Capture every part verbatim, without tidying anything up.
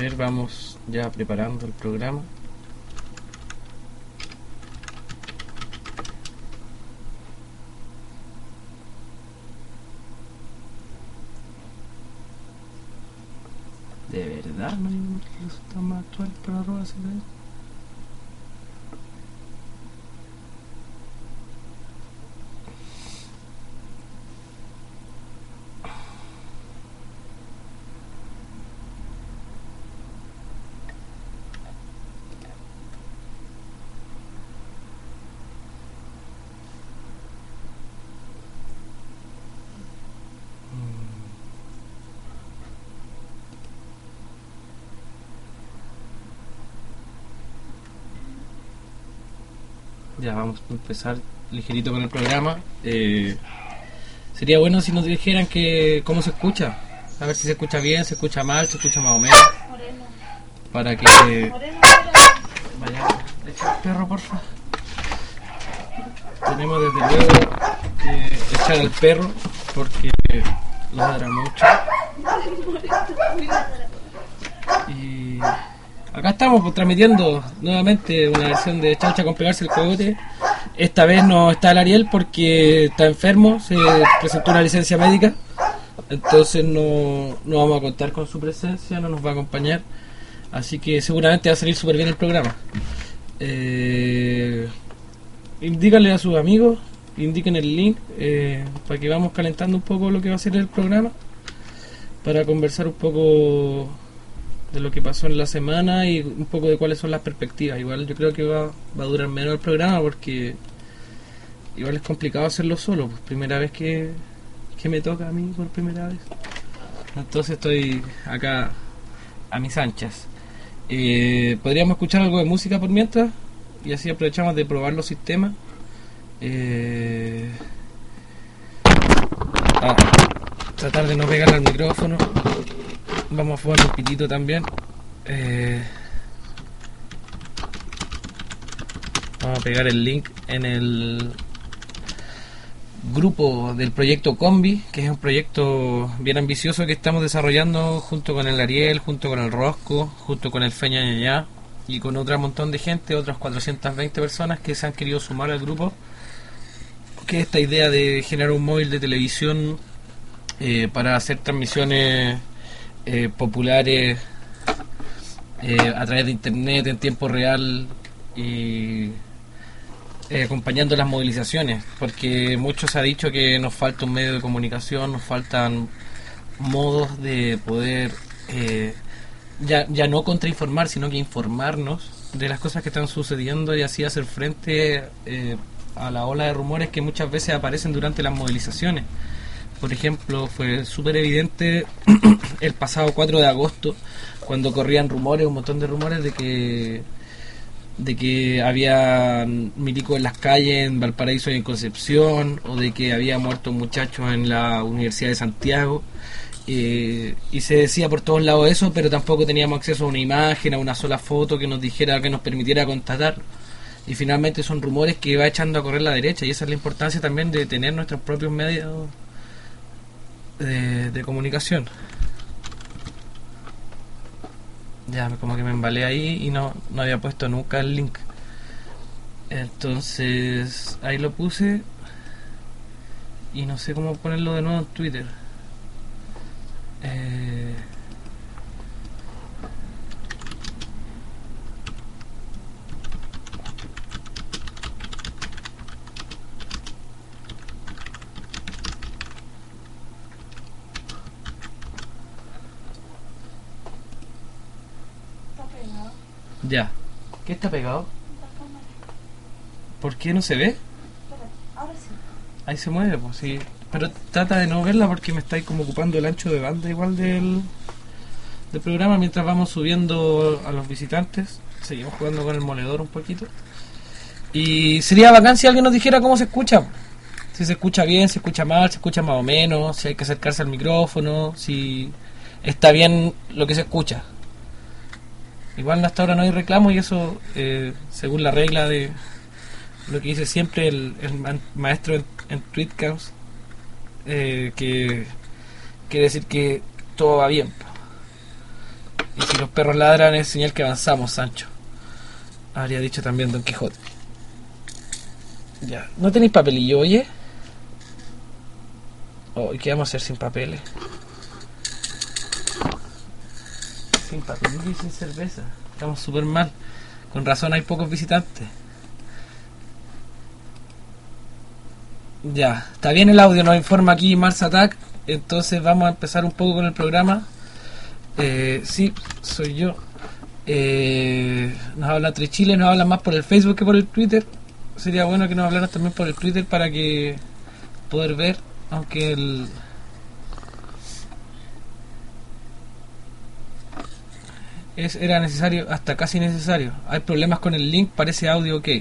ver, vamos ya preparando el programa. De verdad, no hay un resultado más actual para arroba C T V. Ya vamos a empezar ligerito con el programa. Eh, sería bueno si nos dijeran que cómo se escucha. A ver si se escucha bien, se escucha mal, se escucha más o menos. Moreno. Para que... Moreno, Vaya, echa el perro, porfa. Tenemos desde luego que echar al perro porque ladra mucho. Y... acá estamos pues, transmitiendo nuevamente una versión de Chancha con pegarse el cogote. Esta vez no está el Ariel porque está enfermo, se presentó una licencia médica. Entonces no, no vamos a contar con su presencia, no nos va a acompañar. Así que seguramente va a salir súper bien el programa. Eh, indícanle a sus amigos, indiquen el link eh, para que vamos calentando un poco lo que va a ser el programa. Para conversar un poco de lo que pasó en la semana y un poco de cuáles son las perspectivas. Igual yo creo que va, va a durar menos el programa porque igual es complicado hacerlo solo, pues primera vez que, que me toca a mí por primera vez. Entonces estoy acá a mis anchas. Eh, Podríamos escuchar algo de música por mientras y así aprovechamos de probar los sistemas. Eh, ah, tratar de no pegarle al micrófono. Vamos a fumar un pitito también. Eh, vamos a pegar el link en el grupo del proyecto Combi, que es un proyecto bien ambicioso que estamos desarrollando junto con el Ariel, junto con el Rosco, junto con el Feña Ñañá y con otro montón de gente, otras cuatrocientas veinte personas que se han querido sumar al grupo. Que es esta idea de generar un móvil de televisión eh, para hacer transmisiones Eh, populares eh, a través de internet en tiempo real y eh, acompañando las movilizaciones, porque mucho se ha dicho que nos falta un medio de comunicación, nos faltan modos de poder eh, ya, ya no contrainformar, sino que informarnos de las cosas que están sucediendo y así hacer frente eh, a la ola de rumores que muchas veces aparecen durante las movilizaciones. Por ejemplo, fue súper evidente el pasado cuatro de agosto, cuando corrían rumores, un montón de rumores de que de que había milicos en las calles en Valparaíso y en Concepción, o de que había muerto un muchacho en la Universidad de Santiago, eh, y se decía por todos lados eso, pero tampoco teníamos acceso a una imagen, a una sola foto que nos dijera, que nos permitiera constatar. Y finalmente son rumores que va echando a correr la derecha, y esa es la importancia también de tener nuestros propios medios De, de comunicación. Ya, como que me embalé ahí y no, no había puesto nunca el link. Entonces ahí lo puse y no sé cómo ponerlo de nuevo en Twitter. Eh... Ya. ¿Qué está pegado? ¿Por qué no se ve? ahora sí. Ahí se mueve, pues sí. Pero trata de no verla porque me estáis como ocupando el ancho de banda igual del, del programa mientras vamos subiendo a los visitantes. Seguimos jugando con el moledor un poquito. Y sería bacán si alguien nos dijera cómo se escucha. Si se escucha bien, si se escucha mal, si se escucha más o menos, si hay que acercarse al micrófono, si está bien lo que se escucha. Igual hasta ahora no hay reclamo y eso, eh, según la regla de lo que dice siempre el, el maestro en, en Tweetcast, eh, que quiere decir que todo va bien. Y si los perros ladran es señal que avanzamos, Sancho. Habría dicho también Don Quijote. Ya, ¿no tenéis papelillo, oye? Oh, ¿y qué vamos a hacer sin papeles? Sin papelillo y sin cerveza. Estamos súper mal. Con razón hay pocos visitantes. Ya, está bien el audio, nos informa aquí Mars Attack. Entonces vamos a empezar un poco con el programa. Eh, sí, soy yo. Eh, nos habla Trichile, nos habla más por el Facebook que por el Twitter. Sería bueno que nos hablaran también por el Twitter para que poder ver, aunque el es, era necesario, hasta casi necesario. Hay problemas con el link, parece audio ok.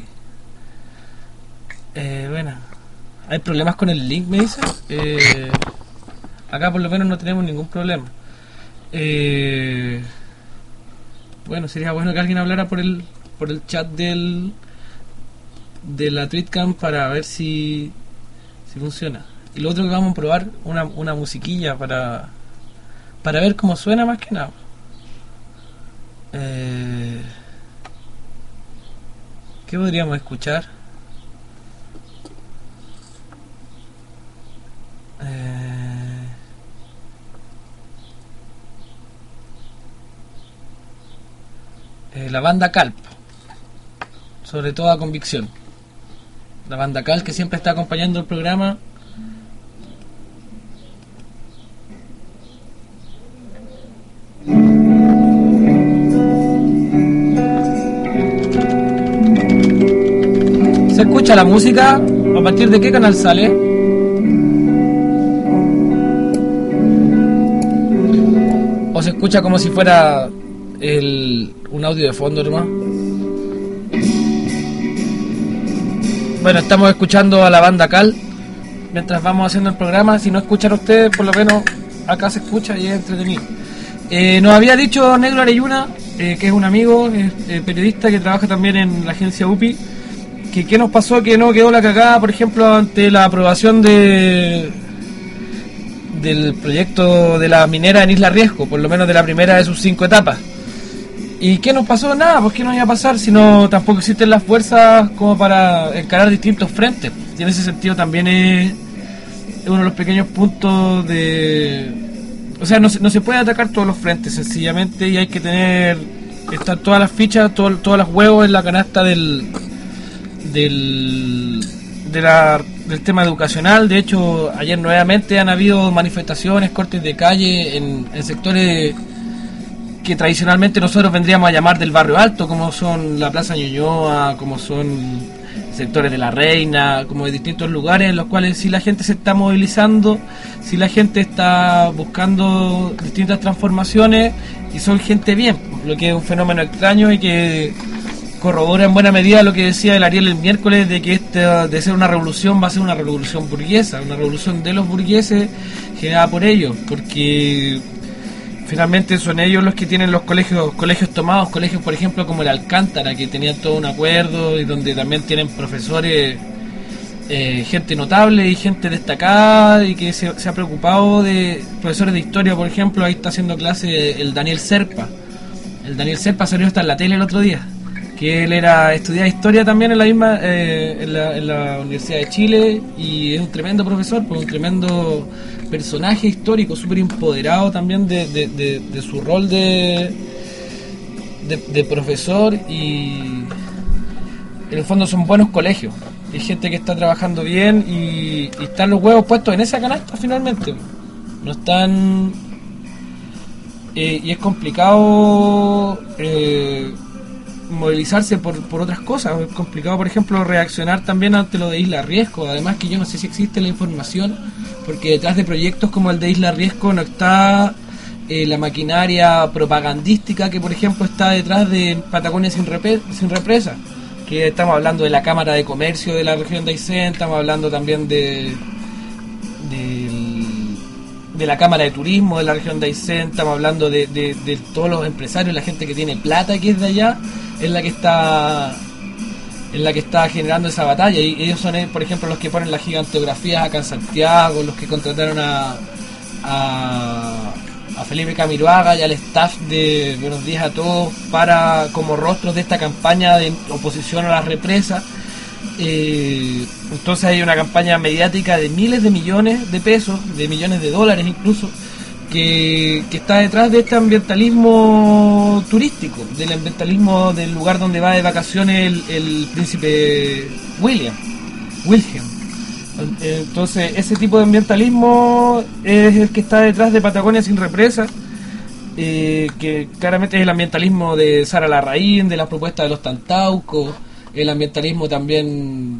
Eh, bueno, hay problemas con el link, me dice. Eh, acá por lo menos no tenemos ningún problema. Eh, bueno, sería bueno que alguien hablara por el por el chat del de la TweetCam para ver si si funciona. Y lo otro que vamos a probar una una musiquilla para para ver cómo suena más que nada. Eh, ¿Qué podríamos escuchar? Eh, eh, la banda Calp, sobre toda convicción. La banda Calp que siempre está acompañando el programa. ¿Se escucha la música? ¿A partir de qué canal sale? ¿O se escucha como si fuera el, un audio de fondo nomás? Bueno, estamos escuchando a la banda Cal mientras vamos haciendo el programa. Si no escuchan ustedes, por lo menos acá se escucha y es entretenido. Eh, nos había dicho Negro Areyuna, eh, que es un amigo, es eh, periodista que trabaja también en la agencia U P I, que qué nos pasó que no quedó la cagada, por ejemplo, ante la aprobación de del proyecto de la minera en Isla Riesgo, por lo menos de la primera de sus cinco etapas. ¿Y qué nos pasó? Nada, pues qué nos iba a pasar si no tampoco existen las fuerzas como para encarar distintos frentes. Y en ese sentido también es uno de los pequeños puntos de... O sea, no se, no se puede atacar todos los frentes, sencillamente, y hay que tener... Estar todas las fichas, todo, todas las huevos en la canasta del... del... de la, del tema educacional. De hecho, ayer nuevamente han habido manifestaciones, cortes de calle en, en sectores que tradicionalmente nosotros vendríamos a llamar del barrio alto, como son la Plaza Ñuñoa, como son sectores de La Reina, como de distintos lugares en los cuales si la gente se está movilizando, si la gente está buscando distintas transformaciones y son gente bien, lo que es un fenómeno extraño y que corrobora en buena medida lo que decía el Ariel el miércoles, de que este, de ser una revolución va a ser una revolución burguesa, una revolución de los burgueses generada por ellos, porque finalmente son ellos los que tienen los colegios colegios tomados, colegios por ejemplo como el Alcántara, que tenían todo un acuerdo y donde también tienen profesores, eh, gente notable y gente destacada y que se, se ha preocupado de profesores de historia, por ejemplo. Ahí está haciendo clase el Daniel Serpa. El Daniel Serpa salió hasta en la tele el otro día, que él era estudiaba historia también en la misma eh, en, la, en la Universidad de Chile y es un tremendo profesor, pues un tremendo personaje histórico, súper empoderado también de, de, de, de su rol de, de de profesor, y en el fondo son buenos colegios, hay gente que está trabajando bien y, y están los huevos puestos en esa canasta finalmente, no están eh, y es complicado eh, movilizarse por, por otras cosas. Es complicado, por ejemplo, reaccionar también ante lo de Isla Riesgo. Además que yo no sé si existe la información, porque detrás de proyectos como el de Isla Riesgo no está eh, la maquinaria propagandística que, por ejemplo, está detrás de Patagonia sin, repre- sin represa, que estamos hablando de la Cámara de Comercio de la región de Aysén, estamos hablando también de, de de la Cámara de Turismo de la región de Aysén, estamos hablando de, de, de todos los empresarios, la gente que tiene plata que es de allá, es la que está es la que está generando esa batalla, y ellos son, por ejemplo, los que ponen las gigantografías acá en Santiago, los que contrataron a a, a Felipe Camiroaga y al staff de Buenos Días a Todos para como rostros de esta campaña de oposición a las represas. Eh, entonces hay una campaña mediática de miles de millones de pesos, de millones de dólares incluso, que, que está detrás de este ambientalismo turístico, del ambientalismo del lugar donde va de vacaciones el, el príncipe William, Wilhelm. Entonces ese tipo de ambientalismo es el que está detrás de Patagonia sin represa, eh, que claramente es el ambientalismo de Sara Larraín, de las propuestas de los Tantaucos, el ambientalismo también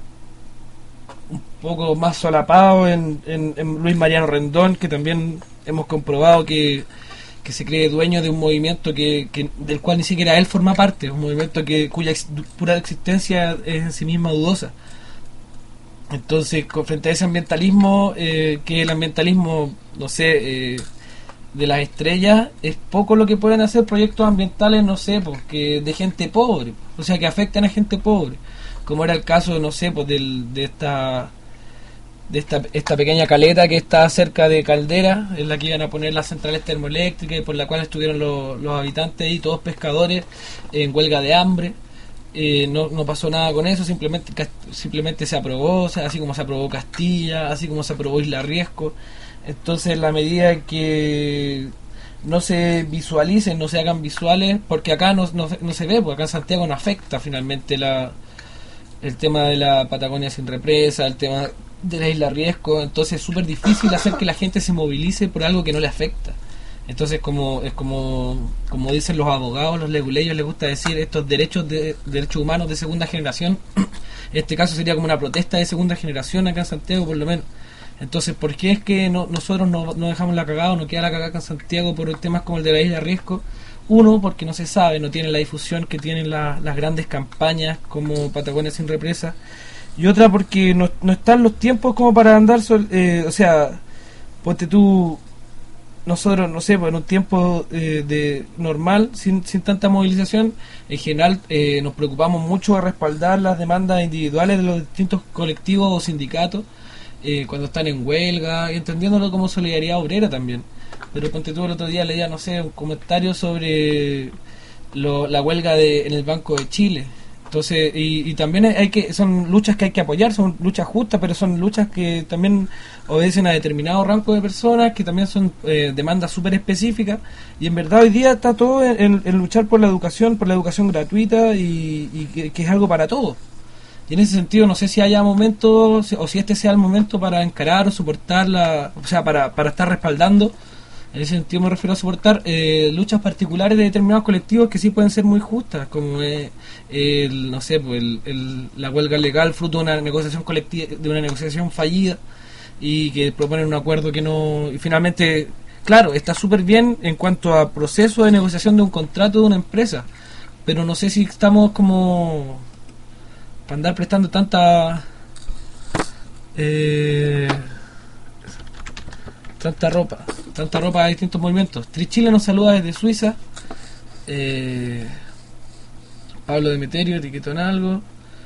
un poco más solapado en, en, en Luis Mariano Rendón, que también hemos comprobado que, que se cree dueño de un movimiento que, que del cual ni siquiera él forma parte, un movimiento que cuya ex, pura existencia es en sí misma dudosa. Entonces, con, frente a ese ambientalismo, eh, que el ambientalismo, no sé, eh, de las estrellas, es poco lo que pueden hacer proyectos ambientales, no sé, pues, que de gente pobre, o sea, que afectan a gente pobre, como era el caso, no sé, pues, del, de esta de esta esta pequeña caleta que está cerca de Caldera, en la que iban a poner las centrales termoeléctricas y por la cual estuvieron los, los habitantes ahí, todos pescadores, en huelga de hambre. Eh, no, no pasó nada con eso, simplemente simplemente se aprobó, o sea, así como se aprobó Castilla, así como se aprobó Isla Riesco. Entonces, en la medida que no se visualicen, no se hagan visuales, porque acá no, no, no se ve, porque acá en Santiago no afecta finalmente la el tema de la Patagonia sin represa, el tema de la Isla Riesco, entonces es súper difícil hacer que la gente se movilice por algo que no le afecta. Entonces, como es como como dicen los abogados, los leguleyos, les gusta decir estos derechos de derechos humanos de segunda generación. En este caso sería como una protesta de segunda generación acá en Santiago, por lo menos. Entonces, ¿por qué es que no, nosotros no, no dejamos la cagada o no queda la cagada acá en Santiago por temas como el de la Isla Riesco? Uno, porque no se sabe, no tiene la difusión que tienen la, las grandes campañas como Patagonia sin represa. Y otra, porque no, no están los tiempos como para andar, sol, eh, o sea, ponte tú, nosotros, no sé, pues en un tiempo eh, de normal, sin, sin tanta movilización, en general eh, nos preocupamos mucho de respaldar las demandas individuales de los distintos colectivos o sindicatos, eh, cuando están en huelga, y entendiéndolo como solidaridad obrera también. Pero ponte tú, el otro día leía, no sé, un comentario sobre lo, la huelga de en el Banco de Chile. Entonces, y, y también hay que, son luchas que hay que apoyar, son luchas justas, pero son luchas que también obedecen a determinado rango de personas, que también son eh, demandas súper específicas, y en verdad hoy día está todo en, en, en luchar por la educación, por la educación gratuita, y, y que, que es algo para todos. Y en ese sentido no sé si haya momentos, o si este sea el momento para encarar o soportar la, o sea, para, para estar respaldando. En ese sentido me refiero a soportar eh, luchas particulares de determinados colectivos que sí pueden ser muy justas, como eh, el, no sé, pues el, el, la huelga legal fruto de una negociación colectiva, de una negociación fallida, y que proponen un acuerdo que no, y finalmente, claro, está súper bien en cuanto a proceso de negociación de un contrato de una empresa, pero no sé si estamos como para andar prestando tanta eh, tanta ropa tanta ropa a distintos movimientos. Tri Chile nos saluda desde Suiza. eh, Pablo Demeterio etiquetó en algo.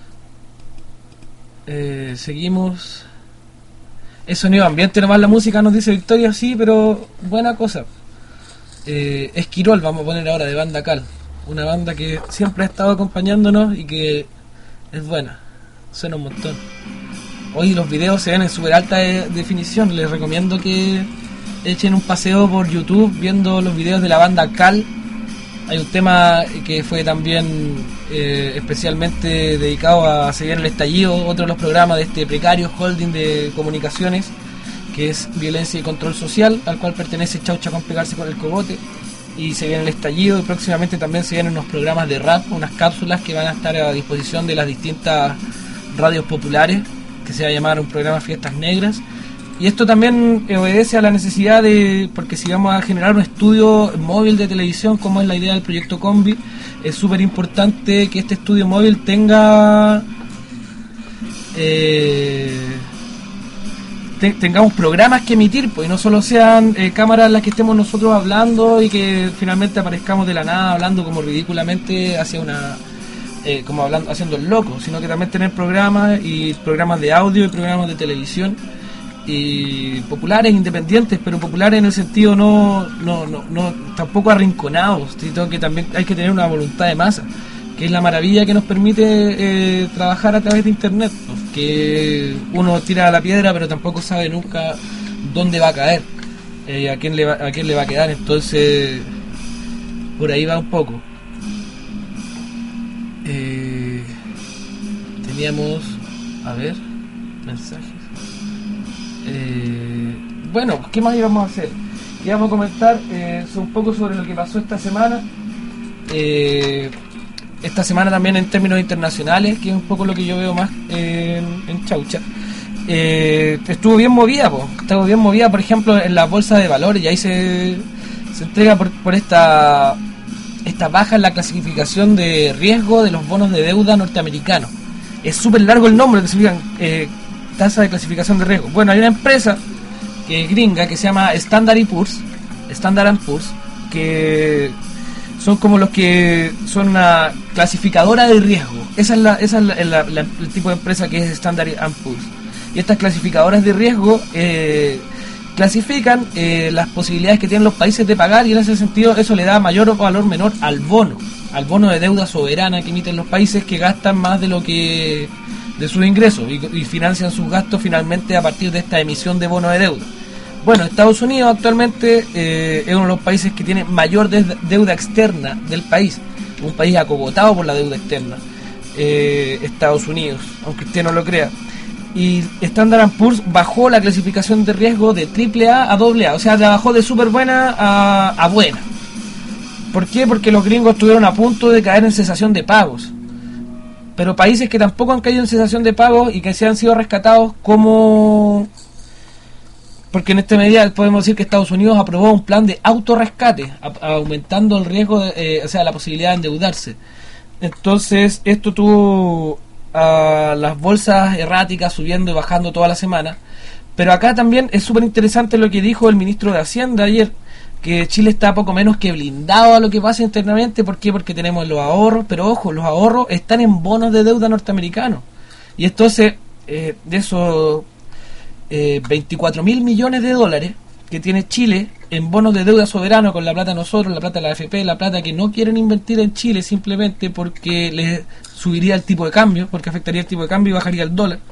eh, seguimos. Es sonido ambiente nomás la música, nos dice Victoria. Sí, pero buena cosa. eh, Esquirol vamos a poner ahora, de Banda Cal, una banda que siempre ha estado acompañándonos y que es buena, suena un montón. Hoy los videos se ven en super alta de, definición. Les recomiendo que echen un paseo por YouTube viendo los videos de la banda Cal. Hay un tema que fue también eh, especialmente dedicado a seguir el estallido, otro de los programas de este precario holding de comunicaciones, que es Violencia y Control Social, al cual pertenece Chaucha con Pegarse con el Cogote. Y se viene el estallido, y próximamente también se vienen unos programas de rap, unas cápsulas que van a estar a disposición de las distintas radios populares, que se va a llamar un programa Fiestas Negras. Y esto también obedece a la necesidad de, porque si vamos a generar un estudio móvil de televisión, como es la idea del proyecto Combi, es súper importante que este estudio móvil tenga eh, te, tengamos programas que emitir, pues, y no solo sean eh, cámaras en las que estemos nosotros hablando y que finalmente aparezcamos de la nada hablando como ridículamente hacia una eh, como hablando haciendo el loco, sino que también tener programas y programas de audio y programas de televisión y populares, independientes, pero populares en el sentido no, no, no, no tampoco arrinconados, sino que también hay que tener una voluntad de masa, que es la maravilla que nos permite eh, trabajar a través de internet, pues, que uno tira la piedra pero tampoco sabe nunca dónde va a caer, eh, a quién le va, a quién le va a quedar, entonces por ahí va un poco. Eh, teníamos, a ver, mensajes. Eh, bueno, ¿qué más íbamos a hacer? Íbamos a comentar eh, un poco sobre lo que pasó esta semana. Eh, esta semana también en términos internacionales, que es un poco lo que yo veo más eh, en, en Chaucha. Eh, estuvo bien movida, po. estuvo bien movida, por ejemplo, en la bolsa de valores, y ahí se, se entrega por, por esta, esta baja en la clasificación de riesgo de los bonos de deuda norteamericanos. Es súper largo el nombre, que significan eh, tasa de clasificación de riesgo. Bueno, hay una empresa que es gringa que se llama Standard and Poor's, Standard and Poor's, que son como los que son una clasificadora de riesgo. Esa es la, esa es la, la, la, el tipo de empresa que es Standard and Poor's. Y estas clasificadoras de riesgo eh, clasifican eh, las posibilidades que tienen los países de pagar, y en ese sentido eso le da mayor o valor menor al bono, al bono de deuda soberana que emiten los países que gastan más de lo que de sus ingresos y, y financian sus gastos finalmente a partir de esta emisión de bono de deuda. Bueno, Estados Unidos actualmente eh, es uno de los países que tiene mayor de, deuda externa del país, un país acogotado por la deuda externa, eh, Estados Unidos, aunque usted no lo crea. Y Standard and Poor's bajó la clasificación de riesgo de triple A a doble A, o sea, la bajó de súper buena a, a buena. ¿Por qué? Porque los gringos estuvieron a punto de caer en cesación de pagos. Pero países que tampoco han caído en cesación de pagos y que se han sido rescatados como... Porque en esta medida podemos decir que Estados Unidos aprobó un plan de autorrescate, a, aumentando el riesgo, de, eh, o sea, la posibilidad de endeudarse. Entonces, esto tuvo a las bolsas erráticas subiendo y bajando toda la semana. Pero acá también es súper interesante lo que dijo el ministro de Hacienda ayer, que Chile está poco menos que blindado a lo que pasa internamente. ¿Por qué? Porque tenemos los ahorros, pero ojo, los ahorros están en bonos de deuda norteamericanos. Y entonces, eh, de esos eh, veinticuatro mil millones de dólares que tiene Chile en bonos de deuda soberano, con la plata de nosotros, la plata de la A F P, la plata que no quieren invertir en Chile simplemente porque les subiría el tipo de cambio, porque afectaría el tipo de cambio y bajaría el dólar.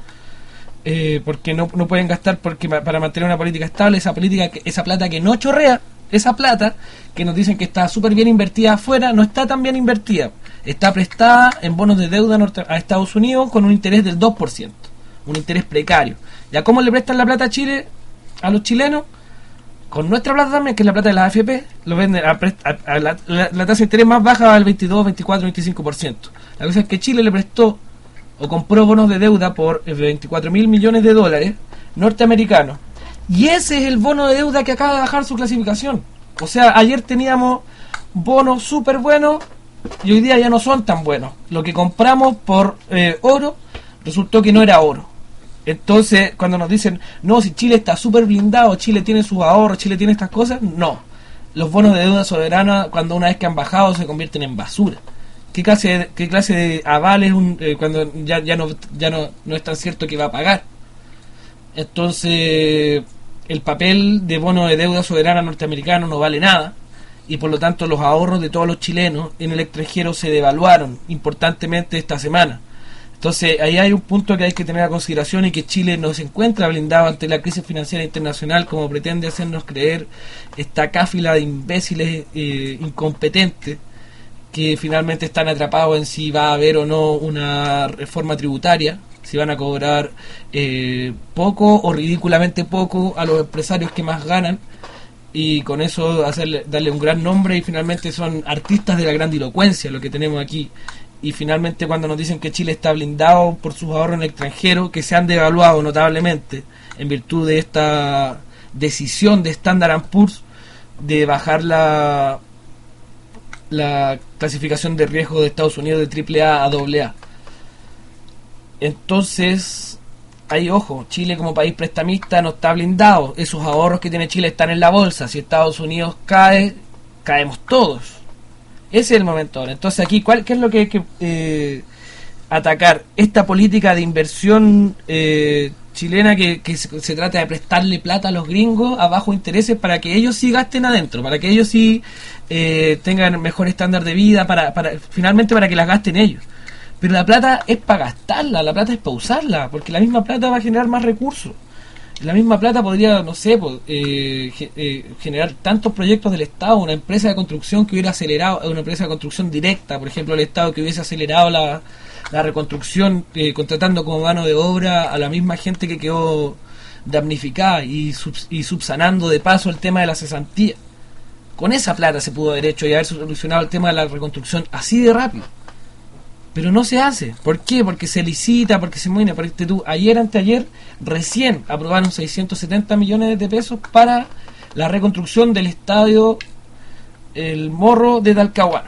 Eh, porque no, no pueden gastar porque para mantener una política estable, esa política, esa plata que no chorrea, esa plata que nos dicen que está súper bien invertida afuera, no está tan bien invertida, está prestada en bonos de deuda norte, a Estados Unidos con un interés del dos por ciento, un interés precario. ¿Ya cómo le prestan la plata a Chile, a los chilenos? Con nuestra plata también, que es la plata de la A F P, lo venden a, a, a la, la, la tasa de interés más baja va al veintidós, veinticuatro, veinticinco por ciento. La cosa es que Chile le prestó o compró bonos de deuda por veinticuatro mil millones de dólares norteamericanos. Y ese es el bono de deuda que acaba de bajar su clasificación. O sea, ayer teníamos bonos súper buenos y hoy día ya no son tan buenos. Lo que compramos por eh, oro resultó que no era oro. Entonces, cuando nos dicen, no, si Chile está súper blindado, Chile tiene sus ahorros, Chile tiene estas cosas, no. Los bonos de deuda soberana, cuando una vez que han bajado, se convierten en basura. ¿Qué clase de, qué clase de aval es un, eh, cuando ya, ya, no, ya no, no es tan cierto que va a pagar? Entonces, el papel de bono de deuda soberana norteamericano no vale nada, y por lo tanto los ahorros de todos los chilenos en el extranjero se devaluaron importantemente esta semana. Entonces ahí hay un punto que hay que tener a consideración, y que Chile no se encuentra blindado ante la crisis financiera internacional como pretende hacernos creer esta cáfila de imbéciles eh, incompetentes que finalmente están atrapados en si va a haber o no una reforma tributaria, si van a cobrar eh, poco o ridículamente poco a los empresarios que más ganan, y con eso hacerle, darle un gran nombre, y finalmente son artistas de la grandilocuencia lo que tenemos aquí. Y finalmente, cuando nos dicen que Chile está blindado por sus ahorros en el extranjero, que se han devaluado notablemente en virtud de esta decisión de Standard and Poor's de bajar la la clasificación de riesgo de Estados Unidos de triple A a doble A. Entonces, ahí ojo, Chile como país prestamista no está blindado. Esos ahorros que tiene Chile están en la bolsa. Si Estados Unidos cae, caemos todos. Ese es el momento ahora. Entonces aquí, ¿cuál, ¿qué es lo que hay que eh, atacar? Esta política de inversión eh, chilena que, que se, se trata de prestarle plata a los gringos a bajos intereses para que ellos sí gasten adentro, para que ellos sí eh, tengan mejor estándar de vida, para, para finalmente para que las gasten ellos. Pero la plata es para gastarla, la plata es para usarla, porque la misma plata va a generar más recursos. La misma plata podría, no sé, pues, eh, eh, generar tantos proyectos del Estado, una empresa de construcción que hubiera acelerado, una empresa de construcción directa, por ejemplo, el Estado que hubiese acelerado la, la reconstrucción, eh, contratando como mano de obra a la misma gente que quedó damnificada y, sub, y subsanando de paso el tema de la cesantía. Con esa plata se pudo haber hecho y haber solucionado el tema de la reconstrucción así de rápido. Pero no se hace. ¿Por qué? Porque se licita, porque se mueve. Porque tú, ayer, anteayer, recién aprobaron seiscientos setenta millones de pesos para la reconstrucción del estadio El Morro de Talcahuano.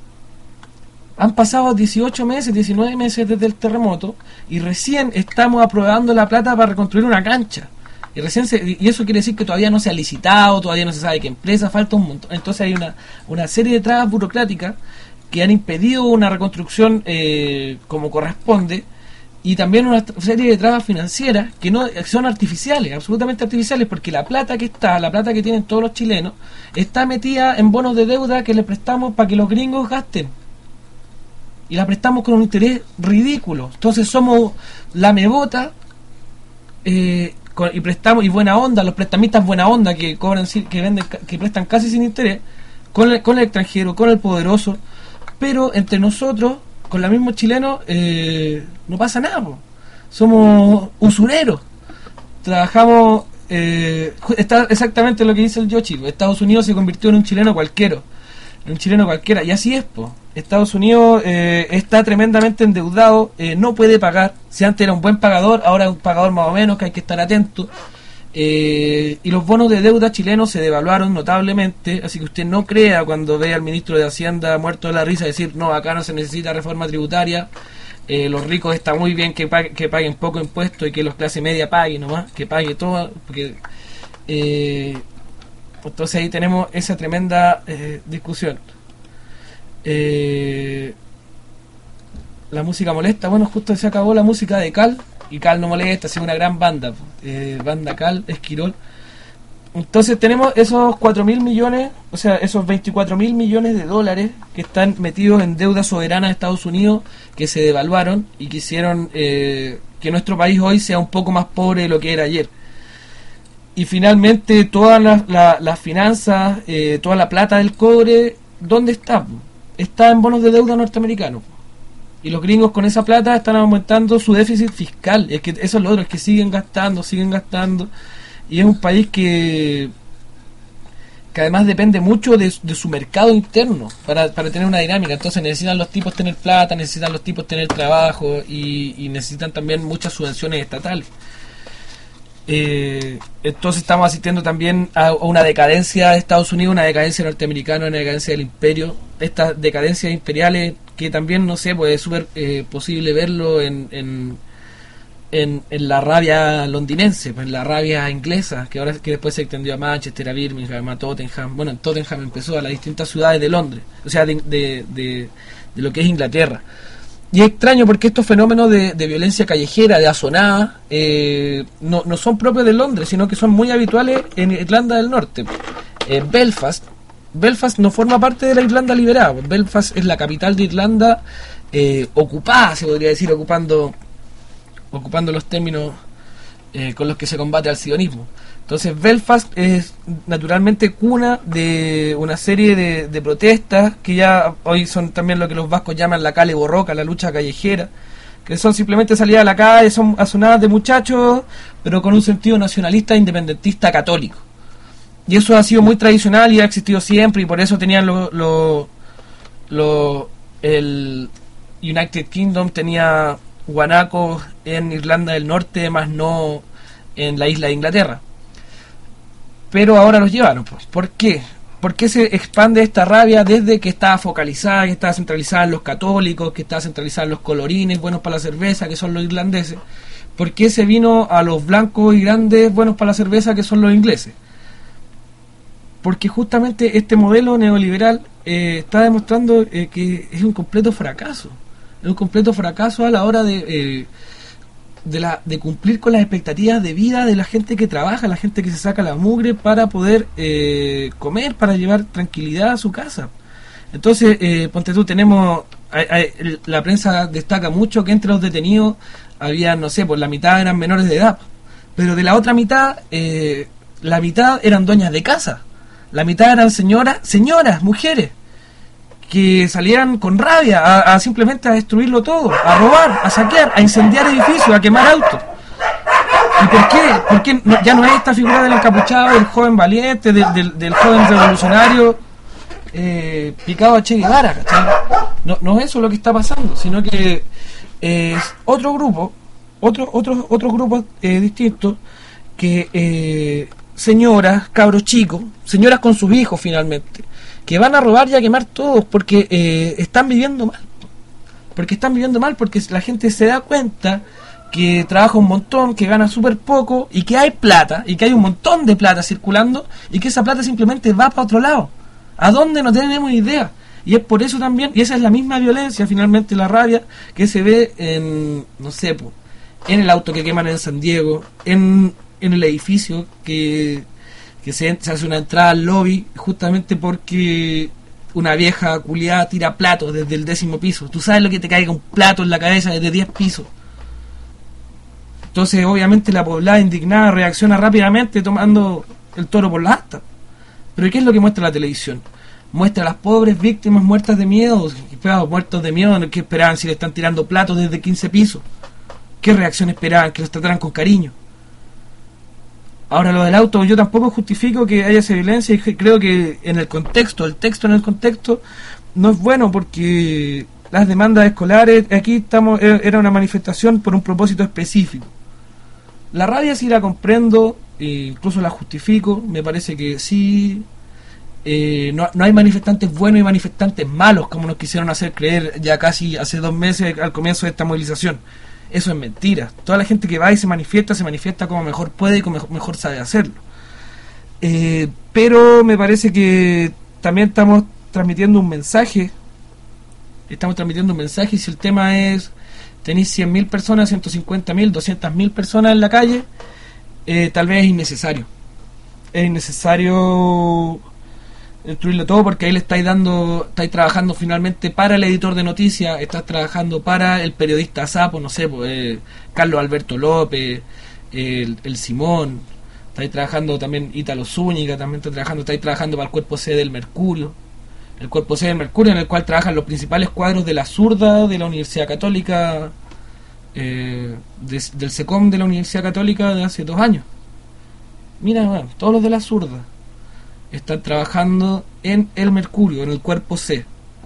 Han pasado dieciocho meses, diecinueve meses desde el terremoto y recién estamos aprobando la plata para reconstruir una cancha. Y recién se, y eso quiere decir que todavía no se ha licitado, todavía no se sabe qué empresa, falta un montón. Entonces hay una, una serie de trabas burocráticas que han impedido una reconstrucción eh, como corresponde, y también una serie de trabas financieras que no que son artificiales, absolutamente artificiales, porque la plata que está, la plata que tienen todos los chilenos, está metida en bonos de deuda que le prestamos para que los gringos gasten. Y la prestamos con un interés ridículo. Entonces somos la mebota eh, con, y prestamos, y buena onda, los prestamistas buena onda que cobran, que venden, que prestan casi sin interés, con el, con el extranjero, con el poderoso. Pero entre nosotros, con los mismos chilenos, eh, no pasa nada, po. Somos usureros. Trabajamos, eh, está exactamente lo que dice el Yoshi. Estados Unidos se convirtió en un chileno cualquiera, en un chileno cualquiera, y así es, po. Estados Unidos eh, está tremendamente endeudado, eh, no puede pagar. Si antes era un buen pagador, ahora es un pagador más o menos, que hay que estar atento. Eh, y los bonos de deuda chilenos se devaluaron notablemente, así que usted no crea cuando ve al ministro de Hacienda muerto de la risa decir, no, acá no se necesita reforma tributaria, eh, los ricos está muy bien que, pag que paguen poco impuesto y que los clase media paguen nomás, que pague todo, porque eh, entonces ahí tenemos esa tremenda eh, discusión. Eh, la música molesta, bueno, justo se acabó la música de Cal, y Cal no molesta, ha sido una gran banda, eh, banda Cal, Esquirol. Entonces tenemos esos cuatro mil millones, o sea, esos veinticuatro mil millones de dólares que están metidos en deuda soberana de Estados Unidos, que se devaluaron y que hicieron eh, que nuestro país hoy sea un poco más pobre de lo que era ayer. Y finalmente todas las la, las finanzas, eh, toda la plata del cobre, ¿dónde está? Está en bonos de deuda norteamericanos. Y los gringos con esa plata están aumentando su déficit fiscal. Es que eso es lo otro, es que siguen gastando, siguen gastando. Y es un país que que además depende mucho de, de su mercado interno para, para tener una dinámica. Entonces necesitan los tipos tener plata, necesitan los tipos tener trabajo y, y necesitan también muchas subvenciones estatales. Eh, entonces estamos asistiendo también a una decadencia de Estados Unidos, una decadencia norteamericana, una decadencia del imperio. Estas decadencias imperiales que también, no sé, pues es súper eh, posible verlo en, en, en, en la rabia londinense, pues en la rabia inglesa, que ahora que después se extendió a Manchester, a Birmingham, a Tottenham. Bueno, en Tottenham empezó a las distintas ciudades de Londres, o sea, de, de, de, de lo que es Inglaterra. Y es extraño porque estos fenómenos de, de violencia callejera, de azonada, eh, no, no son propios de Londres, sino que son muy habituales en Irlanda del Norte. Eh, Belfast, Belfast no forma parte de la Irlanda liberada. Belfast es la capital de Irlanda eh, ocupada, se podría decir, ocupando, ocupando los términos eh, con los que se combate al sionismo. Entonces Belfast es naturalmente cuna de una serie de, de protestas que ya hoy son también lo que los vascos llaman la cale borroca, la lucha callejera, que son simplemente salidas a la calle, son azonadas de muchachos, pero con un sentido nacionalista, independentista, católico. Y eso ha sido muy tradicional y ha existido siempre, y por eso tenían lo, lo, lo, el United Kingdom tenía guanacos en Irlanda del Norte, más no en la isla de Inglaterra. Pero ahora los llevaron, pues. ¿Por qué? ¿Por qué se expande esta rabia desde que estaba focalizada, que estaba centralizada en los católicos, que estaba centralizada en los colorines, buenos para la cerveza, que son los irlandeses? ¿Por qué se vino a los blancos y grandes, buenos para la cerveza, que son los ingleses? Porque justamente este modelo neoliberal eh, está demostrando eh, que es un completo fracaso. Es un completo fracaso a la hora de... Eh, de la de cumplir con las expectativas de vida de la gente que trabaja, la gente que se saca la mugre para poder eh, comer, para llevar tranquilidad a su casa. Entonces, eh, ponte tú, tenemos, hay, hay, la prensa destaca mucho que entre los detenidos había, no sé, pues la mitad eran menores de edad, pero de la otra mitad, eh, la mitad eran dueñas de casa, la mitad eran señoras, señoras, mujeres, que salían con rabia a, a simplemente a destruirlo todo, a robar, a saquear, a incendiar edificios, a quemar autos. ¿Y por qué? Porque no, ya no es esta figura del encapuchado, del joven valiente, del, del, del joven revolucionario eh, picado a Che Guevara, ¿cachai? No, no es eso lo que está pasando, sino que eh, es otro grupo, otro, otros otros grupos eh, distintos, que eh, señoras, cabros chicos, señoras con sus hijos finalmente, que van a robar y a quemar todos porque eh, están viviendo mal. Porque están viviendo mal, porque la gente se da cuenta que trabaja un montón, que gana súper poco, y que hay plata, y que hay un montón de plata circulando, y que esa plata simplemente va para otro lado. ¿A dónde? No tenemos idea. Y es por eso también, y esa es la misma violencia, finalmente la rabia, que se ve en, no sé, po, en el auto que queman en San Diego, en, en el edificio que... que se, se hace una entrada al lobby justamente porque una vieja culiada tira platos desde el décimo piso. Tú sabes lo que te caiga un plato en la cabeza desde diez pisos. Entonces obviamente la poblada indignada reacciona rápidamente tomando el toro por la asta. Pero ¿qué es lo que muestra la televisión? Muestra a las pobres víctimas muertas de miedo, muertos de miedo. ¿Qué esperaban si le están tirando platos desde quince pisos? ¿Qué reacción esperaban? Que los trataran con cariño. Ahora, lo del auto, yo tampoco justifico que haya esa violencia, y creo que en el contexto, el texto en el contexto, no es bueno, porque las demandas escolares, aquí estamos, era una manifestación por un propósito específico. La rabia sí la comprendo, e incluso la justifico, me parece que sí, eh, no, no hay manifestantes buenos y manifestantes malos, como nos quisieron hacer creer ya casi hace dos meses al comienzo de esta movilización. Eso es mentira. Toda la gente que va y se manifiesta, se manifiesta como mejor puede y como mejor, mejor sabe hacerlo. Eh, pero me parece que también estamos transmitiendo un mensaje. Estamos transmitiendo un mensaje, y si el tema es, tenéis cien mil personas, ciento cincuenta mil, doscientas mil personas en la calle, eh, tal vez es innecesario. Es innecesario destruirlo todo, porque ahí le estáis dando, estáis trabajando finalmente para el editor de noticias, estás trabajando para el periodista sapo, no sé, pues, eh, Carlos Alberto López, eh, el, el Simón, estáis trabajando también Ítalo Zúñiga, también está trabajando, estáis trabajando para el cuerpo C del Mercurio, el cuerpo C del Mercurio en el cual trabajan los principales cuadros de la zurda de la Universidad Católica, eh, de, del SECOM de la Universidad Católica de hace dos años. Mira, bueno, todos los de la zurda están trabajando en el Mercurio, en el cuerpo C.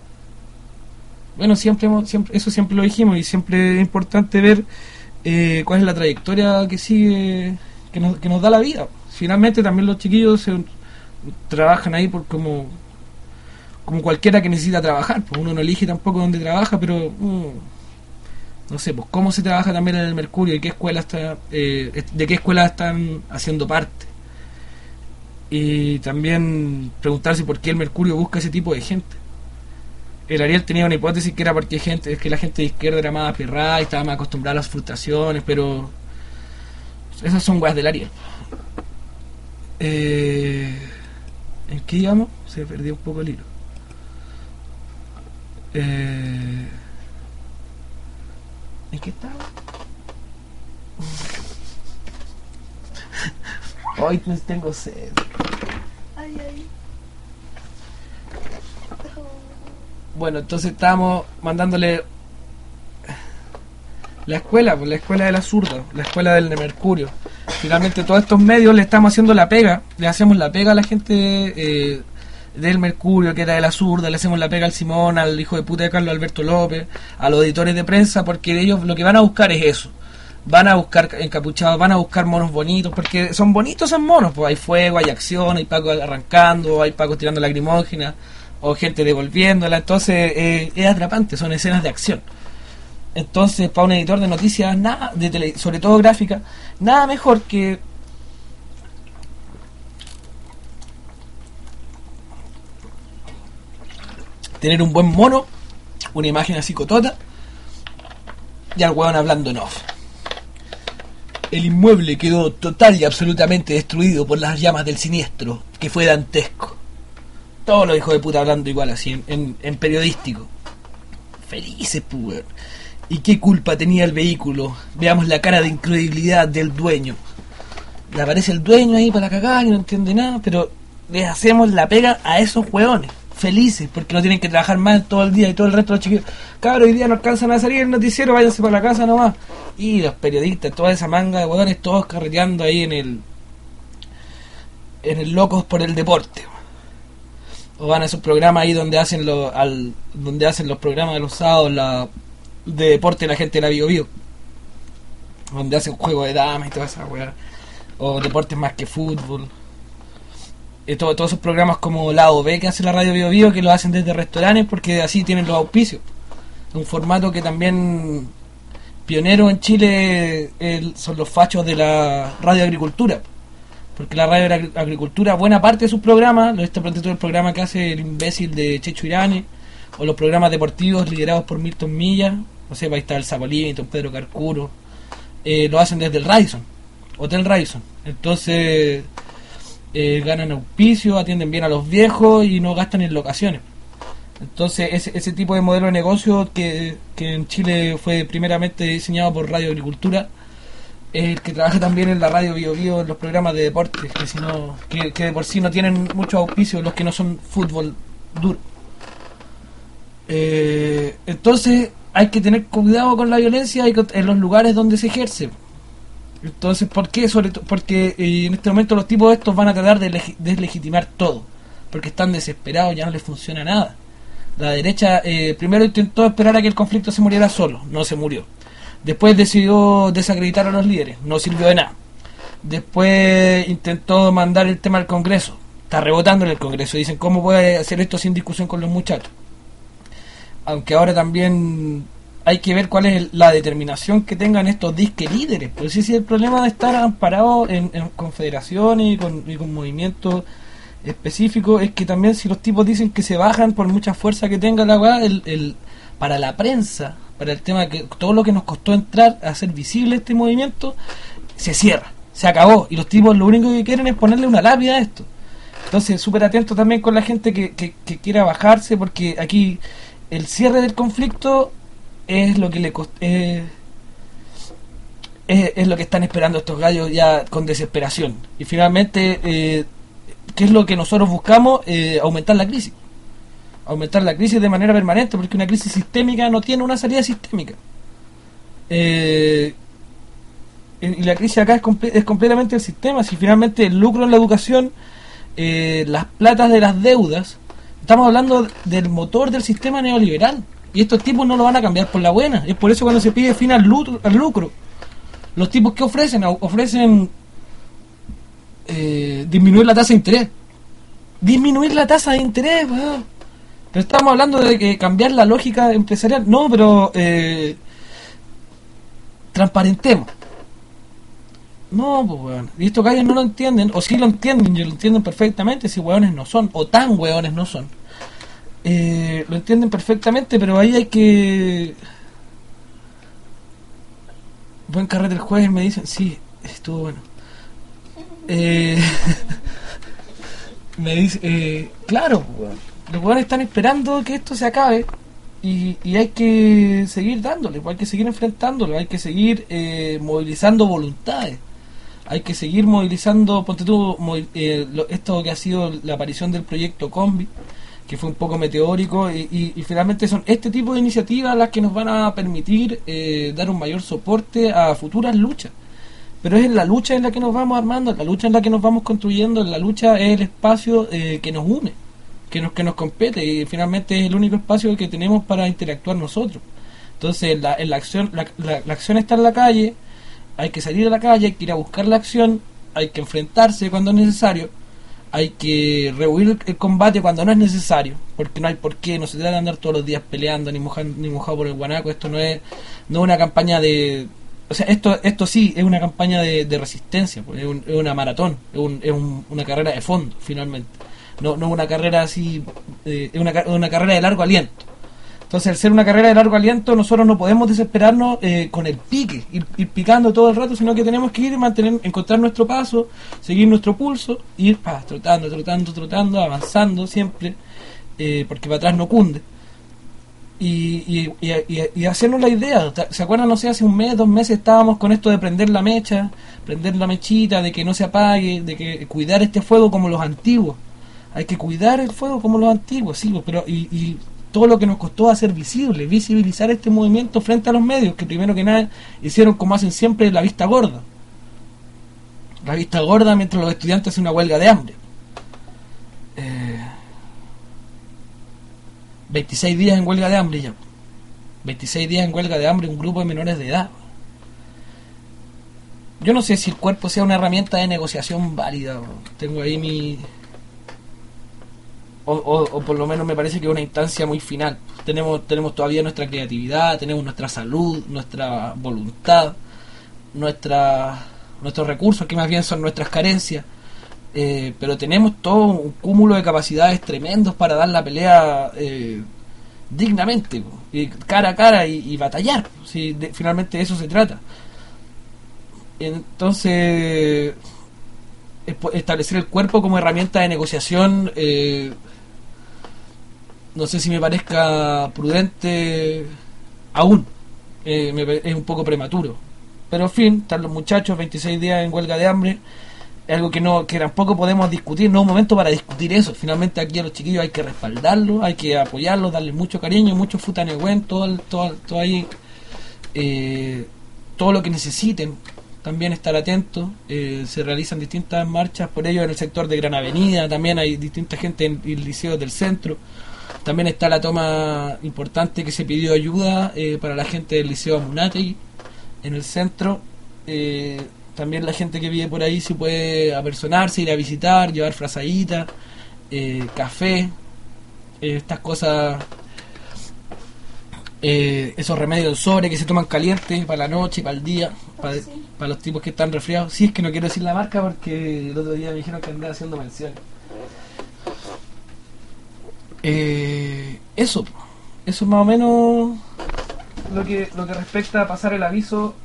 Bueno, siempre, hemos, siempre eso siempre lo dijimos, y siempre es importante ver eh, cuál es la trayectoria que sigue, que nos, que nos da la vida. Finalmente también los chiquillos se, trabajan ahí por como como cualquiera que necesita trabajar, pues uno no elige tampoco dónde trabaja, pero uh, no sé, pues cómo se trabaja también en el Mercurio, y qué escuela está, eh, de qué escuela están haciendo parte. Y también preguntarse por qué el Mercurio busca ese tipo de gente. El Ariel tenía una hipótesis que era porque gente, es que la gente de izquierda era más apirrada y estaba más acostumbrada a las frustraciones, pero esas son weas del Ariel. Eh, ¿En qué íbamos? Se perdió un poco el hilo. Eh, ¿En qué estaba? Hoy pues tengo sed. Ay, ay. Bueno, entonces estábamos mandándole la escuela, pues la escuela de la zurda, la escuela del Mercurio. Finalmente todos estos medios le estamos haciendo la pega, le hacemos la pega a la gente eh, del Mercurio, que era de la zurda, le hacemos la pega al Simón, al hijo de puta de Carlos Alberto López, a los editores de prensa, porque ellos lo que van a buscar es eso. Van a buscar encapuchados, van a buscar monos bonitos, porque son bonitos esos monos, pues hay fuego, hay acción, hay pacos arrancando, hay pacos tirando lacrimógenas, o gente devolviéndola, entonces eh, es atrapante, son escenas de acción. Entonces, para un editor de noticias, nada, de tele, sobre todo gráfica, nada mejor que tener un buen mono, una imagen así cotota, y al hueón hablando en off. El inmueble quedó total y absolutamente destruido por las llamas del siniestro, que fue dantesco. Todos los hijos de puta hablando igual así, en, en, en periodístico. Felices, pues. ¿Y qué culpa tenía el vehículo? Veamos la cara de incredulidad del dueño. Le aparece el dueño ahí para cagar y no entiende nada, pero les hacemos la pega a esos hueones. Felices, porque no tienen que trabajar más todo el día y todo el resto de los chiquillos. Cabros, hoy día no alcanzan a salir el noticiero, váyanse para la casa nomás. Y los periodistas, toda esa manga de hueones, todos carreteando ahí en el en el Locos por el Deporte. O van a esos programas ahí donde hacen los al donde hacen los programas de los sábados la, de deporte la gente de la Bio Bio, donde hacen juegos de damas y toda esa hueá, o deportes más que fútbol. Eh, todo, todos esos programas como Lado B que hace la radio Bio Bio, que lo hacen desde restaurantes porque así tienen los auspicios. Un formato que también pionero en Chile el, son los fachos de la radio agricultura, porque la radio de agricultura, buena parte de sus programas, este todo el programa que hace el imbécil de Checho Irane, o los programas deportivos liderados por Milton Milla, no sé, ahí está el Zapolito, Pedro Carcuro, eh, lo hacen desde el Radisson, Hotel Radisson. Entonces eh, ganan auspicio, atienden bien a los viejos y no gastan en locaciones. Entonces ese, ese tipo de modelo de negocio que, que en Chile fue primeramente diseñado por Radio Agricultura, es el que trabaja también en la radio Bio Bio, en los programas de deportes, que, si no, que, que de por sí no tienen muchos auspicios, los que no son fútbol duro. Eh, entonces hay que tener cuidado con la violencia y con, en los lugares donde se ejerce. Entonces, ¿por qué? Sobre todo porque eh, en este momento los tipos estos van a tratar de leg- deslegitimar todo, porque están desesperados, ya no les funciona nada. La derecha eh, primero intentó esperar a que el conflicto se muriera solo, no se murió. Después decidió desacreditar a los líderes, no sirvió de nada. Después intentó mandar el tema al Congreso, está rebotando en el Congreso. Dicen, ¿cómo puede hacer esto sin discusión con los muchachos? Aunque ahora también hay que ver cuál es la determinación que tengan estos disque líderes. Pues sí, sí, el problema de estar amparados en, en confederaciones y con, y con movimientos específicos es que también si los tipos dicen que se bajan por mucha fuerza que tenga la weá, el, el, para la prensa, para el tema que todo lo que nos costó entrar a hacer visible este movimiento, se cierra, se acabó. Y los tipos lo único que quieren es ponerle una lápida a esto. Entonces, súper atento también con la gente que, que, que quiera bajarse, porque aquí el cierre del conflicto es lo que le cost- eh, es, es lo que están esperando estos gallos ya con desesperación. Y finalmente, eh, ¿qué es lo que nosotros buscamos? Eh, aumentar la crisis. Aumentar la crisis de manera permanente, porque una crisis sistémica no tiene una salida sistémica. Eh, y la crisis acá es, comple- es completamente el sistema. Si finalmente el lucro en la educación, eh, las platas de las deudas, estamos hablando del motor del sistema neoliberal. Y estos tipos no lo van a cambiar por la buena. Es por eso cuando se pide fin al lucro, al lucro los tipos que ofrecen, ofrecen eh, disminuir la tasa de interés. Disminuir la tasa de interés, weón. Pero estamos hablando de que cambiar la lógica empresarial. No, pero eh, transparentemos. No, pues weón. Y estos gallos no lo entienden, o sí lo entienden, y lo entienden perfectamente, si weones no son, o tan weones no son. Eh, lo entienden perfectamente, pero ahí hay que... Buen carrete el jueves, me dicen. Sí, estuvo bueno. Eh... me dice... Eh... Claro, weón. Los weones están esperando que esto se acabe y, y hay que seguir dándole, hay que seguir enfrentándolo, hay que seguir eh, movilizando voluntades, hay que seguir movilizando, ponte tú, movi- eh, lo, esto que ha sido la aparición del proyecto Combi, que fue un poco meteórico, y, y, y finalmente son este tipo de iniciativas las que nos van a permitir eh, dar un mayor soporte a futuras luchas. Pero es en la lucha en la que nos vamos armando, en la lucha en la que nos vamos construyendo, en la lucha es el espacio eh, que nos une, que nos que nos compete, y finalmente es el único espacio que tenemos para interactuar nosotros. Entonces la, en la acción la, la, la acción está en la calle, hay que salir a la calle, hay que ir a buscar la acción, hay que enfrentarse cuando es necesario, hay que rehuir el combate cuando no es necesario, porque no hay por qué, no se trata de andar todos los días peleando ni mojado, ni mojado por el guanaco. Esto no es no es una campaña de... O sea, esto esto sí es una campaña de, de resistencia, pues, es, un, es una maratón, es, un, es un, una carrera de fondo, finalmente. No no una carrera así, eh, es una, una carrera de largo aliento. Entonces, al ser una carrera de largo aliento, nosotros no podemos desesperarnos eh, con el pique, ir, ir picando todo el rato, sino que tenemos que ir y mantener, encontrar nuestro paso, seguir nuestro pulso, ir pa, trotando, trotando, trotando, avanzando siempre, eh, porque para atrás no cunde. Y, y, y, y, y hacernos la idea. ¿Se acuerdan? No sé, hace un mes, dos meses estábamos con esto de prender la mecha, prender la mechita, de que no se apague, de que cuidar este fuego como los antiguos. Hay que cuidar el fuego como los antiguos, sí, pero y, y todo lo que nos costó hacer visible, visibilizar este movimiento frente a los medios, que primero que nada hicieron, como hacen siempre, la vista gorda. La vista gorda mientras los estudiantes hacen una huelga de hambre. Eh, veintiséis días en huelga de hambre ya. veintiséis días en huelga de hambre un grupo de menores de edad. Yo no sé si el cuerpo sea una herramienta de negociación válida. Tengo ahí mi... O, o, o por lo menos me parece que es una instancia muy final. Tenemos tenemos todavía nuestra creatividad, tenemos nuestra salud, nuestra voluntad, nuestra nuestros recursos, que más bien son nuestras carencias, eh, pero tenemos todo un cúmulo de capacidades tremendos para dar la pelea eh, dignamente, y cara a cara y, y batallar, si de, finalmente de eso se trata. Entonces, establecer el cuerpo como herramienta de negociación, eh, no sé si me parezca prudente aún, eh, me, es un poco prematuro, pero en fin, están los muchachos veintiséis días en huelga de hambre, es algo que no que tampoco podemos discutir, no es un momento para discutir eso. Finalmente aquí a los chiquillos hay que respaldarlos, hay que apoyarlos, darles mucho cariño, mucho futanegüen, todo, todo, todo ahí, eh, todo lo que necesiten. También estar atentos, eh, se realizan distintas marchas por ello en el sector de Gran Avenida, también hay distinta gente en el liceo del centro. También está la toma importante que se pidió ayuda eh, para la gente del liceo Amunátegui en el centro. Eh, también la gente que vive por ahí se puede apersonarse, ir a visitar, llevar frazaditas, eh, café, eh, estas cosas, eh, esos remedios del sobre que se toman calientes para la noche, para el día, para, sí. para los tipos que están resfriados. Sí, es que no quiero decir la marca porque el otro día me dijeron que andaba haciendo menciones. Eh, eso, eso es más o menos lo que lo que respecta a pasar el aviso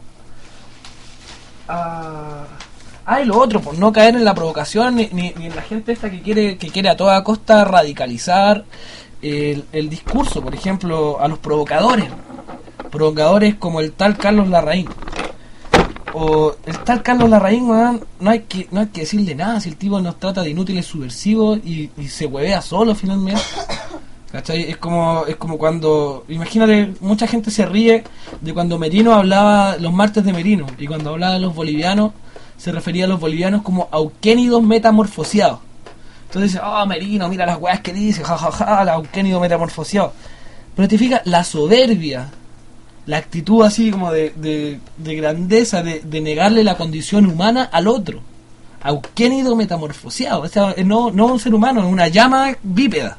a... Ah, y lo otro, por no caer en la provocación ni, ni, ni en la gente esta que quiere que quiere a toda costa radicalizar el, el discurso, por ejemplo, a los provocadores, provocadores como el tal Carlos Larraín. O el tal Carlos Larraín, man, no hay que no hay que decirle nada, si el tipo nos trata de inútiles subversivos y, y se huevea solo finalmente. ¿Cachai? Es como es como cuando, imagínate, mucha gente se ríe de cuando Merino hablaba los martes de Merino, y cuando hablaba de los bolivianos se refería a los bolivianos como auquénidos metamorfoseados. Entonces dice, oh, Merino, mira las weas que dice, jajaja, ja, ja, el auquénido metamorfoseado. Pero te fijas, la soberbia, la actitud así como de, de, de grandeza, de, de negarle la condición humana al otro. Auquénido metamorfoseado, o sea, no, no un ser humano, es una llama bípeda.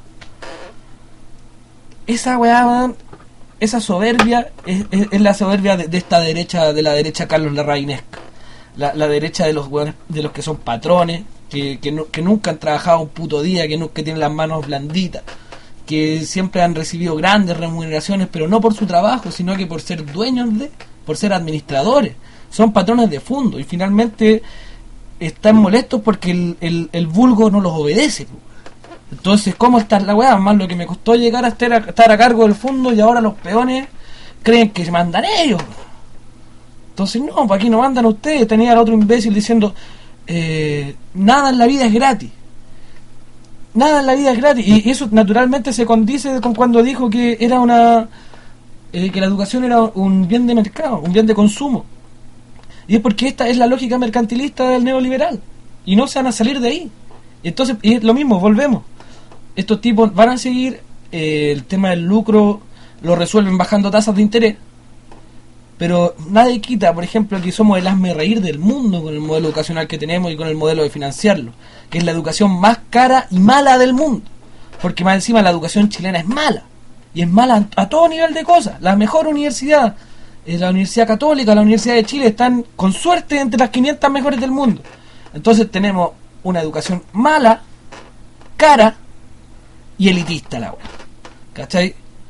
Esa weá, esa soberbia es, es, es la soberbia de, de esta derecha, de la derecha Carlos Larrainesca, la, la derecha de los weones, de los que son patrones, que, que, no, que nunca han trabajado un puto día, que, no, que tienen las manos blanditas, que siempre han recibido grandes remuneraciones, pero no por su trabajo, sino que por ser dueños de, por ser administradores, son patrones de fondo, y finalmente están molestos porque el, el, el vulgo no los obedece. Entonces, ¿cómo está la weá? Más lo que me costó llegar a estar, a estar a cargo del fondo, y ahora los peones creen que se mandan ellos. Entonces, no, pues aquí no mandan ustedes. Tenía al otro imbécil diciendo, eh, nada en la vida es gratis. Nada en la vida es gratis. Y eso naturalmente se condice con cuando dijo que era una eh, que la educación era un bien de mercado, un bien de consumo. Y es porque esta es la lógica mercantilista del neoliberal. Y no se van a salir de ahí. Entonces, y es lo mismo, volvemos. Estos tipos van a seguir, eh, el tema del lucro lo resuelven bajando tasas de interés, pero nadie quita, por ejemplo, que somos el hazme reír del mundo con el modelo educacional que tenemos y con el modelo de financiarlo, que es la educación más cara y mala del mundo, porque más encima la educación chilena es mala, y es mala a todo nivel de cosas. La mejor universidad es la Universidad Católica, la Universidad de Chile, están con suerte entre las quinientas mejores del mundo. Entonces tenemos una educación mala, cara y elitista, la wea, ¿cachai?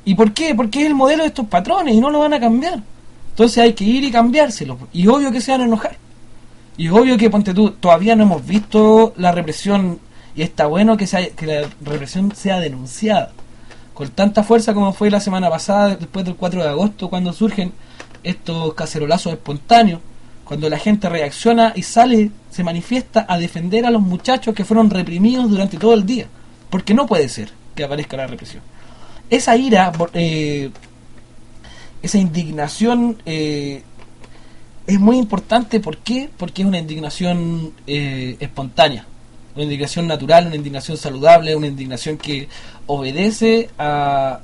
¿Y por qué? Porque es el modelo de estos patrones y no lo van a cambiar. Entonces hay que ir y cambiárselo. Y obvio que se van a enojar. Y obvio que, ponte tú, todavía no hemos visto la represión, y está bueno que, sea, que la represión sea denunciada con tanta fuerza como fue la semana pasada, después del cuatro de agosto, cuando surgen estos cacerolazos espontáneos, cuando la gente reacciona y sale, se manifiesta a defender a los muchachos que fueron reprimidos durante todo el día. Porque no puede ser que aparezca la represión. Esa ira, eh, esa indignación... Eh, es muy importante. ¿Por qué? Porque es una indignación eh, espontánea, una indignación natural, una indignación saludable, una indignación que obedece a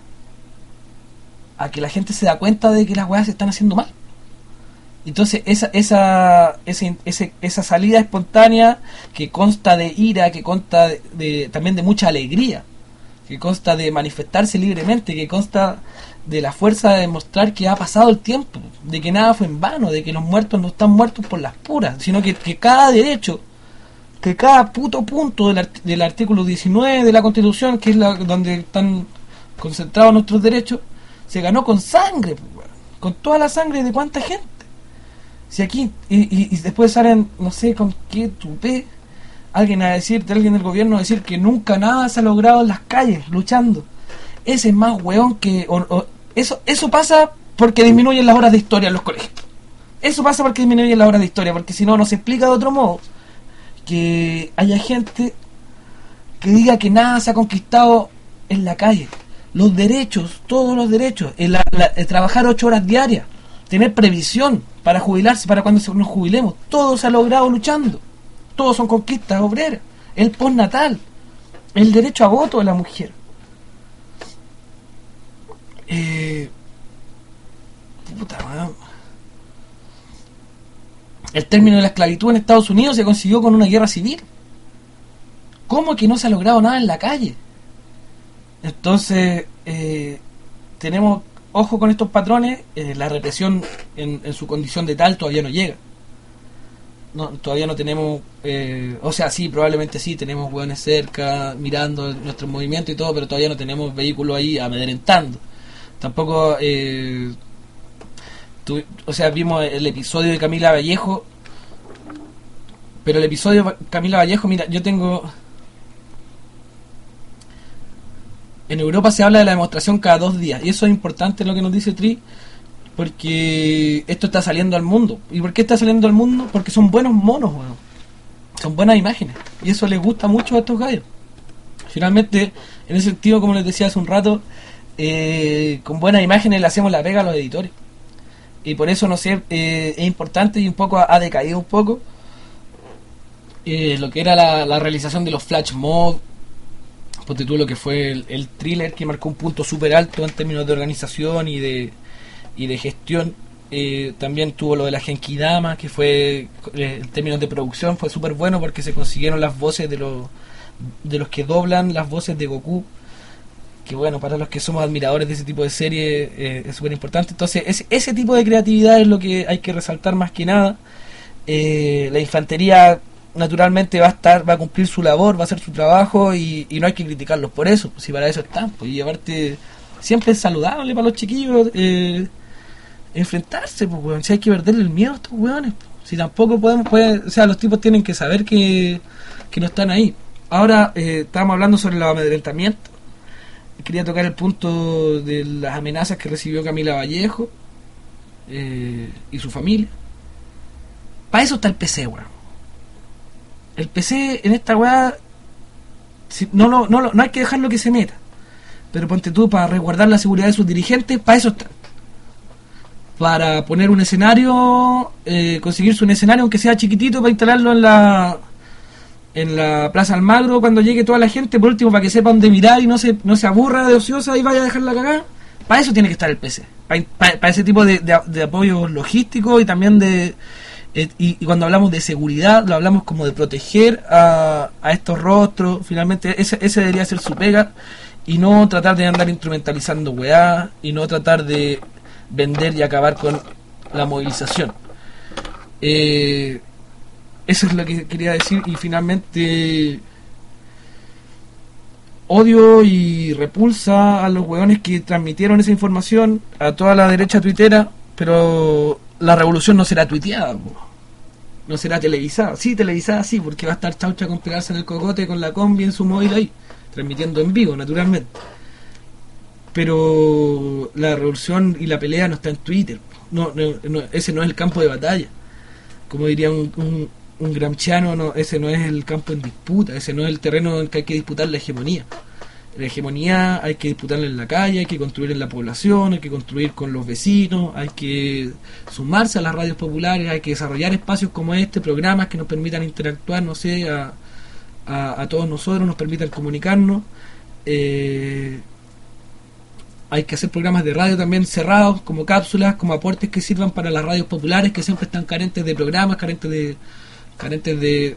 a que la gente se da cuenta de que las weas se están haciendo mal. Entonces esa esa ese, ese, esa salida espontánea que consta de ira, que consta de, de, también de mucha alegría, que consta de manifestarse libremente, que consta de la fuerza de demostrar que ha pasado el tiempo, de que nada fue en vano, de que los muertos no están muertos por las puras, sino que, que cada derecho, que cada puto punto del, art- del artículo diecinueve de la Constitución, que es la donde están concentrados nuestros derechos, se ganó con sangre, con toda la sangre de cuánta gente. Si aquí, y, y, y después salen, no sé con qué tupé, alguien a decir, de alguien del gobierno a decir que nunca nada se ha logrado en las calles, luchando. Ese es más hueón que... O, o, eso eso pasa porque disminuyen las horas de historia en los colegios. Eso pasa porque disminuyen las horas de historia, porque si no, no se explica de otro modo que haya gente que diga que nada se ha conquistado en la calle. Los derechos, todos los derechos, el, la, la, el trabajar ocho horas diarias, tener previsión para jubilarse, para cuando nos jubilemos, todo se ha logrado luchando. Todos son conquistas obreras. El postnatal, el derecho a voto de la mujer. Eh, puta, man. El término de la esclavitud en Estados Unidos se consiguió con una guerra civil. ¿Cómo que no se ha logrado nada en la calle? Entonces, eh, tenemos ojo con estos patrones. Eh, la represión en, en su condición de tal todavía no llega. No, todavía no tenemos, eh, o sea, sí, probablemente sí, tenemos hueones cerca, mirando nuestros movimientos y todo, pero todavía no tenemos vehículos ahí amedrentando. Tampoco, eh, tu, o sea, vimos el episodio de Camila Vallejo, pero el episodio de Camila Vallejo, mira, yo tengo... En Europa se habla de la demostración cada dos días, y eso es importante lo que nos dice Tri, porque esto está saliendo al mundo. ¿Y por qué está saliendo al mundo? Porque son buenos monos, bueno. Son buenas imágenes, y eso les gusta mucho a estos gallos. Finalmente, en ese sentido, como les decía hace un rato, eh, con buenas imágenes le hacemos la pega a los editores, y por eso, no sé, eh, es importante, y un poco ha, ha decaído un poco eh, lo que era la, la realización de los flash mob. Ponte tú lo que fue el, el thriller, que marcó un punto súper alto en términos de organización y de y de gestión. Eh, también tuvo lo de la Genkidama, que fue, eh, en términos de producción, fue súper bueno porque se consiguieron las voces de los de los que doblan las voces de Goku, que bueno, para los que somos admiradores de ese tipo de serie, eh, es súper importante. Entonces ese, ese tipo de creatividad es lo que hay que resaltar más que nada. Eh, la infantería naturalmente va a estar, va a cumplir su labor, va a hacer su trabajo, y, y no hay que criticarlos por eso, si para eso están, pues. Y aparte, siempre es saludable para los chiquillos eh, enfrentarse, pues, weón. Si hay que perderle el miedo a estos weones, pues. Si tampoco podemos, pues, o sea, los tipos tienen que saber que, que no están ahí. Ahora, eh, estábamos hablando sobre el amedrentamiento. Quería tocar el punto de las amenazas que recibió Camila Vallejo eh, y su familia. Para eso está el P C, weón. El P C en esta weá, si, no, no, no, no hay que dejarlo que se meta. Pero ponte tú, para resguardar la seguridad de sus dirigentes, para eso está. Para poner un escenario, eh, conseguirse un escenario, aunque sea chiquitito, para instalarlo en la en la Plaza Almagro cuando llegue toda la gente, por último, para que sepa dónde mirar y no se no se aburra de ociosa y vaya a dejarla cagar. Para eso tiene que estar el P C. Para, para, para ese tipo de, de, de apoyos logísticos y también de... Eh, y, y cuando hablamos de seguridad, lo hablamos como de proteger a, a estos rostros. Finalmente ese, ese debería ser su pega, y no tratar de andar instrumentalizando weá, y no tratar de vender y acabar con la movilización. Eh, eso es lo que quería decir. Y finalmente odio y repulsa a los hueones que transmitieron esa información, a toda la derecha tuitera, pero la revolución no será tuiteada, po. No será televisada. Sí, televisada sí, porque va a estar Chaucha con pegarse en el cocote con la combi en su móvil ahí, transmitiendo en vivo, naturalmente. Pero la revolución y la pelea no está en Twitter. No, no, no, ese no es el campo de batalla. Como diría un, un, un gramsciano, no, ese no es el campo en disputa, ese no es el terreno en el que hay que disputar la hegemonía. La hegemonía hay que disputarla en la calle, hay que construir en la población, hay que construir con los vecinos, hay que sumarse a las radios populares, hay que desarrollar espacios como este, programas que nos permitan interactuar, no sé, a, a, a todos nosotros, nos permitan comunicarnos. Eh, hay que hacer programas de radio también cerrados, como cápsulas, como aportes que sirvan para las radios populares que siempre están carentes de programas, carentes de carentes de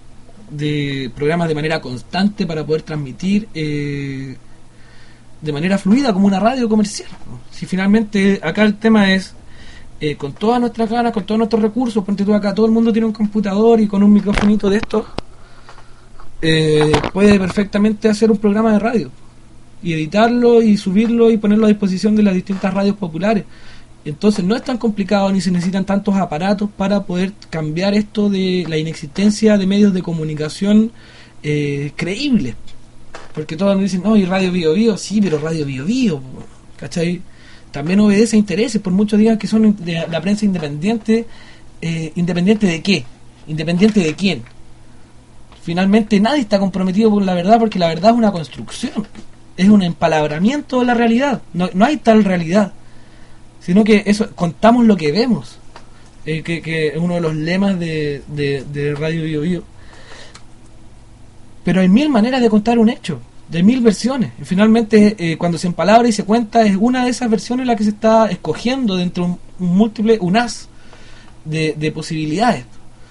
de programas de manera constante para poder transmitir eh, de manera fluida como una radio comercial. Si finalmente acá el tema es eh, con todas nuestras ganas, con todos nuestros recursos, ponte tú acá, todo el mundo tiene un computador y con un microfonito de estos eh, puede perfectamente hacer un programa de radio y editarlo y subirlo y ponerlo a disposición de las distintas radios populares. Entonces no es tan complicado ni se necesitan tantos aparatos para poder cambiar esto de la inexistencia de medios de comunicación eh, creíbles. Porque todos me dicen, no, y Radio Bio Bio, sí, pero Radio Bio Bio, ¿cachai? También obedece a intereses, por muchos digan que son de la prensa independiente. Eh, ¿Independiente de qué? ¿Independiente de quién? Finalmente nadie está comprometido con la verdad, porque la verdad es una construcción, es un empalabramiento de la realidad, no, no hay tal realidad, sino que eso contamos lo que vemos, eh, que, que es uno de los lemas de, de, de Radio Bio Bio. Pero hay mil maneras de contar un hecho, de mil versiones, y finalmente eh, cuando se empalabra y se cuenta es una de esas versiones la que se está escogiendo dentro de un, un múltiple, un haz de, de posibilidades.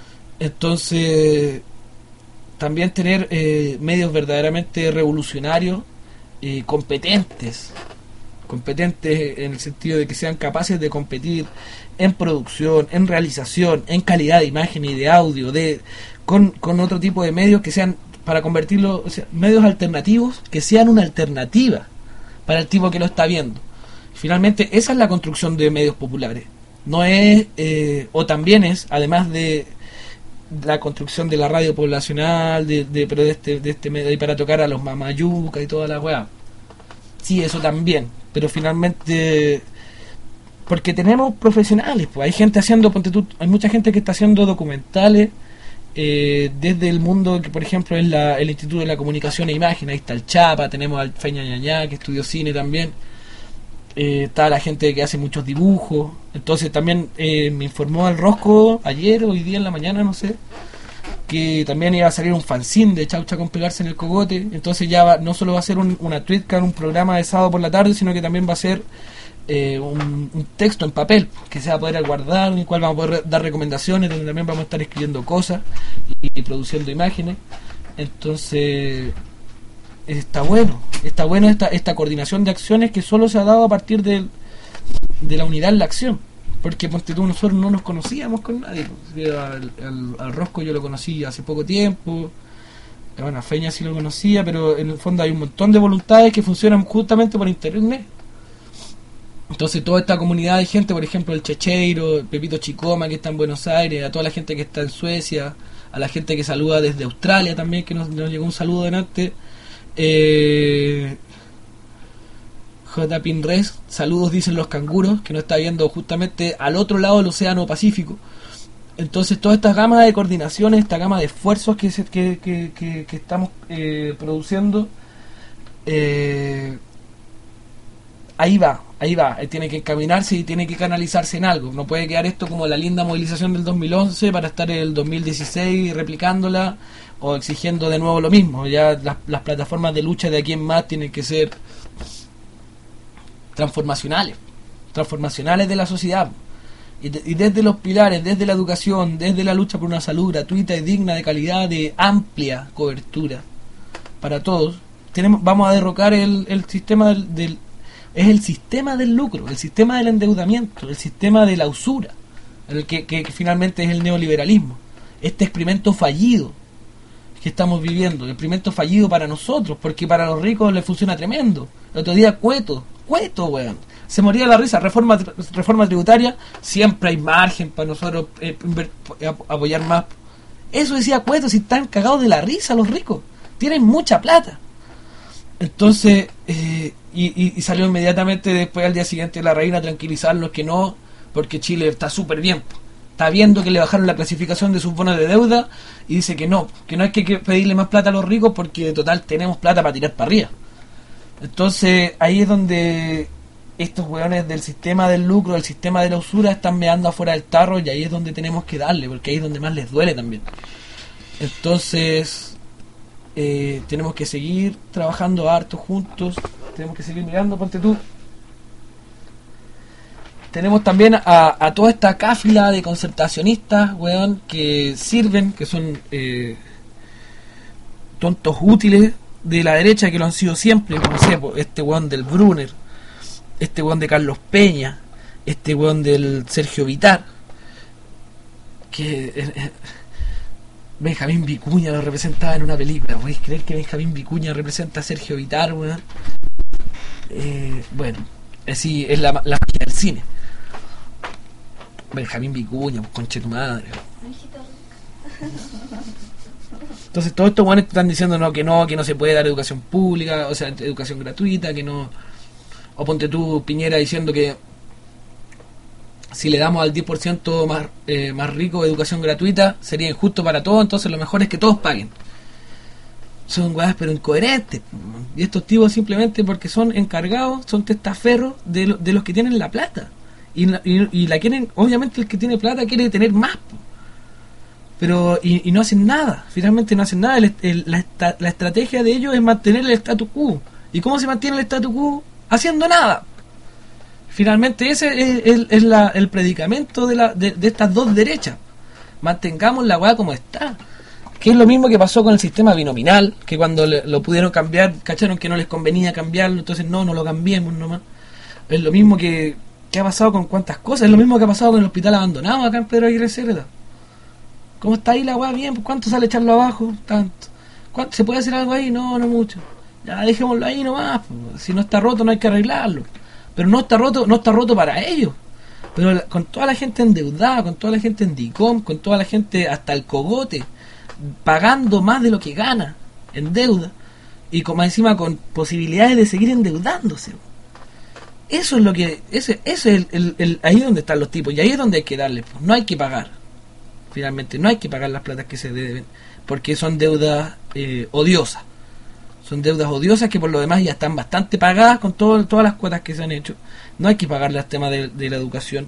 Entonces también tener eh, medios verdaderamente revolucionarios, eh, competentes competentes en el sentido de que sean capaces de competir en producción, en realización, en calidad de imagen y de audio, de con, con otro tipo de medios que sean, para convertirlos, o sea, medios alternativos que sean una alternativa para el tipo que lo está viendo. Finalmente esa es la construcción de medios populares. No es, eh, o también es, además de la construcción de la radio poblacional, de, de pero de este, de este medio para tocar a los mamayucas y toda la weá. Sí, eso también, pero finalmente porque tenemos profesionales, pues hay gente haciendo, ponte tú, hay mucha gente que está haciendo documentales eh, desde el mundo que por ejemplo es la, el Instituto de la Comunicación e Imagen. Ahí está el Chapa, tenemos al Feña Ñañá que estudió cine también, eh, está la gente que hace muchos dibujos. Entonces también eh, me informó al Rosco ayer, hoy día en la mañana, no sé, que también iba a salir un fanzine de Chaucha con pegarse en el cogote. Entonces ya va, no solo va a ser un, una tweetcast, un programa de sábado por la tarde, sino que también va a ser eh, un, un texto en papel que se va a poder guardar, en el cual vamos a poder dar recomendaciones, donde también vamos a estar escribiendo cosas y, y produciendo imágenes. Entonces está bueno, está bueno esta, esta coordinación de acciones que solo se ha dado a partir de, de la unidad en la acción. Porque ponte tú, nosotros no nos conocíamos con nadie. Al, al, al Rosco yo lo conocí hace poco tiempo, bueno, a Feña sí lo conocía, pero en el fondo hay un montón de voluntades que funcionan justamente por internet. Entonces toda esta comunidad de gente, por ejemplo el Checheiro, el Pepito Chicoma que está en Buenos Aires, a toda la gente que está en Suecia, a la gente que saluda desde Australia también, que nos, nos llegó un saludo delante, eh... J. Pinres, saludos dicen los canguros, que nos está viendo justamente al otro lado del océano Pacífico. Entonces toda esta gama de coordinaciones, esta gama de esfuerzos que, se, que, que, que, que estamos eh, produciendo, eh, ahí va, ahí va, tiene que encaminarse y tiene que canalizarse en algo. No puede quedar esto como la linda movilización del dos mil once para estar en el dos mil dieciséis replicándola o exigiendo de nuevo lo mismo. Ya las, las plataformas de lucha de aquí en más tienen que ser transformacionales, transformacionales de la sociedad, y, de, y desde los pilares, desde la educación, desde la lucha por una salud gratuita y digna, de calidad, de amplia cobertura para todos, tenemos, vamos a derrocar el, el sistema del, del es el sistema del lucro, el sistema del endeudamiento, el sistema de la usura, el que, que, que finalmente es el neoliberalismo, este experimento fallido que estamos viviendo, el experimento fallido para nosotros, porque para los ricos les funciona tremendo. El otro día Cueto, Cueto, weón, se moría de la risa. Reforma reforma tributaria, siempre hay margen para nosotros eh, apoyar más. Eso decía Cueto, si están cagados de la risa los ricos, tienen mucha plata. Entonces, eh, y, y, y salió inmediatamente después al día siguiente la reina a tranquilizarlos que no, porque Chile está súper bien. Está viendo que le bajaron la clasificación de sus bonos de deuda y dice que no, que no hay que pedirle más plata a los ricos porque de total tenemos plata para tirar para arriba. Entonces ahí es donde estos hueones del sistema del lucro, del sistema de la usura están meando afuera del tarro, y ahí es donde tenemos que darle, porque ahí es donde más les duele también. Entonces eh, tenemos que seguir trabajando harto juntos, tenemos que seguir mirando, ponte tú. Tenemos también a, a toda esta cáfila de concertacionistas, weón, que sirven, que son eh, tontos útiles de la derecha, que lo han sido siempre, como sé, este weón del Brunner, este weón de Carlos Peña, este weón del Sergio Vitar, que eh, eh, Benjamín Vicuña lo representaba en una película. ¿Podéis creer que Benjamín Vicuña representa a Sergio Vitar, weón? Eh, bueno, así es la, la magia del cine. Benjamín Vicuña, pues, conche tu madre. Entonces todos estos buenos están diciendo no, que no, que no se puede dar educación pública, o sea, educación gratuita, que no. O ponte tú, Piñera, diciendo que si le damos al diez por ciento más, eh, más rico educación gratuita, sería injusto para todos, entonces lo mejor es que todos paguen. Son weas pero incoherentes. Y estos tipos simplemente porque son encargados, son testaferros de, lo, de los que tienen la plata. Y, y, y la quieren, obviamente el que tiene plata quiere tener más, pero y, y no hacen nada, finalmente no hacen nada. El, el, la, esta, la estrategia de ellos es mantener el status quo. ¿Y cómo se mantiene el status quo? Haciendo nada. Finalmente ese es, es, es la, el predicamento de, la, de, de estas dos derechas. Mantengamos la weá como está, que es lo mismo que pasó con el sistema binominal, que cuando le, lo pudieron cambiar, cacharon que no les convenía cambiarlo, entonces no, no lo cambiemos nomás. Es lo mismo que ¿Qué ha pasado con cuántas cosas? Es lo mismo que ha pasado con el hospital abandonado acá en Pedro Aguirre Cerda. ¿Cómo está ahí la weá? Bien, ¿cuánto sale echarlo abajo? Tanto. ¿Cuánto? ¿Se puede hacer algo ahí? No, no mucho. Ya dejémoslo ahí nomás. Pues. Si no está roto no hay que arreglarlo. Pero no está roto, no está roto para ellos. Pero la, con toda la gente endeudada, con toda la gente en DICOM, con toda la gente hasta el cogote, pagando más de lo que gana en deuda, y como encima con posibilidades de seguir endeudándose. Eso es lo que, ese, ese es el, el, el, ahí donde están los tipos, y ahí es donde hay que darles, pues. No hay que pagar, finalmente, no hay que pagar las platas que se deben, porque son deudas eh, odiosas, son deudas odiosas que por lo demás ya están bastante pagadas con todo, todas las cuotas que se han hecho. No hay que pagarle al tema de, de la educación,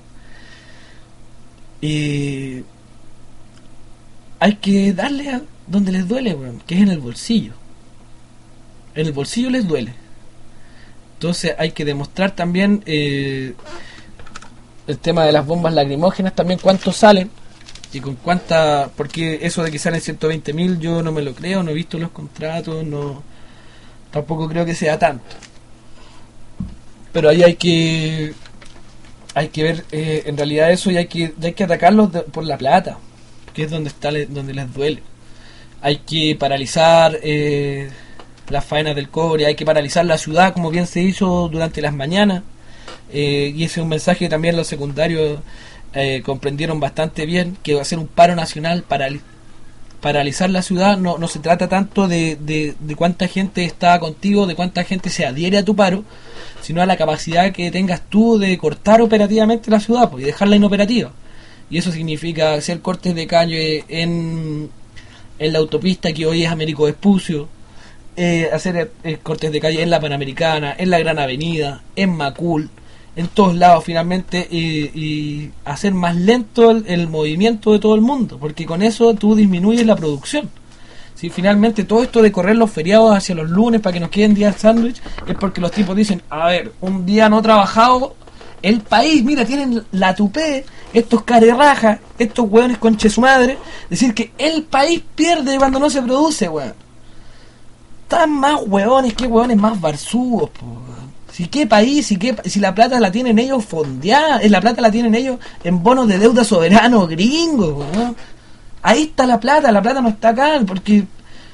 y hay que darle a donde les duele, bueno, que es en el bolsillo. En el bolsillo les duele. Entonces hay que demostrar también eh, el tema de las bombas lacrimógenas, también cuánto salen y con cuánta, porque eso de que salen ciento veinte mil yo no me lo creo, no he visto los contratos, no, tampoco creo que sea tanto. Pero ahí hay que hay que ver eh, en realidad eso, y hay que hay que atacarlos de, por la plata, que es donde está donde les duele. Hay que paralizar eh, las faenas del cobre, hay que paralizar la ciudad como bien se hizo durante las mañanas, eh, y ese es un mensaje que también los secundarios eh, comprendieron bastante bien, que va a ser un paro nacional. Paral- paralizar la ciudad no, no se trata tanto de, de, de cuánta gente está contigo, de cuánta gente se adhiere a tu paro, sino a la capacidad que tengas tú de cortar operativamente la ciudad, pues, y dejarla inoperativa. Y eso significa hacer cortes de calle en, en la autopista que hoy es Américo Vespucio, Eh, hacer eh, cortes de calle en la Panamericana, en la Gran Avenida, en Macul, en todos lados finalmente, y, y hacer más lento el, el movimiento de todo el mundo, porque con eso tú disminuyes la producción. Si finalmente todo esto de correr los feriados hacia los lunes para que nos queden días sándwich, es porque los tipos dicen, a ver, un día no trabajado, el país, mira, tienen la tupé, estos carerrajas, estos hueones conche su madre, decir que el país pierde cuando no se produce, weón. Están más hueones, qué hueones más barzudos, po. Si qué país, si qué, si la plata la tienen ellos fondeada, la plata la tienen ellos en bonos de deuda soberano gringo, ¿no? Ahí está la plata, la plata no está acá, porque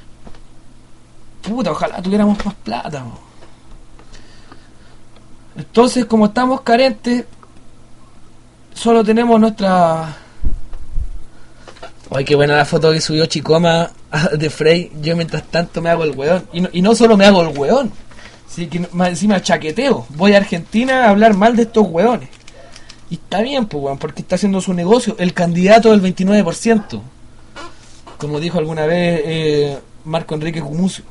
puta, ojalá tuviéramos más plata. Po. Entonces, como estamos carentes, solo tenemos nuestra... Ay, qué buena la foto que subió Chicoma de Frey. Yo mientras tanto me hago el weón. Y no, y no solo me hago el weón, sí, que más encima chaqueteo. Voy a Argentina a hablar mal de estos weones. Y está bien, pues, weón, porque está haciendo su negocio. El candidato del veintinueve por ciento. Como dijo alguna vez eh, Marco Enrique Gumucio.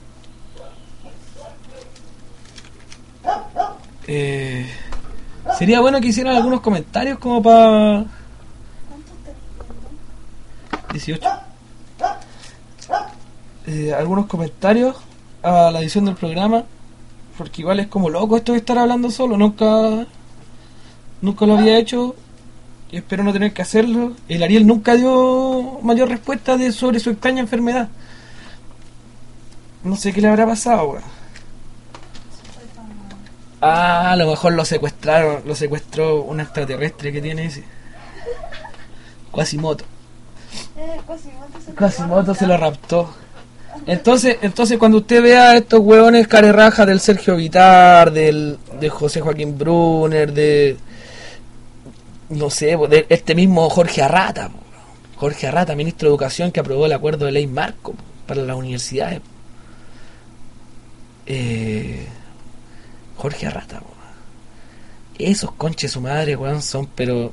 Eh, sería bueno que hicieran algunos comentarios como para... dieciocho. Eh, algunos comentarios a la edición del programa, porque igual es como loco esto de estar hablando solo. Nunca nunca lo había hecho y espero no tener que hacerlo. El Ariel nunca dio mayor respuesta de sobre su extraña enfermedad. No sé qué le habrá pasado, weón. Ah, a lo mejor lo secuestraron, lo secuestró un extraterrestre que tiene ese Quasimodo. Eh, Quasimodo se, Quasimodo se lo raptó. Entonces, entonces cuando usted vea a estos hueones carerrajas del Sergio Vitar, del de José Joaquín Brunner, de no sé, de este mismo Jorge Arrata, Jorge Arrata, ministro de Educación, que aprobó el acuerdo de ley marco para las universidades. Eh, Jorge Arrata, esos conches su madre, weón, son pero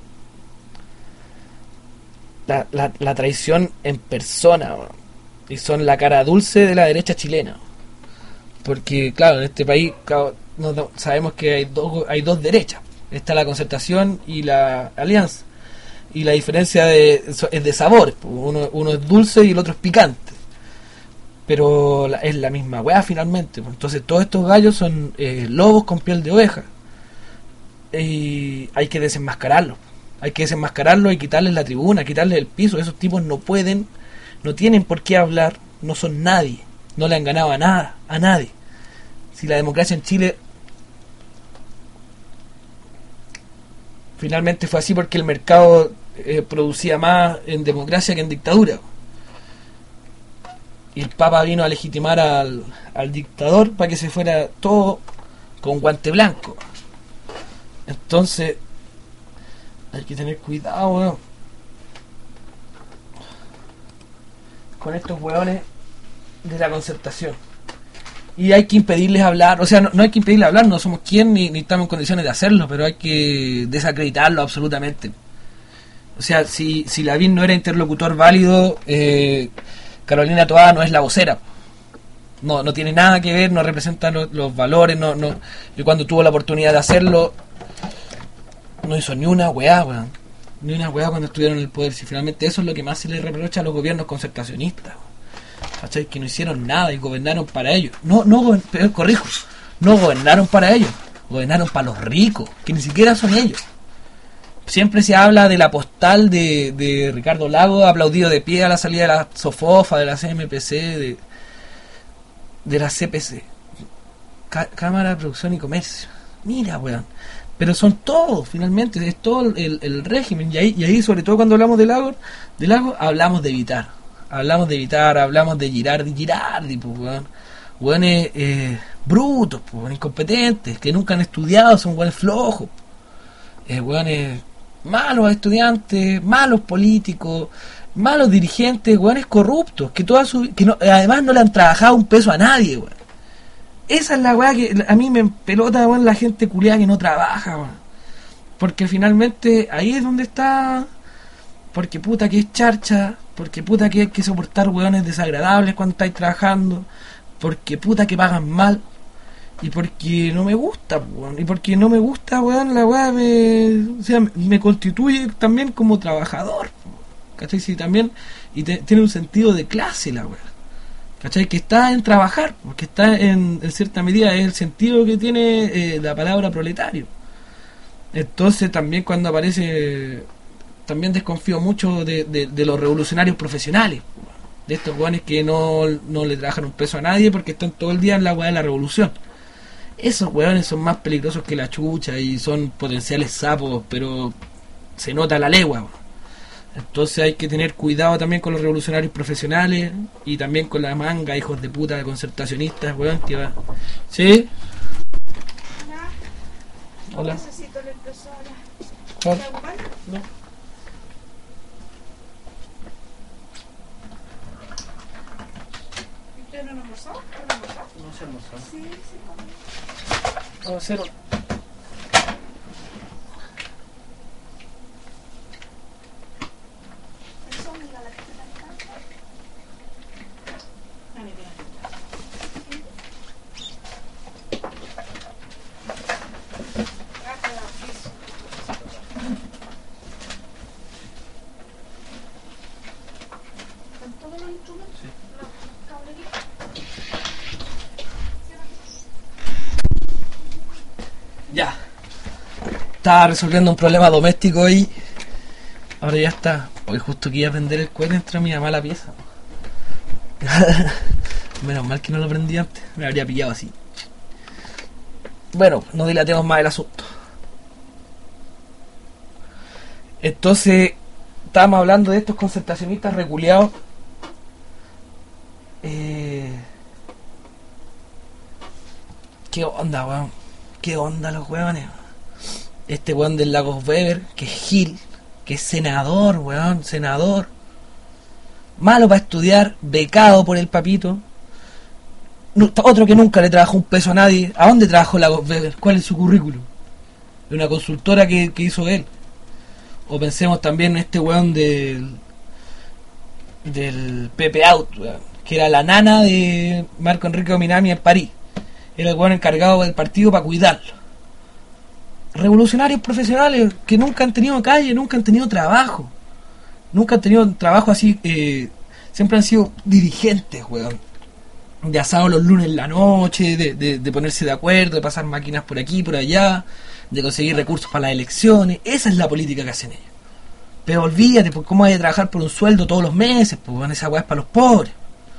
la, la, la traición en persona, weón. Y son la cara dulce de la derecha chilena. Porque, claro, en este país, claro, no, no, sabemos que hay dos, hay dos derechas. Está la Concertación y la Alianza. Y la diferencia de, es de sabor. Uno, uno es dulce y el otro es picante. Pero la, es la misma weá finalmente. Entonces todos estos gallos son eh, lobos con piel de oveja. Y hay que desenmascararlos. Hay que desenmascararlos y quitarles la tribuna, quitarles el piso. Esos tipos no pueden... No tienen por qué hablar, no son nadie, no le han ganado a nada, a nadie. Si la democracia en Chile finalmente fue así porque el mercado eh, producía más en democracia que en dictadura. Y el Papa vino a legitimar al, al dictador para que se fuera todo con guante blanco. Entonces, hay que tener cuidado, weón, con estos hueones de la Concertación. Y hay que impedirles hablar, o sea, no, no hay que impedirles hablar, no somos quien ni, ni estamos en condiciones de hacerlo, pero hay que desacreditarlo absolutamente. O sea, si, si Lavín no era interlocutor válido, eh, Carolina Toá no es la vocera. No, no tiene nada que ver, no representa los, los valores, no, no. Y cuando tuvo la oportunidad de hacerlo, no hizo ni una weá, weón. Ni una weá cuando estuvieron en el poder. Si finalmente eso es lo que más se les reprocha a los gobiernos concertacionistas, ¿cachai? Que no hicieron nada y gobernaron para ellos. No, no, pero corrijo, no gobernaron para ellos, gobernaron para los ricos, que ni siquiera son ellos. Siempre se habla de la postal de, de Ricardo Lagos, aplaudido de pie a la salida de la SOFOFA, de la C M P C, de, de la C P C, Cá- Cámara de Producción y Comercio. Mira, weón. Pero son todos, finalmente, es todo el, el régimen. Y ahí, y ahí, sobre todo cuando hablamos de Lagos, de Lagos hablamos de evitar. Hablamos de evitar, hablamos de Girardi, Girardi, pues, weón. Weones eh, brutos, pues, incompetentes, que nunca han estudiado, son weones flojos. Eh, weones malos estudiantes, malos políticos, malos dirigentes, weones corruptos, que toda su, que no, además no le han trabajado un peso a nadie, weón. Esa es la weá que a mí me pelota, weón, la gente culiada que no trabaja, weón. Porque finalmente ahí es donde está. Porque puta que es charcha, porque puta que hay que soportar weones desagradables cuando estáis trabajando, porque puta que pagan mal, y porque no me gusta, weón. Y porque no me gusta, weón, la weá me, o sea, me constituye también como trabajador, ¿cachai? Sí, también, y te, tiene un sentido de clase la weá. ¿Cachai? Que está en trabajar, porque está en, en cierta medida, es el sentido que tiene eh, la palabra proletario. Entonces también cuando aparece, también desconfío mucho de, de, de los revolucionarios profesionales, de estos hueones que no, no le trabajan un peso a nadie porque están todo el día en la hueá de la revolución. Esos hueones son más peligrosos que la chucha y son potenciales sapos, pero se nota la legua. Entonces hay que tener cuidado también con los revolucionarios profesionales y también con la manga, hijos de puta, de concertacionistas, weón, que va. ¿Sí? Hola. Hola. Necesito la impresora. ¿Cuál? ¿La ocupan? No. ¿Usted no almorzó? ¿No almorzó? No se almorzó. Sí, sí, come. Vamos a hacer Eso, mira la que está acá. Ah, mira. Acá, eso. ¿Con todos los instrumentos? Sí. Los cableritos. Ya. Estaba resolviendo un problema doméstico y ahora ya está. Hoy justo que iba a prender el cohete entró mi mamá a la pieza. Menos mal que no lo prendí antes. Me habría pillado así. Bueno, no dilatemos más el asunto. Entonces, estábamos hablando de estos concertacionistas reculeados. Eh... ¿Qué onda, weón? ¿Qué onda los weones? Este weón del Lagos Weber, que es Gil, que es senador, weón, senador. Malo para estudiar, becado por el papito. No, otro que nunca le trabajó un peso a nadie. ¿A dónde trabajó Lagos Weber? ¿Cuál es su currículum? De una consultora que, que hizo él. O pensemos también en este weón del del Pepe Out, weón, que era la nana de Marco Enrique Ominami en París. Era el weón encargado del partido para cuidarlo. Revolucionarios profesionales que nunca han tenido calle, nunca han tenido trabajo. Nunca han tenido trabajo así, eh, siempre han sido dirigentes, weón. De asado los lunes en la noche, de, de, de ponerse de acuerdo, de pasar máquinas por aquí, por allá, de conseguir recursos para las elecciones. Esa es la política que hacen ellos. Pero olvídate, pues, ¿cómo hay que trabajar por un sueldo todos los meses? Pues bueno, esa weá es para los pobres.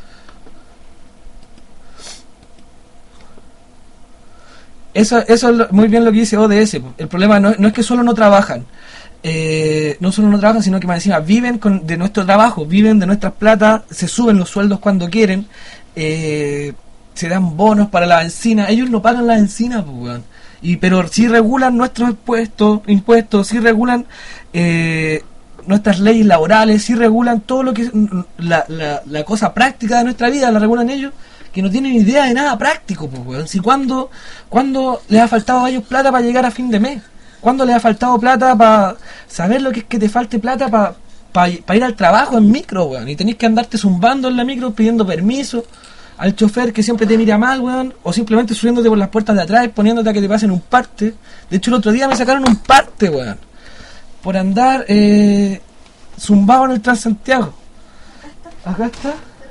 Eso, eso es lo, muy bien lo que dice O D S. Pues. El problema no, no es que solo no trabajan, eh, no solo no trabajan, sino que más encima viven con, de nuestro trabajo, viven de nuestras plata, se suben los sueldos cuando quieren, eh, se dan bonos para la benzina. Ellos no pagan la benzina, pues, weón. Y, pero sí regulan nuestros impuestos, impuestos, sí regulan eh, nuestras leyes laborales, sí regulan todo lo que es la, la, la cosa práctica de nuestra vida, la regulan ellos, que no tienen idea de nada práctico, pues, weón. Si cuando, cuando les ha faltado a ellos plata para llegar a fin de mes, cuando les ha faltado plata para saber lo que es que te falte plata para pa, pa ir al trabajo en micro, weón, y tenés que andarte zumbando en la micro pidiendo permiso al chofer que siempre te mira mal, weón, o simplemente subiéndote por las puertas de atrás, poniéndote a que te pasen un parte. De hecho, el otro día me sacaron un parte, weón, por andar eh, zumbado en el Transantiago. Acá está.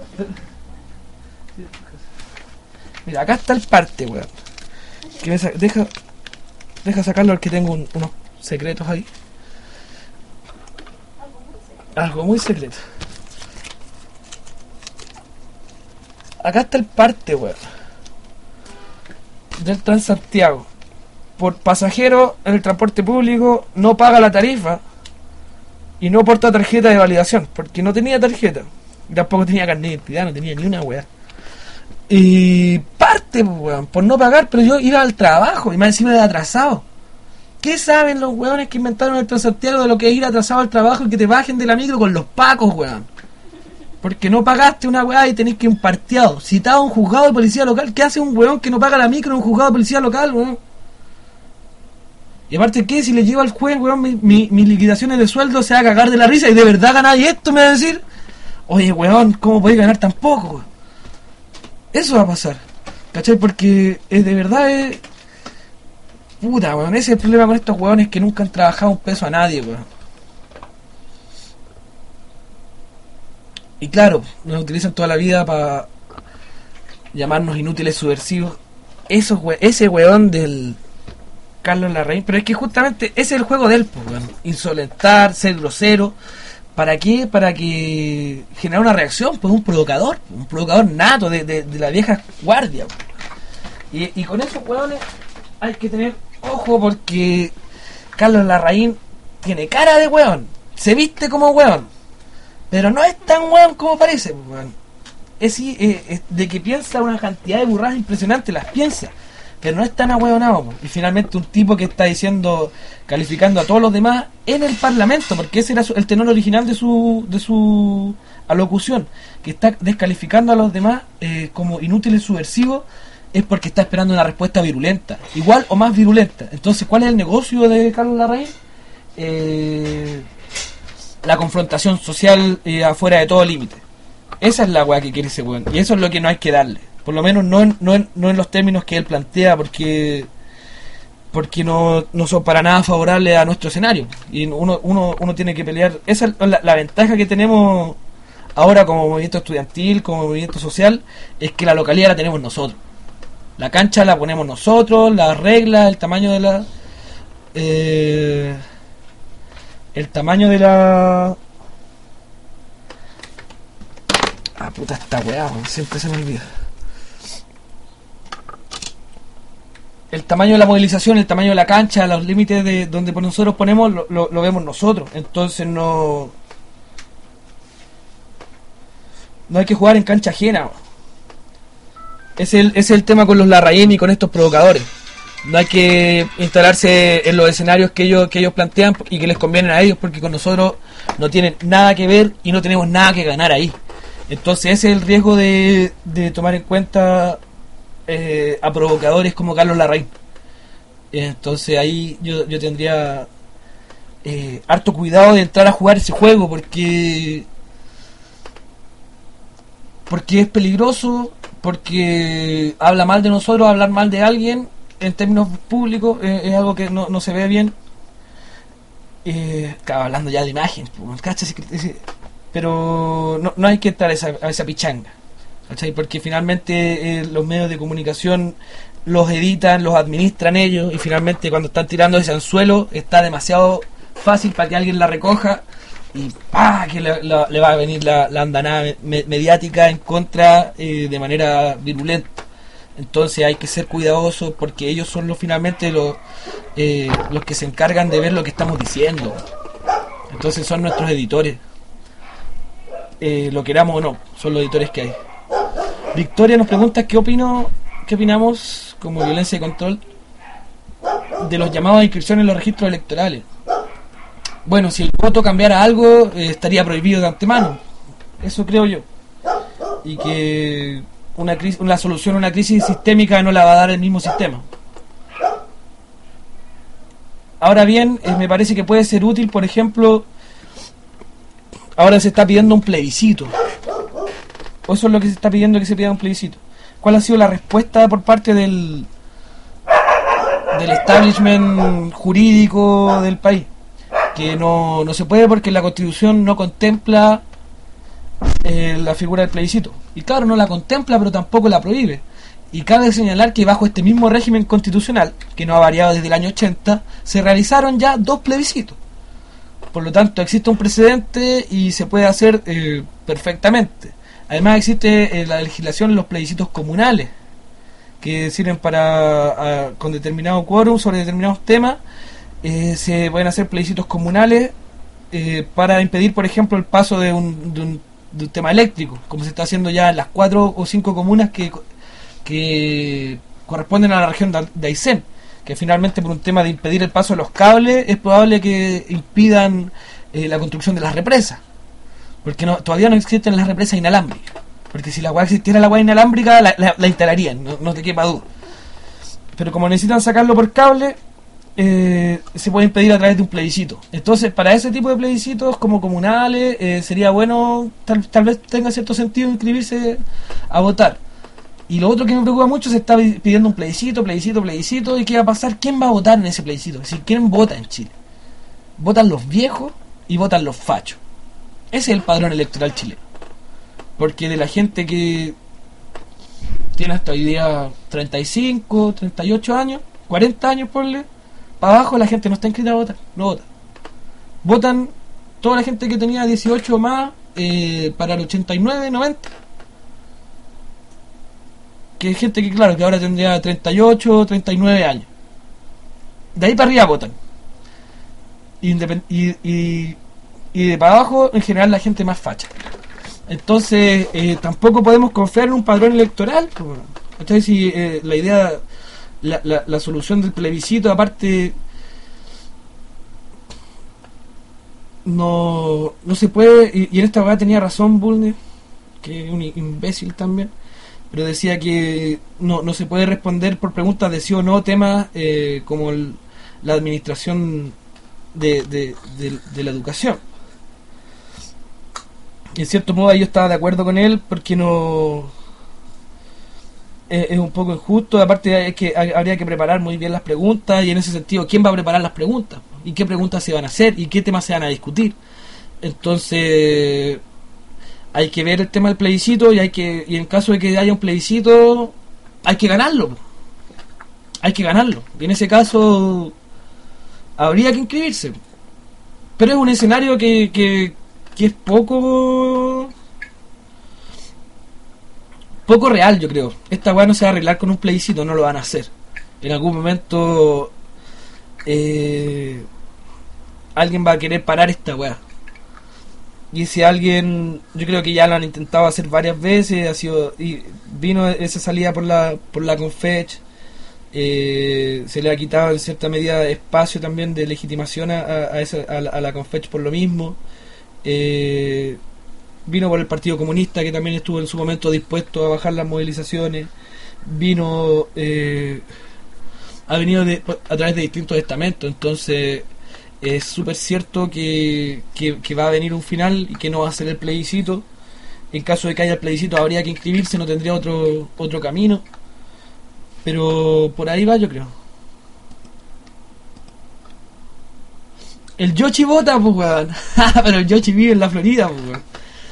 Mira, acá está el parte, weón. Que me sa- deja, deja sacarlo porque tengo un, unos secretos ahí. Algo muy secreto. Acá está el parte, weón, del Transantiago. Por pasajero en el transporte público no paga la tarifa y no porta tarjeta de validación, porque no tenía tarjeta. Y tampoco tenía carnet de identidad, no tenía ni una weá. Y parte, weón, por no pagar, pero yo iba al trabajo y más encima de atrasado. ¿Qué saben los weones que inventaron el Transantiago de lo que es ir atrasado al trabajo y que te bajen de la micro con los pacos, weón? Porque no pagaste una weá y tenés que ir un parteado. Citado a un juzgado de policía local. ¿Qué hace un weón que no paga la micro en un juzgado de policía local, weón? Y aparte, ¿qué? Si le llevo al juez, weón, mi, mi, mis liquidaciones de sueldo se va a cagar de la risa y de verdad ganáis esto, me va a decir. Oye, weón, ¿cómo podéis ganar tan poco, weón? Eso va a pasar, ¿cachai? Porque eh, de verdad es... Puta, weón, ese es el problema con estos weones que nunca han trabajado un peso a nadie, weón. Y claro, nos utilizan toda la vida para llamarnos inútiles subversivos. Esos we- ese weón del Carlos Larraín, pero es que justamente ese es el juego de él, pues, weón. Insolentar, ser grosero. ¿Para qué? Para que generar una reacción, pues un provocador, un provocador nato de, de, de la vieja guardia. Y, y con esos weones hay que tener ojo porque Carlos Larraín tiene cara de weón, se viste como weón, pero no es tan weón como parece, weón. Es, es, es de que piensa una cantidad de burradas impresionantes, las piensa, pero no es tan ahueonado, po. Y finalmente un tipo que está diciendo, calificando a todos los demás en el Parlamento, porque ese era su, el tenor original de su de su alocución, que está descalificando a los demás eh, como inútiles, subversivos, es porque está esperando una respuesta virulenta, igual o más virulenta. Entonces, ¿cuál es el negocio de Carlos Larraín? Eh, la confrontación social eh, afuera de todo límite. Esa es la weá que quiere ese weón, y eso es lo que no hay que darle. Por lo menos no en, no en, no en los términos que él plantea, porque porque no, no son para nada favorables a nuestro escenario. Y uno uno uno tiene que pelear. Esa es la, la ventaja que tenemos ahora como movimiento estudiantil, como movimiento social, es que la localidad la tenemos nosotros. La cancha la ponemos nosotros, las reglas, el tamaño de la... Eh, el tamaño de la... Ah, puta, esta weá, siempre se me olvida. El tamaño de la movilización, el tamaño de la cancha, los límites de donde nosotros ponemos, lo, lo, lo vemos nosotros. Entonces no... No hay que jugar en cancha ajena. Es el, es el tema con los Larraín y con estos provocadores. No hay que instalarse en los escenarios que ellos que ellos plantean y que les convienen a ellos, porque con nosotros no tienen nada que ver y no tenemos nada que ganar ahí. Entonces ese es el riesgo de, de tomar en cuenta eh, a provocadores como Carlos Larraín. Entonces ahí yo, yo tendría eh, harto cuidado de entrar a jugar ese juego, porque porque es peligroso, porque habla mal de nosotros. Hablar mal de alguien en términos públicos eh, es algo que no, no se ve bien. Eh, claro, hablando ya de imagen, ¿cachai? Pero no, no hay que entrar a esa, a esa pichanga, ¿cachai? Porque finalmente eh, los medios de comunicación los editan, los administran ellos, y finalmente cuando están tirando ese anzuelo está demasiado fácil para que alguien la recoja y ¡pah! Que le, la, le va a venir la, la andanada me, mediática en contra eh, de manera virulenta. Entonces hay que ser cuidadosos, porque ellos son los finalmente los, eh, los que se encargan de ver lo que estamos diciendo. Entonces son nuestros editores. Eh, lo queramos o no, son los editores que hay. Victoria nos pregunta qué opino, qué opinamos como violencia y control de los llamados a inscripción en los registros electorales. Bueno, si el voto cambiara algo, eh, estaría prohibido de antemano. Eso creo yo. Y que una crisis, una solución a una crisis sistémica no la va a dar el mismo sistema. Ahora bien, eh, me parece que puede ser útil, por ejemplo, ahora se está pidiendo un plebiscito. O eso es lo que se está pidiendo, que se pida un plebiscito. ¿Cuál ha sido la respuesta por parte del del establishment jurídico del país? Que no, no se puede, porque la Constitución no contempla eh, la figura del plebiscito. Y claro, no la contempla, pero tampoco la prohíbe. Y cabe señalar que bajo este mismo régimen constitucional, que no ha variado desde el año ochenta, se realizaron ya dos plebiscitos. Por lo tanto, existe un precedente y se puede hacer eh, perfectamente. Además, existe eh, la legislación en los plebiscitos comunales, que sirven para, a, con determinado quórum sobre determinados temas. Eh, se pueden hacer plebiscitos comunales eh, para impedir, por ejemplo, el paso de un, de, un, de un tema eléctrico, como se está haciendo ya en las cuatro o cinco comunas que, que corresponden a la región de, de Aysén, que finalmente por un tema de impedir el paso de los cables es probable que impidan eh, la construcción de las represas, porque no, todavía no existen las represas inalámbricas, porque si la agua existiera la agua inalámbrica la, la, la instalarían, no, no te quepa duda. Pero como necesitan sacarlo por cable, Eh, se puede impedir a través de un plebiscito. Entonces, para ese tipo de plebiscitos como comunales, eh, sería bueno, tal, tal vez tenga cierto sentido inscribirse a votar. Y lo otro que me preocupa mucho, se está pidiendo un plebiscito, plebiscito, plebiscito, y qué va a pasar, quién va a votar en ese plebiscito. Es decir, quién vota en Chile. Votan los viejos y votan los fachos. Ese es el padrón electoral chileno. Porque de la gente que tiene hasta hoy día treinta y cinco, treinta y ocho años, cuarenta años, ponle, para abajo la gente no está inscrita a votar, no vota. Votan toda la gente que tenía dieciocho o más eh, para el ochenta y nueve, noventa. Que hay gente que, claro, que ahora tendría treinta y ocho, treinta y nueve años. De ahí para arriba votan. Independ- y, y, y de para abajo en general la gente más facha. Entonces eh, tampoco podemos confiar en un padrón electoral. Pues, entonces si eh, la idea, la, la, la solución del plebiscito aparte no, no se puede, y, y en esta verdad tenía razón Bulnes, que es un imbécil también, pero decía que no, no se puede responder por preguntas de sí o no temas eh, como el, la administración de, de, de, de la educación. Y en cierto modo yo estaba de acuerdo con él porque no es, es un poco injusto. Aparte es que habría que preparar muy bien las preguntas, y en ese sentido, ¿quién va a preparar las preguntas? ¿Y qué preguntas se van a hacer? ¿Y qué temas se van a discutir? Entonces hay que ver el tema del plebiscito, y hay que y en caso de que haya un plebiscito hay que ganarlo. Hay que ganarlo. Y en ese caso habría que inscribirse. Pero es un escenario que, que, que es poco poco real, yo creo. Esta weá no se va a arreglar con un plebiscito, no lo van a hacer. En algún momento eh, alguien va a querer parar esta weá. Y si alguien, yo creo que ya lo han intentado hacer varias veces, ha sido, y vino esa salida por la por la Confech, eh, se le ha quitado en cierta medida espacio también de legitimación a, a, esa, a, la, a la Confech por lo mismo. Eh, vino por el Partido Comunista, que también estuvo en su momento dispuesto a bajar las movilizaciones. Vino, eh, ha venido de, a través de distintos estamentos, entonces es súper cierto que, que, que va a venir un final y que no va a ser el plebiscito. En caso de que haya el plebiscito habría que inscribirse, no tendría otro otro camino. Pero por ahí va, yo creo. El Yoshi vota, pues weón. Pero el Yoshi vive en la Florida, pues weón.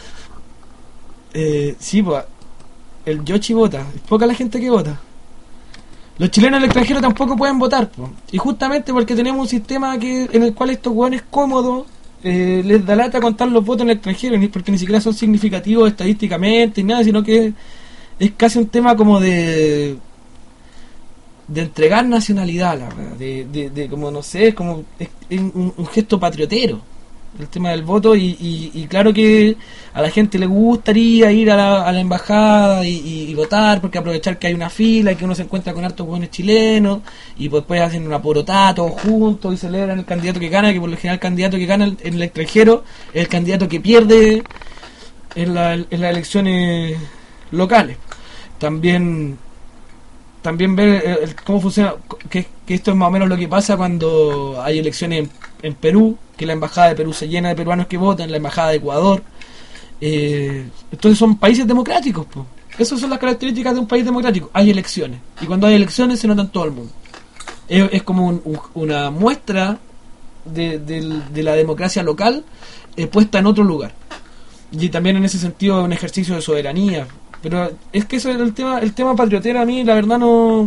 Eh, sí, pues. El Yoshi vota. Es poca la gente que vota. Los chilenos en el extranjero tampoco pueden votar, po. Y justamente porque tenemos un sistema que en el cual estos hueones cómodos eh, les da lata contar los votos en el extranjero, ni porque ni siquiera son significativos estadísticamente ni nada, sino que es casi un tema como de de entregar nacionalidad, la verdad, de, de, de como no sé, es como es, es un, un gesto patriotero el tema del voto, y, y, y claro que a la gente le gustaría ir a la, a la embajada y, y, y votar, porque aprovechar que hay una fila y que uno se encuentra con hartos buenos chilenos, y pues después hacen una porotá todos juntos y celebran el candidato que gana, que por lo general el candidato que gana en el extranjero es el candidato que pierde en, la, en las elecciones locales. También también ver el, el, cómo funciona, que, que esto es más o menos lo que pasa cuando hay elecciones en, en Perú, que la embajada de Perú se llena de peruanos que votan, la embajada de Ecuador. Eh, entonces son países democráticos, po. Esas son las características de un país democrático. Hay elecciones, y cuando hay elecciones se notan todo el mundo. Es, es como un, un, una muestra de, de, de la democracia local eh, puesta en otro lugar. Y también en ese sentido es un ejercicio de soberanía. Pero es que eso es el tema, el tema patriotero a mí la verdad no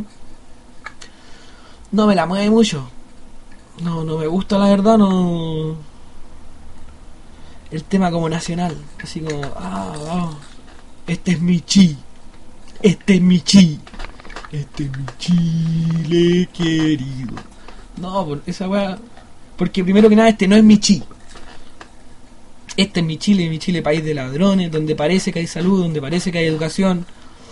no me la mueve mucho. No, no me gusta la verdad, no. El tema como nacional, así como, ah, ah, este es mi chi, este es mi chi, este es mi Chile querido. No, por esa weá, porque primero que nada este no es mi chi. Este es mi Chile, mi Chile país de ladrones, donde parece que hay salud, donde parece que hay educación,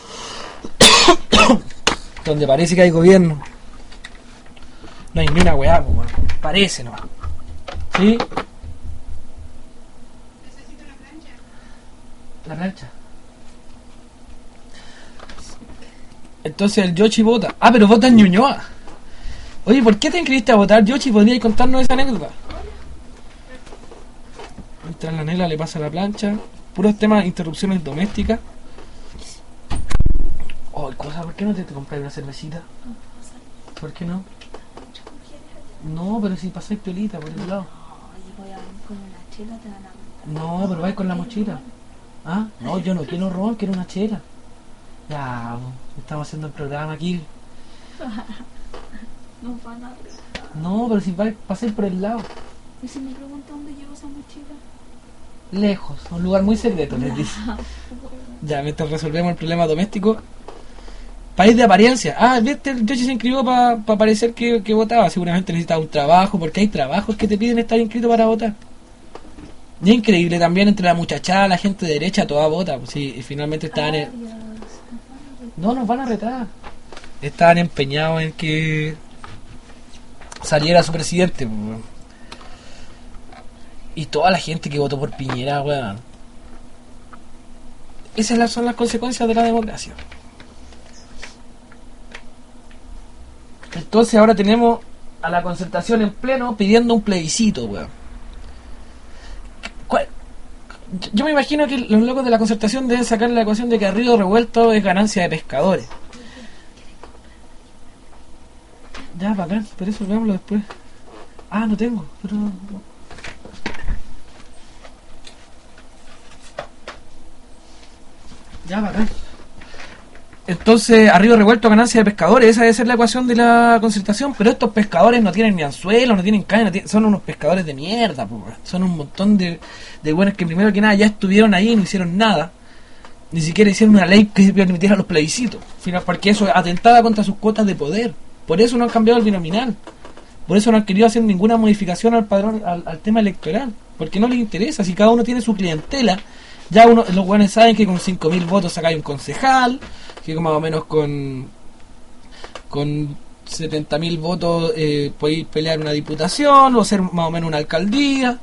donde parece que hay gobierno. No hay ni una weá, pues, bueno. Parece nomás. ¿Sí? Necesito la plancha. La plancha. Entonces el Yoshi vota. Ah, pero vota en Ñuñoa. Oye, ¿por qué te inscribiste a votar, Yoshi? ¿Podrías contarnos esa anécdota? Mientras la Nela le pasa la plancha. Puros temas, interrupciones domésticas. Oh, cosa, ¿por qué no te, te compras una cervecita? ¿Por qué no? No, pero si pasáis piolita por el lado. Oye, voy a venir con una chela, te van a aguantar. No, pero vais con la mochila. Ah, no, yo no quiero ron, quiero una chela. Ya, estamos haciendo el programa aquí. Nos van a regalar. No, pero si vais, pasáis por el lado. ¿Y si me preguntan dónde llevo esa mochila? Lejos, un lugar muy secreto, les dice. Ya, mientras resolvemos el problema doméstico. País de apariencia. Ah, viste, el Yoshi se inscribió para pa parecer que, que votaba. Seguramente necesitaba un trabajo, porque hay trabajos que te piden estar inscrito para votar. Y es increíble también entre la muchachada, la gente de derecha, toda vota. Pues, sí, y finalmente estaban... En... No, nos van a retar. Estaban empeñados en que saliera su presidente. Pues. Y toda la gente que votó por Piñera, weón. Esas son las consecuencias de la democracia. Entonces ahora tenemos a la concertación en pleno pidiendo un plebiscito, weón. ¿Cuál? Yo me imagino que los locos de la concertación deben sacar la ecuación de que el río revuelto es ganancia de pescadores. Ya, bacán, pero eso veámoslo después. Ah, no tengo, pero... Ya, bacán. Entonces, a río revuelto, ganancia de pescadores. Esa debe ser la ecuación de la concertación. Pero estos pescadores no tienen ni anzuelo, no tienen caña, no tienen, son unos pescadores de mierda, po. Son un montón de, de buenos que primero que nada ya estuvieron ahí y no hicieron nada. Ni siquiera hicieron una ley que permitiera los plebiscitos. Porque eso atentaba contra sus cuotas de poder. Por eso no han cambiado el binominal. Por eso no han querido hacer ninguna modificación al padrón, al, al tema electoral. Porque no les interesa. Si cada uno tiene su clientela. Ya uno, los buenos saben que con cinco mil votos sacáis un concejal, que más o menos con con setenta mil votos eh, podéis pelear una diputación o hacer más o menos una alcaldía.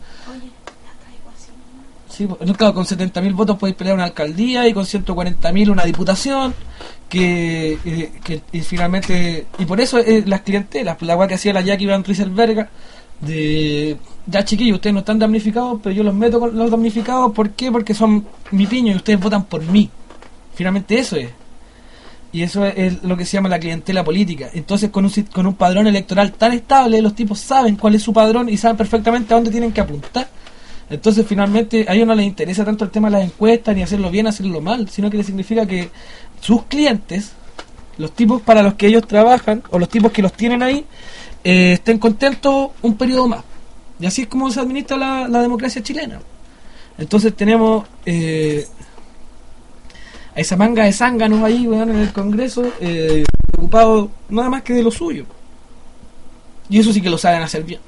Sí, no, claro, con setenta mil votos podéis pelear una alcaldía y con ciento cuarenta mil una diputación, que, eh, que y finalmente, y por eso eh, las clientelas, la guay que hacía la Jackie Van Rieselberga, de ya chiquillos, ustedes no están damnificados, pero yo los meto con los damnificados. ¿Por qué? Porque son mi piño y ustedes votan por mí. Finalmente eso es. Y eso es, es lo que se llama la clientela política. Entonces con un, con un padrón electoral tan estable, los tipos saben cuál es su padrón y saben perfectamente a dónde tienen que apuntar. Entonces finalmente a ellos no les interesa tanto el tema de las encuestas, ni hacerlo bien, hacerlo mal, sino que les significa que sus clientes, los tipos para los que ellos trabajan, o los tipos que los tienen ahí, eh, estén contentos un periodo más. Y así es como se administra la, la democracia chilena. Entonces tenemos eh, a esa manga de zánganos ahí, bueno, en el Congreso, eh, preocupados nada más que de lo suyo. Y eso sí que lo saben hacer bien.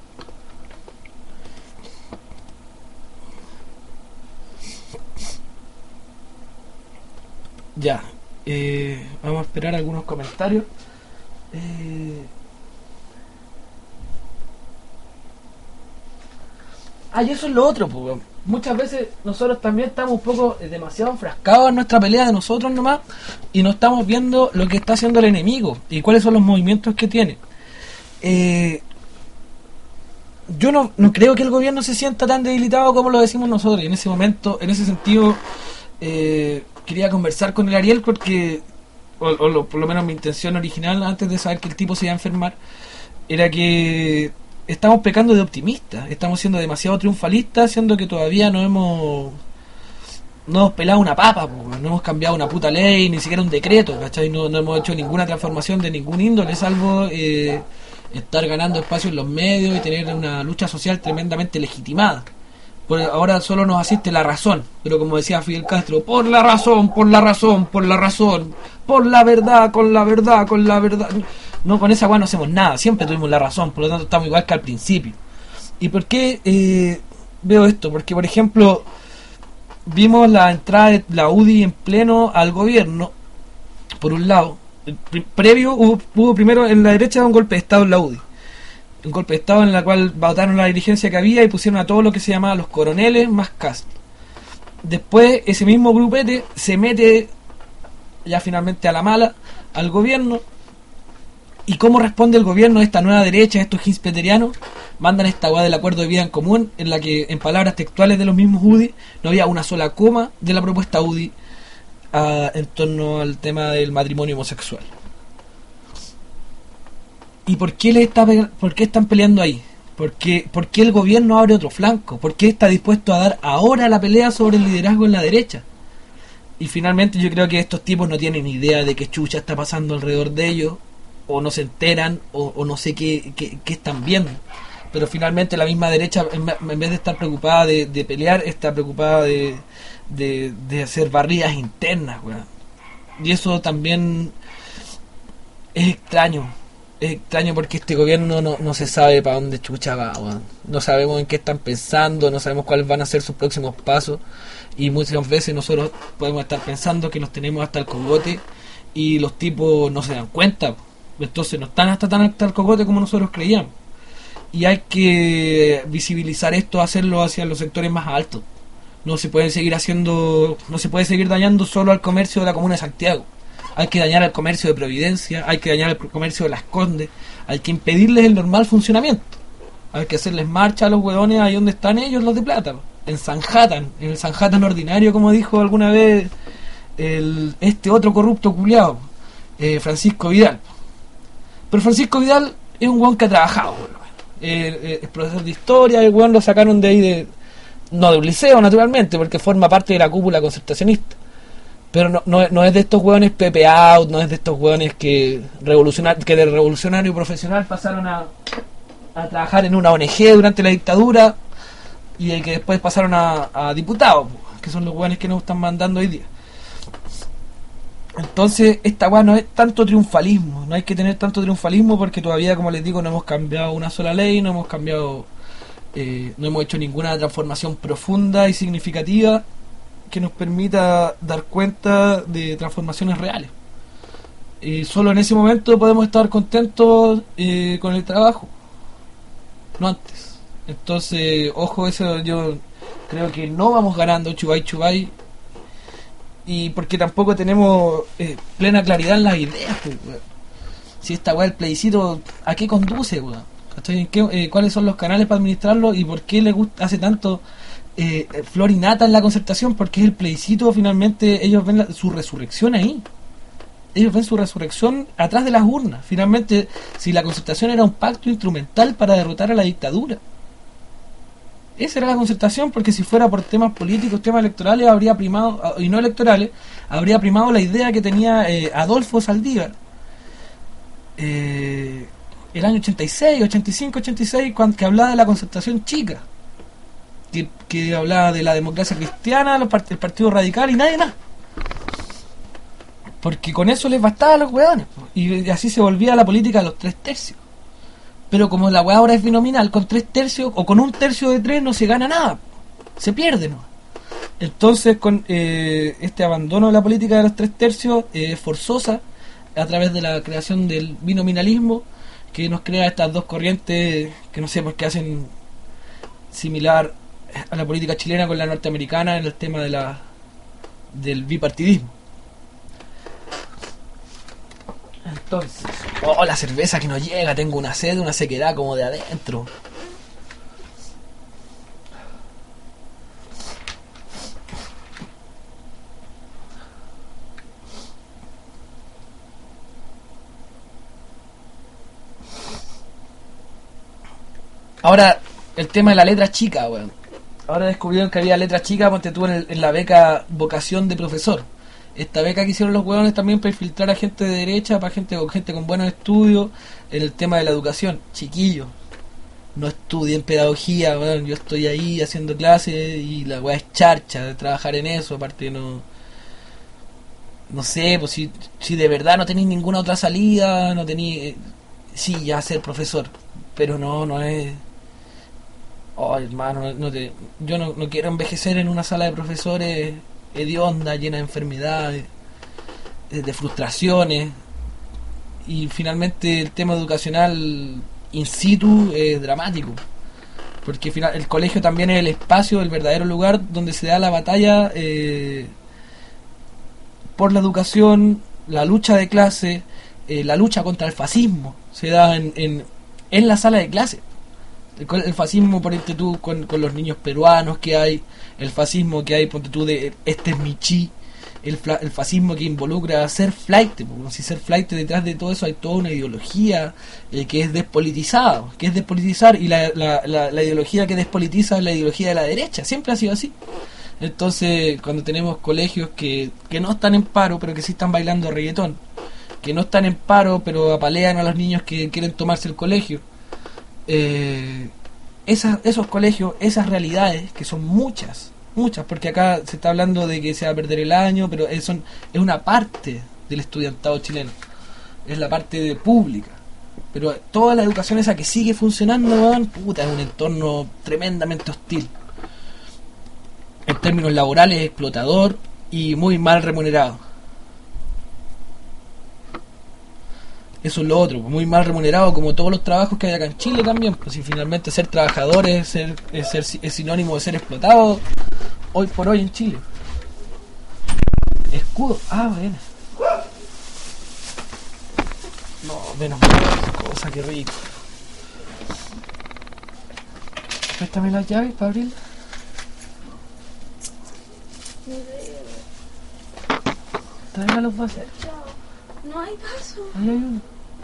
Ya, eh, vamos a esperar algunos comentarios. Eh, Ah, y eso es lo otro, pues. Muchas veces nosotros también estamos un poco eh, demasiado enfrascados en nuestra pelea de nosotros nomás y no estamos viendo lo que está haciendo el enemigo y cuáles son los movimientos que tiene. Eh, yo no, no creo que el gobierno se sienta tan debilitado como lo decimos nosotros. Y en ese momento, en ese sentido, eh, quería conversar con el Ariel porque, o, o lo, por lo menos mi intención original antes de saber que el tipo se iba a enfermar, era que estamos pecando de optimistas, estamos siendo demasiado triunfalistas, siendo que todavía no hemos no hemos pelado una papa, pues, no hemos cambiado una puta ley, ni siquiera un decreto, ¿cachai? No, no hemos hecho ninguna transformación de ningún índole, salvo eh, estar ganando espacio en los medios y tener una lucha social tremendamente legitimada. Por ahora solo nos asiste la razón, pero como decía Fidel Castro, por la razón, por la razón, por la razón, por la verdad, con la verdad, con la verdad. No, con esa weá no hacemos nada, siempre tuvimos la razón, por lo tanto estamos igual que al principio. ¿Y por qué eh, veo esto? Porque, por ejemplo, vimos la entrada de la U D I en pleno al gobierno, por un lado. Pre- previo hubo, hubo primero en la derecha un golpe de Estado en la U D I. Un golpe de Estado en la cual votaron la dirigencia que había y pusieron a todo lo que se llamaba los coroneles más Cast. Después ese mismo grupete se mete ya finalmente a la mala al gobierno. ¿Y cómo responde el gobierno a esta nueva derecha, a estos hinspeterianos? Mandan esta guada del acuerdo de vida en común, en la que, en palabras textuales de los mismos U D I, no había una sola coma de la propuesta U D I uh, en torno al tema del matrimonio homosexual. ¿Y por qué, le está, por qué están peleando ahí? ¿Por qué, ¿Por qué el gobierno abre otro flanco? ¿Por qué está dispuesto a dar ahora la pelea sobre el liderazgo en la derecha? Y finalmente yo creo que estos tipos no tienen idea de qué chucha está pasando alrededor de ellos, o no se enteran, o, o no sé qué, qué, qué están viendo. Pero finalmente la misma derecha, en, en vez de estar preocupada de, de pelear, está preocupada de, de, de hacer barridas internas, weón. Y eso también es extraño. es extraño porque este gobierno no, no se sabe para dónde chucha va, weón. No sabemos en qué están pensando, no sabemos cuáles van a ser sus próximos pasos, y muchas veces nosotros podemos estar pensando que los tenemos hasta el cogote y los tipos no se dan cuenta, entonces no están hasta tan hasta el cogote como nosotros creíamos, y hay que visibilizar esto, hacerlo hacia los sectores más altos. No se puede seguir haciendo, no se puede seguir dañando solo al comercio de la comuna de Santiago. Hay que dañar al comercio de Providencia, hay que dañar al comercio de Las Condes, hay que impedirles el normal funcionamiento. Hay que hacerles marcha a los hueones ahí donde están ellos, los de plata, en Sanhattan, en el Sanhattan ordinario, como dijo alguna vez el, este otro corrupto culiao, eh, Francisco Vidal. Pero Francisco Vidal es un hueón que ha trabajado, eh, eh, es profesor de historia, el hueón lo sacaron de ahí, de no de un liceo naturalmente, porque forma parte de la cúpula concertacionista. Pero no, no, no es de estos hueones Pepe Out, no es de estos hueones que, revolucionar, que de revolucionario profesional pasaron a, a trabajar en una O N G durante la dictadura y de que después pasaron a, a diputados, que son los hueones que nos están mandando hoy día. Entonces, esta hueá no es tanto triunfalismo, no hay que tener tanto triunfalismo porque todavía, como les digo, no hemos cambiado una sola ley, no hemos cambiado, eh, no hemos hecho ninguna transformación profunda y significativa que nos permita dar cuenta de transformaciones reales. Y solo en ese momento podemos estar contentos eh, con el trabajo, no antes. Entonces, ojo, eso yo creo que no vamos ganando chubay chubay, y porque tampoco tenemos eh, plena claridad en las ideas, pues, si esta weá, el plebiscito, ¿a qué conduce, weón? ¿En qué, eh, ¿Cuáles son los canales para administrarlo y por qué le gusta, hace tanto Eh, flor y nata en la concertación? Porque es el plebiscito, finalmente ellos ven la, su resurrección ahí, ellos ven su resurrección atrás de las urnas. Finalmente, si la concertación era un pacto instrumental para derrotar a la dictadura, esa era la concertación, porque si fuera por temas políticos, temas electorales, habría primado, y no electorales, habría primado la idea que tenía eh, Adolfo Saldívar eh, el año ochenta y seis, ochenta y cinco, ochenta y seis, cuando, que hablaba de la concertación chica, Que, que hablaba de la democracia cristiana, los part- el partido radical y nadie más, porque con eso les bastaba a los hueones, y, y así se volvía la política de los tres tercios. Pero como la hueá ahora es binominal, con tres tercios o con un tercio de tres no se gana nada, se pierde, ¿no? Entonces, con eh, este abandono de la política de los tres tercios eh, forzosa, a través de la creación del binominalismo, que nos crea estas dos corrientes que no sé por qué hacen similar a la política chilena con la norteamericana en el tema de la del bipartidismo. Entonces, oh, la cerveza que no llega, tengo una sed, una sequedad como de adentro. Ahora, el tema de la letra chica, weón. Ahora descubrieron que había letra chica, ponte tú en, el, en la beca vocación de profesor. Esta beca que hicieron los huevones también para infiltrar a gente de derecha, para gente, gente con buenos estudios en el tema de la educación. Chiquillos, no estudien pedagogía, weón. Yo estoy ahí haciendo clases y la weá es charcha de trabajar en eso. Aparte no... No sé, pues si, si de verdad no tenéis ninguna otra salida, no tenéis... Eh, sí, ya ser profesor, pero no, no es... Oh, hermano, no, no te, yo no, no quiero envejecer en una sala de profesores hedionda, llena de enfermedades, de, de frustraciones, y finalmente el tema educacional in situ es dramático, porque final, el colegio también es el espacio, el verdadero lugar donde se da la batalla eh, por la educación, la lucha de clase, eh, la lucha contra el fascismo, se da en, en, en la sala de clase. El, el fascismo, por ejemplo, tú con, con los niños peruanos que hay, el fascismo que hay, ponte tú, de este es mi chi, el, el fascismo que involucra ser flight, porque si ser flight, detrás de todo eso hay toda una ideología eh, que es despolitizada, que es despolitizar, y la, la, la, la ideología que despolitiza es la ideología de la derecha, siempre ha sido así. Entonces, cuando tenemos colegios que, que no están en paro, pero que sí están bailando reggaetón, que no están en paro, pero apalean a los niños que quieren tomarse el colegio, Eh, esas, esos colegios, esas realidades, que son muchas, muchas, porque acá se está hablando de que se va a perder el año, pero es, son, es una parte del estudiantado chileno, es la parte de pública, Pero toda la educación esa que sigue funcionando, weón, puta, es un entorno tremendamente hostil. En términos laborales, explotador y muy mal remunerado. Eso es lo otro, muy mal remunerado, como todos los trabajos que hay acá en Chile también. Pues si finalmente ser trabajador es, ser, es, ser, es sinónimo de ser explotado hoy por hoy en Chile. Escudo, ah, bueno. No, menos mal, cosa, qué rico. Préstame las llaves para abrirla. Tráeme los vasos. No hay vaso. Ahí hay uno.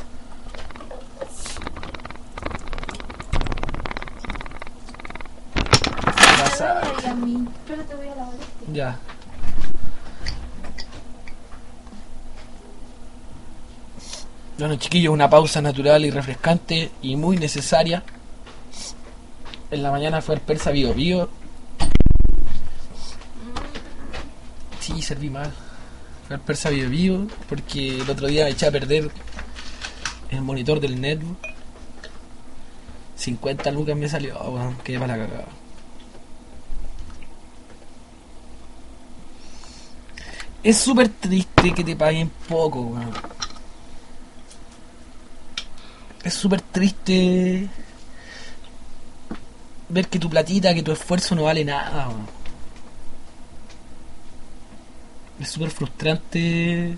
Pasa. Espérate, voy a lavar este. Ya. Bueno, chiquillos, una pausa natural y refrescante y muy necesaria. En la mañana fue el Persa Bio Bio. Sí, serví mal. Fue el Persa Bio Bio porque el otro día me eché a perder el monitor del netbook. cincuenta lucas me salió, bueno, quedé para la cagada. Es súper triste que te paguen poco, weón. Es súper triste ver que tu platita, que tu esfuerzo no vale nada, weón. Es súper frustrante.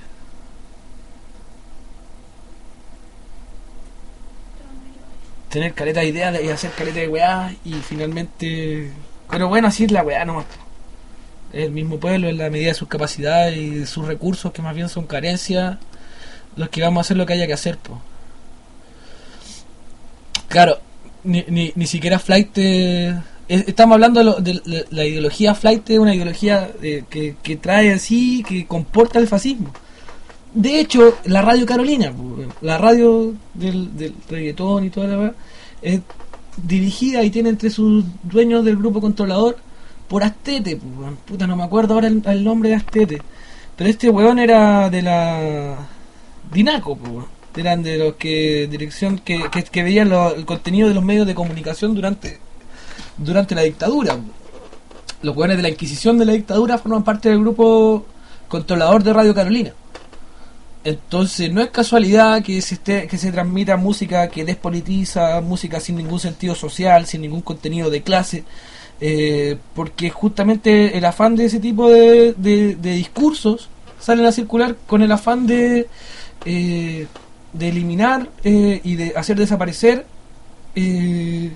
Tener caleta de ideas y hacer caleta de weá y finalmente... Pero bueno, así es la weá nomás. Es el mismo pueblo en la medida de sus capacidades y de sus recursos, que más bien son carencias, los que vamos a hacer lo que haya que hacer, po. Claro, ni, ni, ni siquiera flight... Eh, estamos hablando de, lo, de, de la ideología flight, una ideología eh, que, que trae así, que comporta el fascismo. De hecho, la Radio Carolina, la radio del, del reggaetón y toda la verdad, es dirigida y tiene entre sus dueños del grupo controlador por Astete, puta, no me acuerdo ahora el, el nombre de Astete, pero este weón era de la Dinaco, eran de los que dirección que, que, que veían lo, el contenido de los medios de comunicación durante durante la dictadura. Los weones de la Inquisición de la dictadura forman parte del grupo controlador de Radio Carolina. Entonces no es casualidad que se esté, que se transmita música que despolitiza, música sin ningún sentido social, sin ningún contenido de clase, eh, porque justamente el afán de ese tipo de, de, de discursos salen a circular con el afán de eh, de eliminar eh, y de hacer desaparecer eh,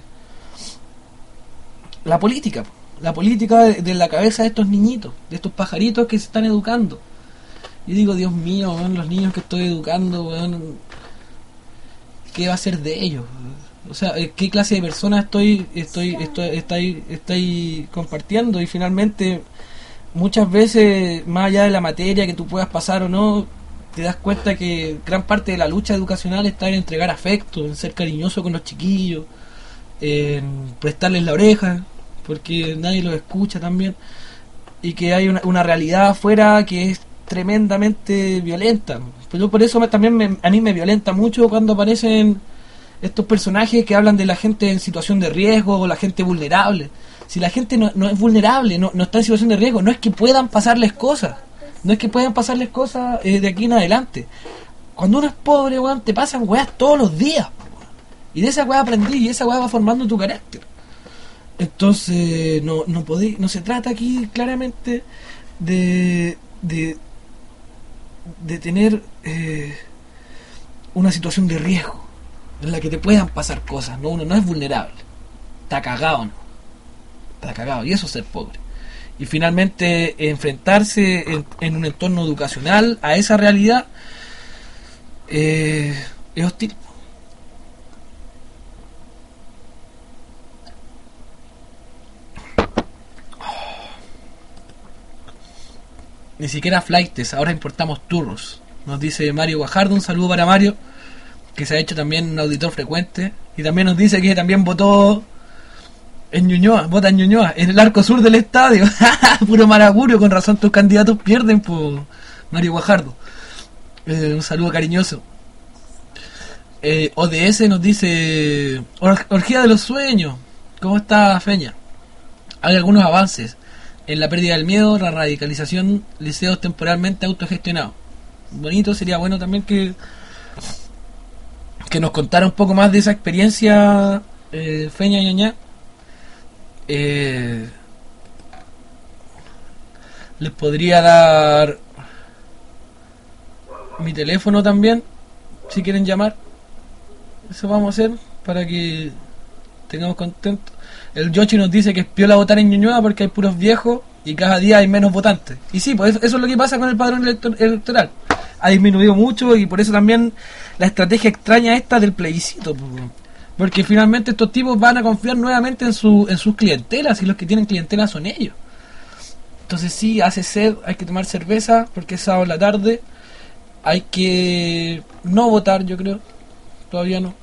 la política, la política de, de la cabeza de estos niñitos, de estos pajaritos que se están educando. Y digo, Dios mío, weón, los niños que estoy educando, weón, ¿qué va a ser de ellos? O sea, ¿qué clase de personas estoy estoy estoy estoy, estoy compartiendo? Y finalmente, muchas veces, más allá de la materia que tú puedas pasar o no, te das cuenta que gran parte de la lucha educacional está en entregar afecto, en ser cariñoso con los chiquillos, en prestarles la oreja, porque nadie los escucha también, y que hay una, una realidad afuera que es tremendamente violenta. Pues yo por eso me, también me, a mí me violenta mucho cuando aparecen estos personajes que hablan de la gente en situación de riesgo o la gente vulnerable. Si la gente no, no es vulnerable, no, no está en situación de riesgo, no es que puedan pasarles cosas, no es que puedan pasarles cosas eh, de aquí en adelante. Cuando uno es pobre, weón, te pasan weas todos los días, weón. Y de esa wea aprendí y esa wea va formando tu carácter. Entonces no no podí, no se trata aquí claramente de de de tener eh, una situación de riesgo en la que te puedan pasar cosas, no, uno no es vulnerable, está cagado, no está cagado, y eso es ser pobre. Y finalmente enfrentarse en, en un entorno educacional a esa realidad eh, es hostil. Ni siquiera flightes, ahora importamos turros. Nos dice Mario Guajardo, un saludo para Mario, que se ha hecho también un auditor frecuente. Y también nos dice que también votó en Ñuñoa, vota en Ñuñoa, en el arco sur del estadio. Puro maracurio, con razón tus candidatos pierden, por Mario Guajardo. Eh, un saludo cariñoso. Eh, O D S nos dice: Or- Orgía de los sueños. ¿Cómo está, Feña? Hay algunos avances en la pérdida del miedo, la radicalización, liceos temporalmente autogestionados. Bonito, sería bueno también que que nos contara un poco más de esa experiencia, eh, Feña Ñañá. Eh, les podría dar mi teléfono también, si quieren llamar. Eso vamos a hacer para que tengamos contento. El Yoshi nos dice que es piola votar en Ñuñoa porque hay puros viejos y cada día hay menos votantes. Y sí, pues eso, eso es lo que pasa con el padrón elector- electoral. Ha disminuido mucho y por eso también la estrategia extraña esta del plebiscito. Pues, porque finalmente estos tipos van a confiar nuevamente en, su, en sus clientelas y los que tienen clientela son ellos. Entonces sí, hace sed, hay que tomar cerveza porque es sábado en la tarde. Hay que no votar, yo creo. Todavía no.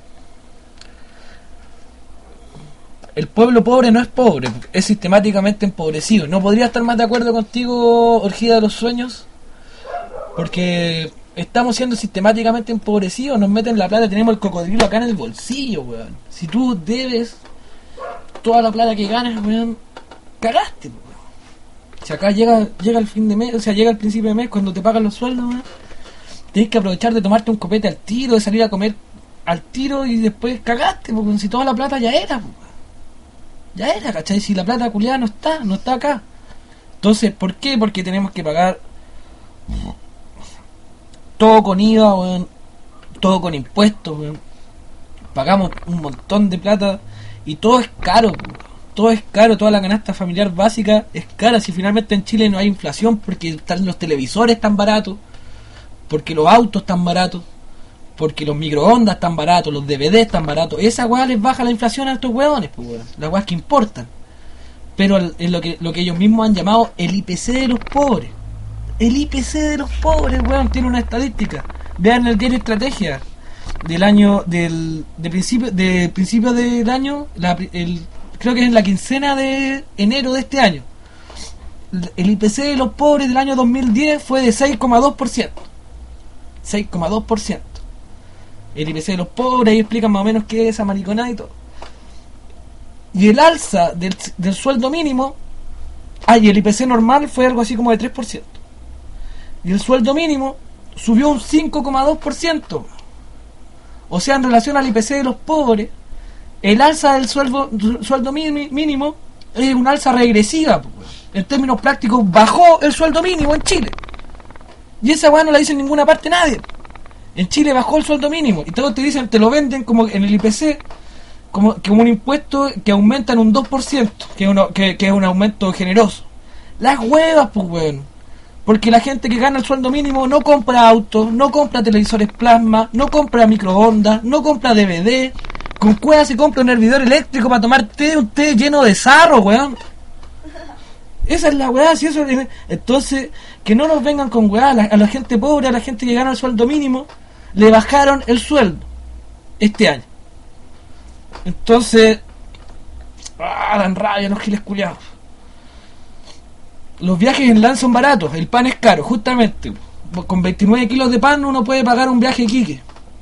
El pueblo pobre no es pobre, es sistemáticamente empobrecido. No podría estar más de acuerdo contigo, Orgía de los Sueños, porque estamos siendo sistemáticamente empobrecidos. Nos meten la plata, tenemos el cocodrilo acá en el bolsillo, weón. Si tú debes toda la plata que ganas, weón, cagaste, weón. Si acá llega llega el fin de mes, o sea, llega el principio de mes, cuando te pagan los sueldos, weón, tienes que aprovechar de tomarte un copete al tiro, de salir a comer al tiro y después cagaste, porque si toda la plata ya era, weón. Ya era, ¿cachai? Si la plata culiada no está, no está acá. Entonces, ¿por qué? Porque tenemos que pagar todo con I V A, weón, todo con impuestos, weón. Pagamos un montón de plata y todo es caro, weón. Todo es caro, toda la canasta familiar básica es cara. Si finalmente en Chile no hay inflación porque están los televisores tan baratos, porque los autos tan baratos, porque los microondas están baratos, los D V D están baratos, esa weá les baja la inflación a estos weones, pues weón, las weas que importan. Pero es lo que, lo que ellos mismos han llamado el I P C de los pobres. El I P C de los pobres, weón, tiene una estadística. Vean el diario Estrategia del año, del de principio, de principio del año, la, el, creo que es en la quincena de enero de este año. El I P C de los pobres del año dos mil diez fue de seis coma dos por ciento. seis coma dos por ciento. El I P C de los pobres, ahí explican más o menos qué es esa mariconada y todo. Y el alza del, del sueldo mínimo, ah, y el I P C normal fue algo así como de tres por ciento. Y el sueldo mínimo subió un cinco coma dos por ciento. O sea, en relación al I P C de los pobres, el alza del sueldo, sueldo mínimo es una alza regresiva. En términos prácticos, bajó el sueldo mínimo en Chile. Y esa weá no la dice en ninguna parte nadie. En Chile bajó el sueldo mínimo y todos te dicen, te lo venden como en el I P C como, como un impuesto que aumenta en un dos por ciento, que es, uno, que, que es un aumento generoso. Las huevas, pues weón. Porque la gente que gana el sueldo mínimo no compra autos, no compra televisores plasma, no compra microondas, no compra D V D. Con cueva se compra un hervidor eléctrico para tomar té, un té lleno de sarro, weón. Esa es la weá, si eso es... Entonces, que no nos vengan con weá, a la, a la gente pobre, a la gente que gana el sueldo mínimo, le bajaron el sueldo este año. Entonces, ah, dan rabia los giles culiados. Los viajes en LAN son baratos, el pan es caro, justamente. Con veintinueve kilos de pan uno puede pagar un viaje a Iquique.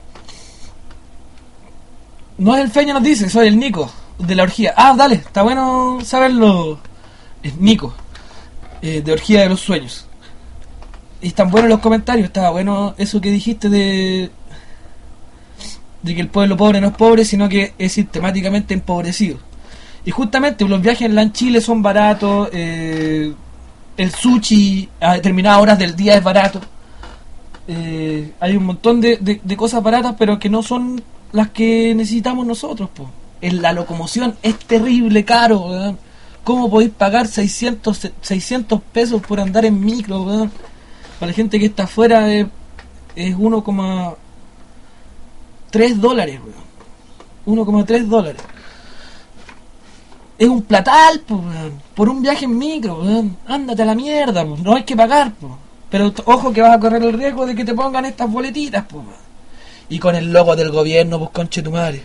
No es el Feña, nos dice, soy el Nico, de la orgía. Ah, dale, está bueno saberlo. Es Nico, eh, de Orgía de los Sueños. Y están buenos los comentarios, estaba bueno eso que dijiste de de que el pueblo pobre no es pobre, sino que es sistemáticamente empobrecido. Y justamente los viajes en LAN Chile son baratos, eh, el sushi a determinadas horas del día es barato, eh, hay un montón de, de, de cosas baratas, pero que no son las que necesitamos nosotros, po. En la locomoción es terrible caro, ¿verdad? ¿Cómo podéis pagar seiscientos seiscientos pesos por andar en micro, ¿verdad? Para la gente que está afuera es, es uno coma tres dólares, weón. uno coma tres dólares. Es un platal, po, weón. Por un viaje en micro, weón. Ándate a la mierda, po. No hay que pagar, po. Pero t- ojo que vas a correr el riesgo de que te pongan estas boletitas, po, weón. Y con el logo del gobierno, pues, conche tu madre.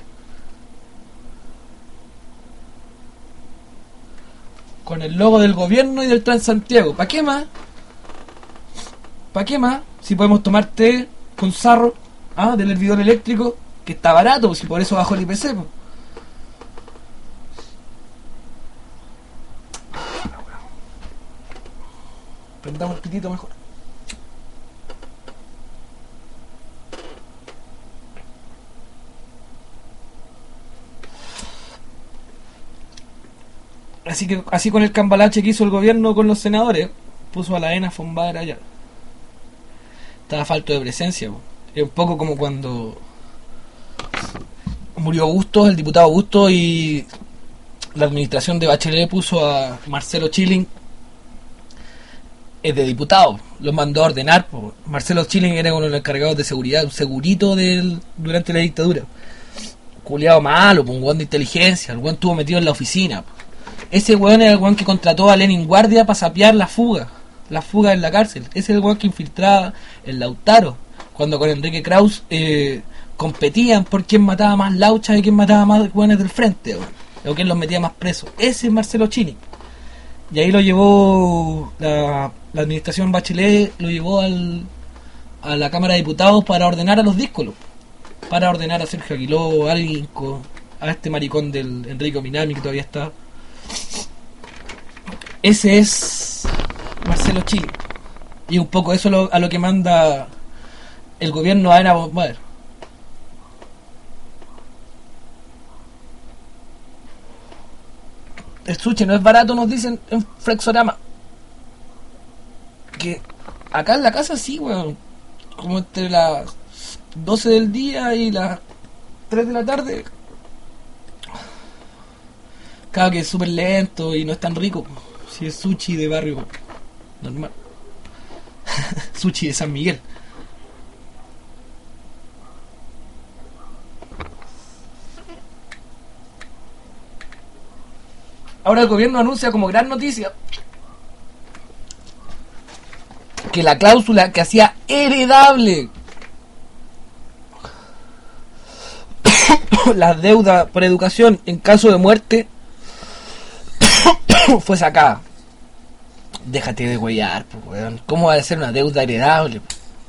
Con el logo del gobierno y del Transantiago. ¿Para qué más? ¿Para qué más? Si podemos tomar té con sarro, ah, del hervidor eléctrico, que está barato, pues, y por eso bajó el I P C, pues. Prendamos el pitito mejor. Así que así con el cambalache que hizo el gobierno con los senadores, puso a la ENA a fumar allá. Estaba falto de presencia, po. Es un poco como cuando murió Bustos, el diputado Bustos, y la administración de Bachelet puso a Marcelo Chilling, es de diputado, los mandó a ordenar, po. Marcelo Chilling era uno de los encargados de seguridad, un segurito del, durante la dictadura. Culeado malo, po, un weón de inteligencia, el weón estuvo metido en la oficina, po. Ese weón era el weón que contrató a Lenin Guardia para sapear la fuga, la fuga en la cárcel. Ese es el weón que infiltraba el Lautaro, cuando con Enrique Kraus eh, competían por quién mataba más lauchas y quién mataba más weones del frente, weón, o quién los metía más presos. Ese es Marcelo Chilling. Y ahí lo llevó la, la administración Bachelet, lo llevó al, a la Cámara de Diputados para ordenar a los díscolos, para ordenar a Sergio Aguiló, a Lincoln, a este maricón del Enrico Minami que todavía está. Ese es Marcelo Chilling. Y un poco eso lo, a lo que manda el gobierno a Ana Bomber. El sushi no es barato, nos dicen en Flexorama. Que acá en la casa sí, weón. Como entre las doce del día y las tres de la tarde. Claro que es súper lento y no es tan rico. Si es sushi de barrio normal. Sushi de San Miguel. Ahora el gobierno anuncia como gran noticia que la cláusula que hacía heredable la deuda por educación en caso de muerte fue sacada. Déjate de huellar, pues, weón. ¿Cómo va a ser una deuda heredable?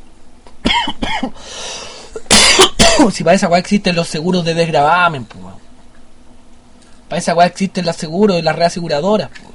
Si para esa weá existen los seguros de desgravamen, pues, weón. Para esa weá existen los seguros y las reaseguradoras, pues.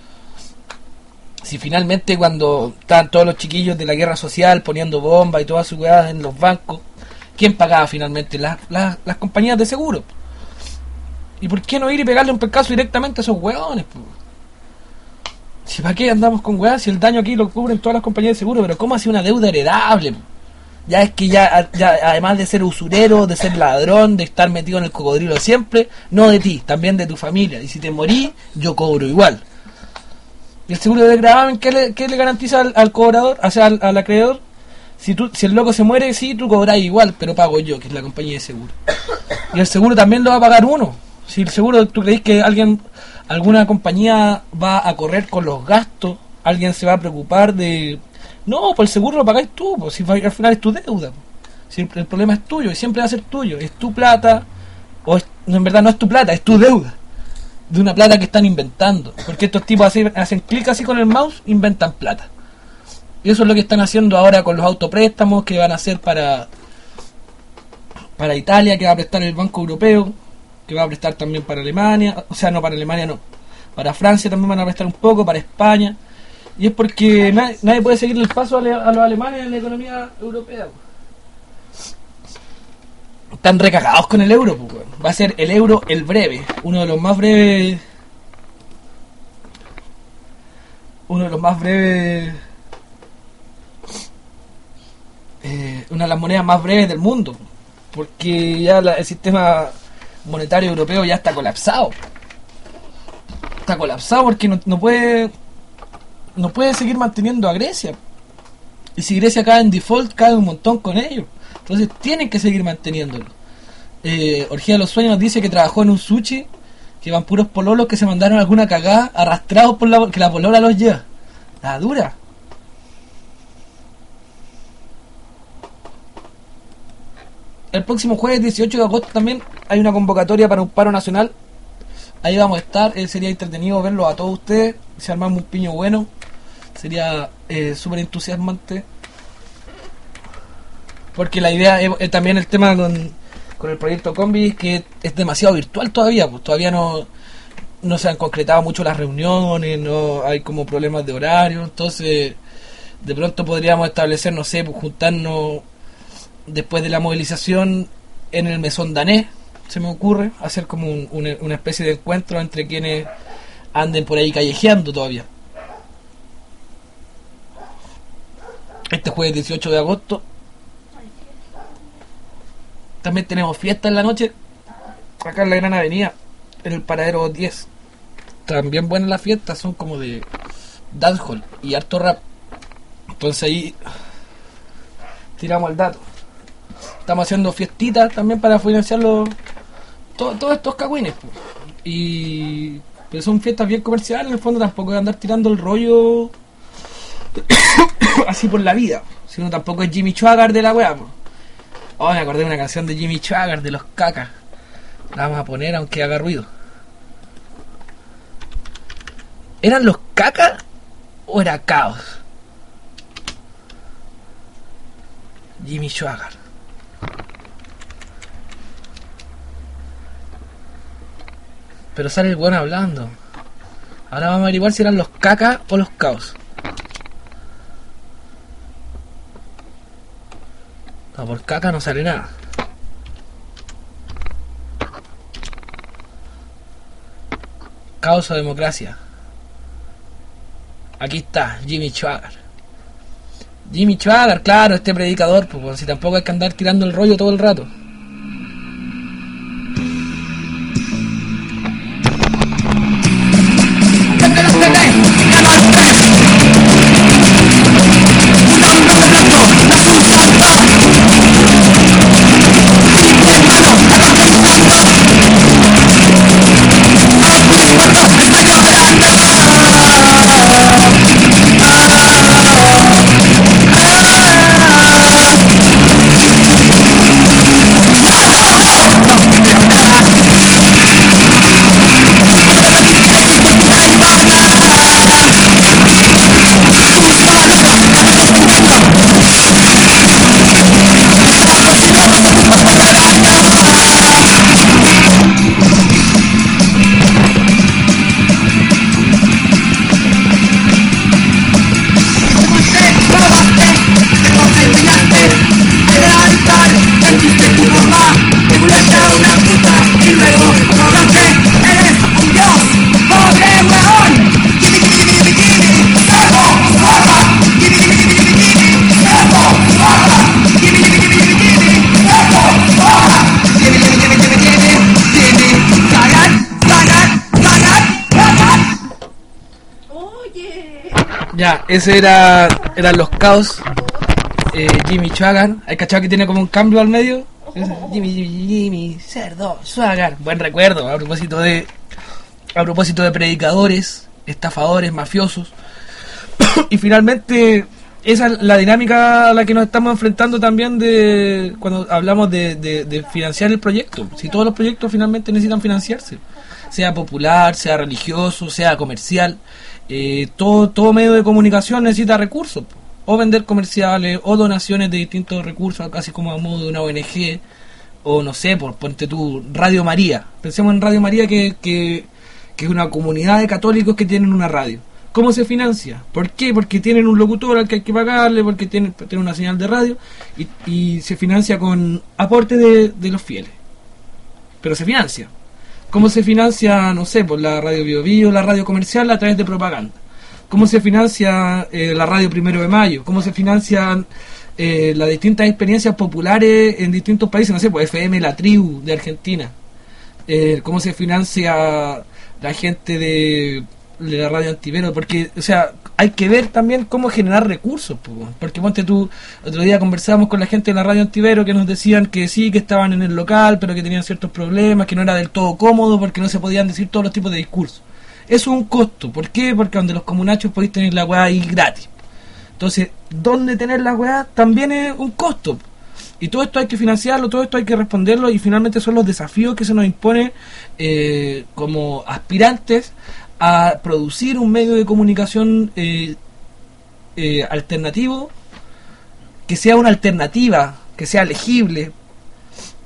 Si finalmente cuando estaban todos los chiquillos de la guerra social poniendo bombas y todas sus weas en los bancos, ¿quién pagaba finalmente? Las, las, las compañías de seguro. ¿Y por qué no ir y pegarle un pecazo directamente a esos weones, pues? Si para qué andamos con weas, si el daño aquí lo cubren todas las compañías de seguro, pero ¿cómo hace una deuda heredable? Ya es que ya, ya además de ser usurero, de ser ladrón, de estar metido en el cocodrilo siempre, no de ti, también de tu familia. Y si te morís, yo cobro igual. ¿Y el seguro de desgravamen qué le, qué le garantiza al, al cobrador, o sea, al, al acreedor? Si tú, si el loco se muere, sí, tú cobras igual, pero pago yo, que es la compañía de seguro. Y el seguro también lo va a pagar uno. Si el seguro, tú crees que alguien, alguna compañía va a correr con los gastos, alguien se va a preocupar de... No, pues el seguro lo pagáis tú, pues, si al final es tu deuda. Si el, el problema es tuyo y siempre va a ser tuyo, es tu plata, o es, no, en verdad no es tu plata, es tu deuda. De una plata que están inventando. Porque estos tipos hacen, hacen clic así con el mouse, inventan plata. Y eso es lo que están haciendo ahora con los autopréstamos que van a hacer para, para Italia, que va a prestar el Banco Europeo, que va a prestar también para Alemania, o sea, no para Alemania, no. Para Francia también van a prestar un poco, para España. Y es porque nadie, nadie puede seguirle el paso a, le, a los alemanes en la economía europea. Están recagados con el euro, pues. Va a ser el euro el breve, uno de los más breves, uno de los más breves, eh, una de las monedas más breves del mundo, porque ya la, el sistema monetario europeo ya está colapsado. Está colapsado porque no, no puede no puede seguir manteniendo a Grecia. Y si Grecia cae en default, cae un montón con ellos. Entonces tienen que seguir manteniéndolo. Eh, Orgía de los Sueños nos dice que trabajó en un sushi, que van puros pololos que se mandaron alguna cagada, arrastrados por la que la polola los lleva. La dura. El próximo jueves dieciocho de agosto también hay una convocatoria para un paro nacional. Ahí vamos a estar. Eh, sería entretenido verlo a todos ustedes. Si armamos un piño bueno, sería eh, súper entusiasmante. Porque la idea es eh, también el tema con, con el proyecto Combi es que es demasiado virtual todavía, pues todavía no, no se han concretado mucho las reuniones, no hay como problemas de horario, entonces de pronto podríamos establecer, no sé, pues juntarnos después de la movilización en el mesón danés, se me ocurre, hacer como un, una, una especie de encuentro entre quienes anden por ahí callejeando todavía. Este jueves dieciocho de agosto también tenemos fiesta en la noche acá en la Gran Avenida, en el paradero diez. También buenas las fiestas, son como de dancehall y harto rap. Entonces ahí tiramos el dato. Estamos haciendo fiestitas también para financiar los, todo, todos estos cagüines, pues. Y pero son fiestas bien comerciales, en el fondo tampoco es andar tirando el rollo así por la vida, sino tampoco es Jimmy Schwager de la weá, pues. Oh, me acordé de una canción de Jimmy Schwager de los Cacas. La vamos a poner aunque haga ruido. ¿Eran los Cacas o era Caos? Jimmy Schwager. Pero sale el weón hablando. Ahora vamos a averiguar si eran los Cacas o los Caos. No, por caca no sale nada. Caos o democracia. Aquí está, Jimmy Schwager. Jimmy Schwager, claro, este predicador, pues bueno, si tampoco hay que andar tirando el rollo todo el rato. Ya, ese era eran los Caos, eh, Jimmy Schwager. ¿Hay cachado que tiene como un cambio al medio? Ese, Jimmy, Jimmy, Jimmy, cerdo, Schwager. Buen recuerdo, a propósito de a propósito de predicadores, estafadores, mafiosos. Y finalmente, esa es la dinámica a la que nos estamos enfrentando también de cuando hablamos de, de, de financiar el proyecto. Si todos los proyectos finalmente necesitan financiarse, sea popular, sea religioso, sea comercial. Eh, todo todo medio de comunicación necesita recursos, o vender comerciales o donaciones de distintos recursos, casi como a modo de una O N G, o no sé, por ponte tú Radio María. Pensemos en Radio María, que, que, que es una comunidad de católicos que tienen una radio. ¿Cómo se financia? ¿Por qué? Porque tienen un locutor al que hay que pagarle, porque tienen, tienen una señal de radio, y, y se financia con aporte de, de los fieles, pero se financia. ¿Cómo se financia, no sé, por la radio Bio Bio, la radio comercial a través de propaganda? ¿Cómo se financia eh, la radio Primero de Mayo? ¿Cómo se financian eh, las distintas experiencias populares en distintos países? No sé, pues F M La Tribu de Argentina. Eh, ¿Cómo se financia la gente de, de la radio Antivero? Porque, o sea, hay que ver también cómo generar recursos, pues, porque ponte tú, otro día conversábamos con la gente de la radio Antivero que nos decían que sí, que estaban en el local, pero que tenían ciertos problemas, que no era del todo cómodo porque no se podían decir todos los tipos de discursos. Eso es un costo. ¿Por qué? Porque donde los comunachos podéis tener la weá ahí gratis. Entonces, ¿dónde tener la weá? También es un costo. Y todo esto hay que financiarlo, todo esto hay que responderlo, y finalmente son los desafíos que se nos imponen eh, como aspirantes a producir un medio de comunicación eh, eh, alternativo, que sea una alternativa, que sea legible,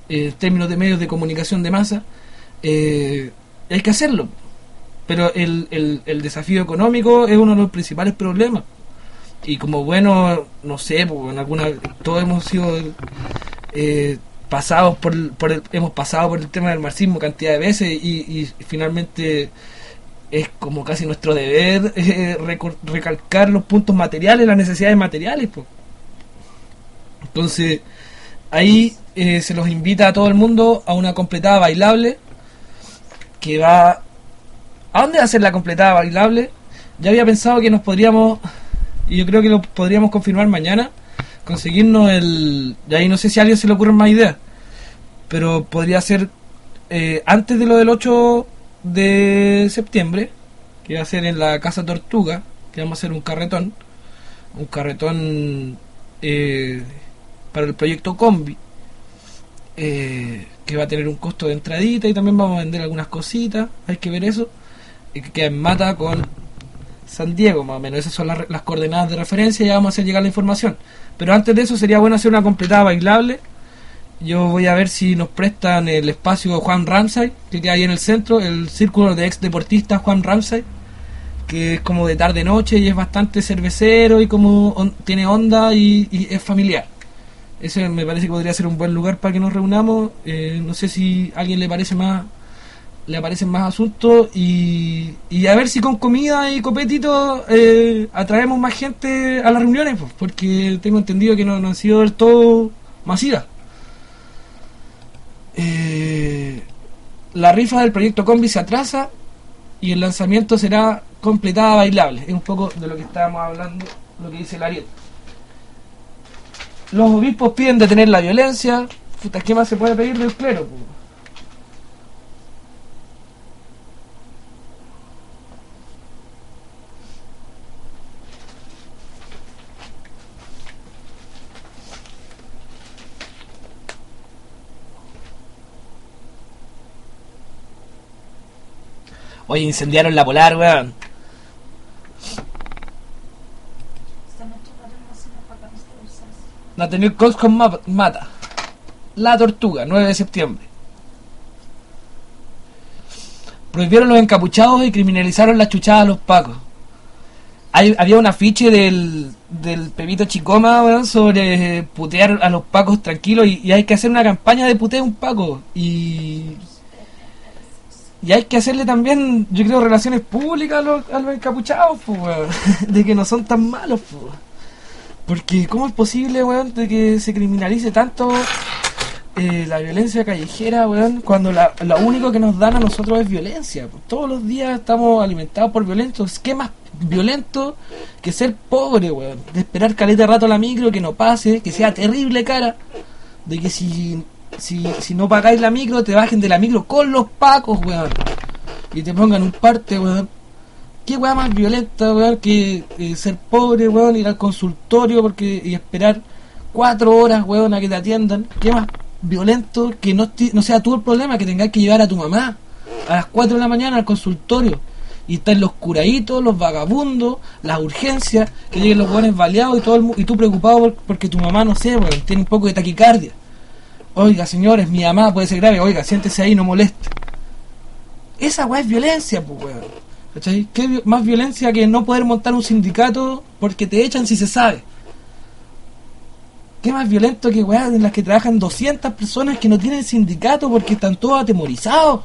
en términos de medios de comunicación de masa, eh, hay que hacerlo. Pero el, el, el desafío económico es uno de los principales problemas. Y como bueno, no sé, pues, en alguna, todos hemos sido eh, pasados por, por el, hemos pasado por el tema del marxismo cantidad de veces y, y finalmente es como casi nuestro deber eh, recor- recalcar los puntos materiales, las necesidades materiales, pues. Entonces ahí eh, se los invita a todo el mundo a una completada bailable que va... ¿A dónde va a ser la completada bailable? Ya había pensado que nos podríamos, y yo creo que lo podríamos confirmar mañana, conseguirnos el... Y ahí no sé si a alguien se le ocurren más ideas, pero podría ser eh, antes de lo del ocho de septiembre, que va a ser en la Casa Tortuga, que vamos a hacer un carretón, un carretón eh, para el proyecto Combi, eh, que va a tener un costo de entradita y también vamos a vender algunas cositas, hay que ver eso. Que queda en Mata con San Diego, más o menos. Esas son las, las coordenadas de referencia y ya vamos a hacer llegar la información. Pero antes de eso sería bueno hacer una completada bailable. Yo voy a ver si nos prestan el espacio Juan Ramsay, que queda ahí en el centro, el círculo de ex deportistas Juan Ramsay, que es como de tarde-noche y es bastante cervecero y como on, tiene onda y, y es familiar. Ese me parece que podría ser un buen lugar para que nos reunamos. Eh, no sé si a alguien le parece más... le aparecen más asuntos y, y a ver si con comida y copetito eh, atraemos más gente a las reuniones, pues, porque tengo entendido que no, no han sido del todo masivas. Eh, la rifa del proyecto Combi se atrasa y el lanzamiento será completada bailable. Es un poco de lo que estábamos hablando, lo que dice el Ariel. Los obispos piden detener la violencia. Puta, ¿qué más se puede pedir del clero, pues? Oye, incendiaron la Polar, weón. Nathaniel Cox con Mata. La Tortuga, nueve de septiembre. Prohibieron los encapuchados y criminalizaron las chuchadas a los pacos. Hay, había un afiche del, del Pepito Chicoma, weón, sobre putear a los pacos tranquilos y, y hay que hacer una campaña de puteo a un paco. Y... Y hay que hacerle también, yo creo, relaciones públicas a los, a los encapuchados, pues, weón. De que no son tan malos, pues. Porque, ¿cómo es posible, weón, de que se criminalice tanto eh, la violencia callejera, weón, cuando la, lo único que nos dan a nosotros es violencia? Pues, todos los días estamos alimentados por violentos. ¿Qué más violento que ser pobre, weón? De esperar caleta de rato a la micro, que no pase, que sea terrible cara, de que si... Si, si no pagáis la micro, te bajen de la micro con los pacos, weón. Y te pongan un parte, weón. ¿Qué weón más violenta, weón, que eh, ser pobre, weón, ir al consultorio porque y esperar cuatro horas, weón, a que te atiendan? ¿Qué más violento que no, no sea tú el problema, que tengas que llevar a tu mamá a las cuatro de la mañana al consultorio? Y están los curaditos, los vagabundos, las urgencias, que lleguen los weones baleados y todo el, y tú preocupado por, porque tu mamá, no sé, weón, tiene un poco de taquicardia. Oiga, señores, mi mamá puede ser grave. Oiga, siéntese ahí, no moleste. Esa weá es violencia, pues, weón. ¿Cachai? ¿Qué vi- más violencia que no poder montar un sindicato porque te echan si se sabe? ¿Qué más violento que weá en las que trabajan doscientas personas que no tienen sindicato porque están todos atemorizados?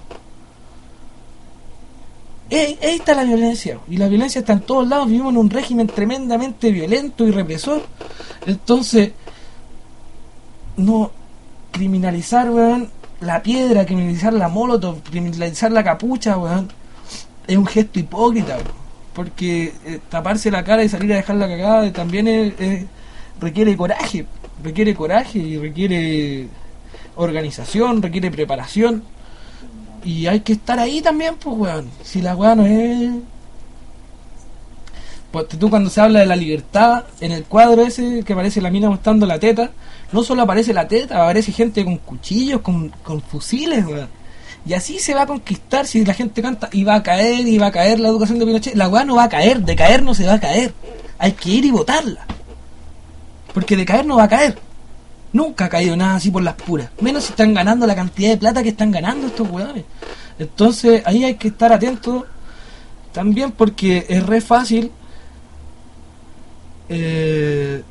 Eh, ahí está la violencia. Y la violencia está en todos lados. Vivimos en un régimen tremendamente violento y represor. Entonces, no... criminalizar, weón, la piedra, criminalizar la molotov, criminalizar la capucha, weón, es un gesto hipócrita, weón, porque eh, taparse la cara y salir a dejar la cagada también es, es, requiere coraje, requiere coraje y requiere organización, requiere preparación y hay que estar ahí también, pues, weón, si la weá no es... Pues tú, cuando se habla de la libertad, en el cuadro ese que aparece la mina mostrando la teta, no solo aparece la teta, aparece gente con cuchillos, con, con fusiles, weón. Y así se va a conquistar. Si la gente canta y va a caer, y va a caer la educación de Pinochet, la weá no va a caer, de caer no se va a caer. Hay que ir y votarla, porque de caer no va a caer. Nunca ha caído nada así por las puras. Menos si están ganando la cantidad de plata que están ganando estos weones. Entonces ahí hay que estar atentos también, porque es re fácil eh,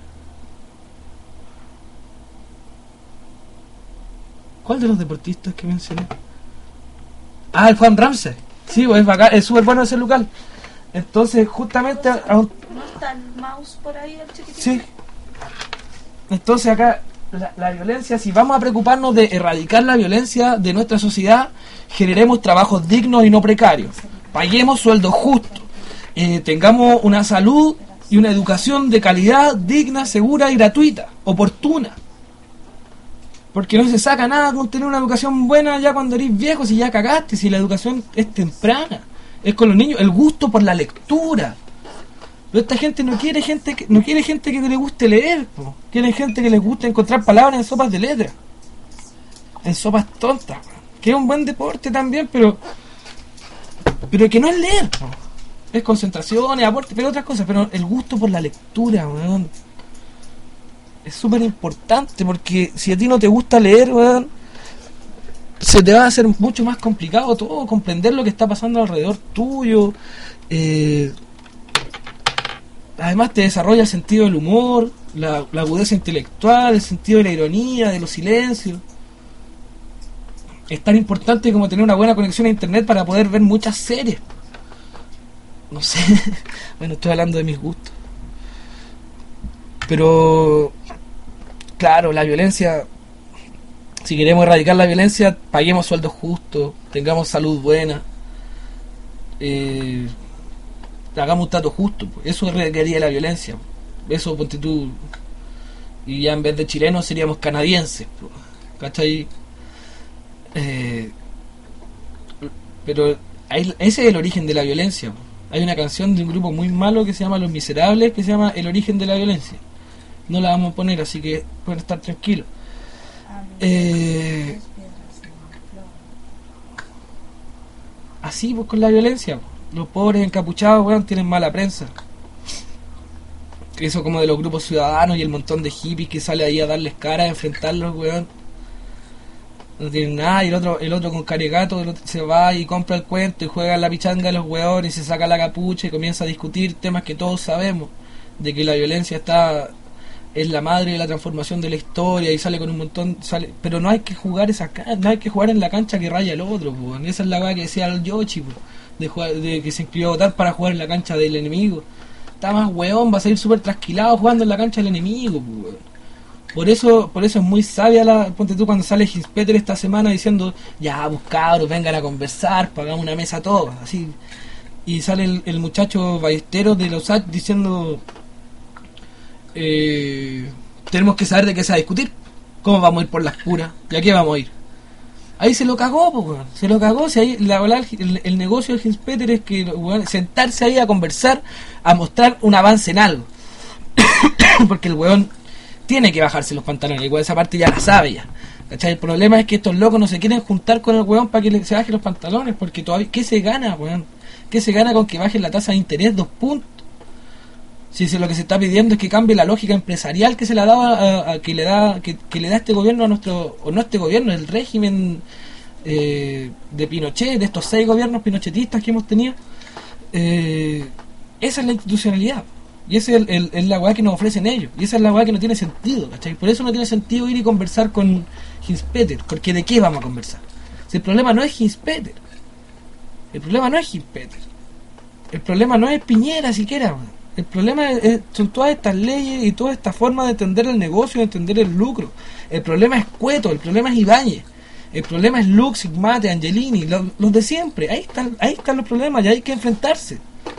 ¿cuál de los deportistas que mencioné? Ah, el Juan Ramsey. Sí, pues es bacán, es súper bueno ese local. Entonces justamente a, a un, ¿No está el mouse por ahí, el chiquitito? sí. Entonces acá la, la violencia, si vamos a preocuparnos de erradicar la violencia de nuestra sociedad, generemos trabajos dignos y no precarios, paguemos sueldos justos, eh, tengamos una salud y una educación de calidad, digna, segura y gratuita, oportuna. Porque no se saca nada con tener una educación buena ya cuando eres viejo, si ya cagaste, si la educación es temprana, es con los niños, el gusto por la lectura. Pero esta gente no quiere gente que, no quiere gente que le guste leer, po. Quiere gente que le guste encontrar palabras en sopas de letras, en sopas tontas, que es un buen deporte también, pero pero que no es leer, po. Es concentración, es aporte, pero otras cosas, pero el gusto por la lectura, weón, es súper importante, porque si a ti no te gusta leer, weón, se te va a hacer mucho más complicado todo, comprender lo que está pasando alrededor tuyo. eh, Además te desarrolla el sentido del humor, la, la agudeza intelectual, el sentido de la ironía, de los silencios. Es tan importante como tener una buena conexión a internet para poder ver muchas series. No sé, bueno, estoy hablando de mis gustos. Pero, claro, la violencia, si queremos erradicar la violencia, paguemos sueldos justos, tengamos salud buena. Eh... hagamos un trato justo, pues. Eso requeriría la violencia, pues. Eso, ponte tú, y ya en vez de chilenos seríamos canadienses, pues. ¿Cachai? Eh, pero hay, ese es el origen de la violencia, pues. Hay una canción de un grupo muy malo que se llama Los Miserables, que se llama El origen de la violencia. No la vamos a poner, así que pueden estar tranquilos. Eh, así pues con la violencia, pues. Los pobres encapuchados, weón, tienen mala prensa. Eso como de los grupos ciudadanos y el montón de hippies que sale ahí a darles cara, a enfrentarlos, weón. No tienen nada, y el otro, el otro con caricato, el otro se va y compra el cuento y juega la pichanga de los weones y se saca la capucha y comienza a discutir temas que todos sabemos, de que la violencia está es la madre de la transformación de la historia, y sale con un montón, sale, pero no hay que jugar esa cancha, no hay que jugar en la cancha que raya el otro, weón. Esa es la weá que decía el Yoshi, weón. De, jugar, de que se inscribió a votar para jugar en la cancha del enemigo. Está más weón, va a salir súper trasquilado jugando en la cancha del enemigo, weón. Por eso, por eso es muy sabia la, ponte tú cuando sale Hinspeter esta semana diciendo, ya pues cabros, vengan a conversar, pagamos una mesa todos, así. Y sale el, el muchacho Ballesteros de los H diciendo, eh, tenemos que saber de qué se va a discutir, cómo vamos a ir por las puras, y a qué vamos a ir. Ahí se lo cagó, pues, weón. Se lo cagó. Si ahí, la, el, el negocio del Hinspeter es que, weón, sentarse ahí a conversar, a mostrar un avance en algo. Porque el weón tiene que bajarse los pantalones. Igual esa parte ya la sabe ya. ¿Cachai? El problema es que estos locos no se quieren juntar con el weón para que le, se baje los pantalones. Porque todavía, ¿qué se gana, weón? ¿Qué se gana con que baje la tasa de interés dos puntos? Si lo que se está pidiendo es que cambie la lógica empresarial que se le daba a, a, que le da que, que le da este gobierno a nuestro, o no este gobierno, el régimen eh, de Pinochet, de estos seis gobiernos pinochetistas que hemos tenido. Eh, esa es la institucionalidad, y esa es, el, el, es la weá que nos ofrecen ellos, y esa es la weá que no tiene sentido, ¿cachai? Por eso no tiene sentido ir y conversar con Hinspeter, porque ¿de qué vamos a conversar? Si el problema no es Hinspeter, el problema no es Hinspeter, el problema no es Piñera siquiera, weá. El problema es, es, son todas estas leyes y toda esta forma de entender el negocio, de entender el lucro. El problema es Cueto, el problema es Ibáñez, el problema es Lux, Mate, Angelini, los, los de siempre. Ahí están, ahí están los problemas y hay que enfrentarse.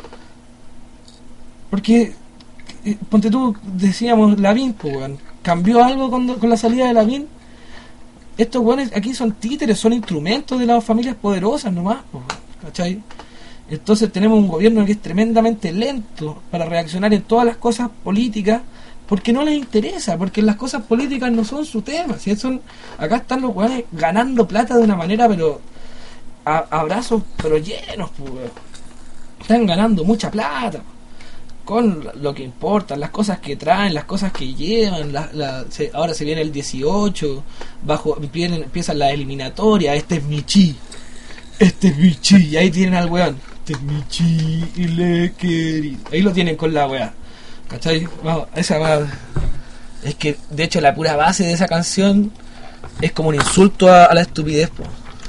Porque, eh, ponte tú, decíamos Lavín, pues, bueno, cambió algo con, con la salida de Lavín. Estos buenos aquí son títeres, son instrumentos de las familias poderosas nomás, pues, ¿cachai? Entonces tenemos un gobierno que es tremendamente lento para reaccionar en todas las cosas políticas, porque no les interesa, porque las cosas políticas no son su tema. Si son, acá están los güeyes ganando plata de una manera, pero a, abrazos pero llenos, pues, están ganando mucha plata. con lo que importa, las cosas que traen, las cosas que llevan. La, la, se, ahora se viene el dieciocho, bajo vienen, empiezan las eliminatorias. Este es mi chi, este es mi chi, y ahí tienen al weón. Este es mi chi y le querí. Ahí lo tienen con la weá, ¿cachai? Vamos, esa va. Es que de hecho la pura base de esa canción es como un insulto a, a la estupidez, po.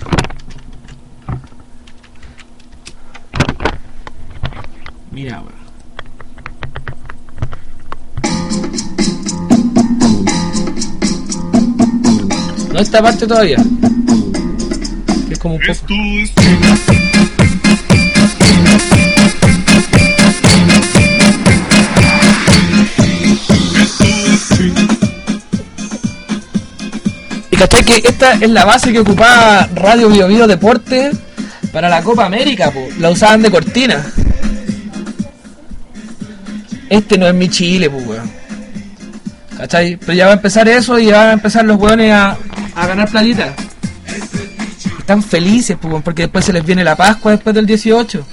Mira, weón. No, esta parte todavía. Que es como un poco. Y cachai que esta es la base que ocupaba Radio Bio Bio Deporte para la Copa América, po. La usaban de cortina. Este no es mi Chile, pues, weón. ¿Cachai? Pero ya va a empezar eso y ya van a empezar los weones a, a ganar platita. Están felices, pues, porque después se les viene la Pascua después del dieciocho.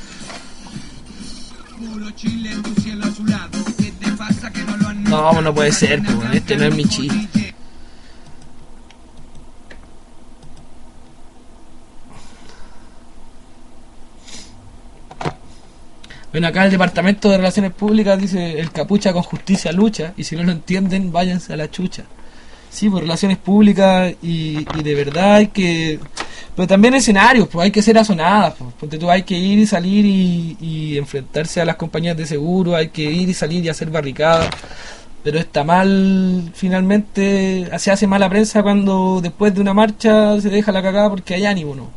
No, no puede ser, pues, este no es mi Chile. Bueno, acá el Departamento de Relaciones Públicas dice: el capucha con justicia lucha, y si no lo entienden, váyanse a la chucha. Sí, por relaciones públicas, y, y de verdad hay que... Pero también escenarios, pues hay que ser azonadas, pues, porque tú hay que ir y salir y, y enfrentarse a las compañías de seguro, hay que ir y salir y hacer barricadas. Pero está mal, finalmente, se hace mala prensa cuando después de una marcha se deja la cagada porque hay ánimo, ¿no?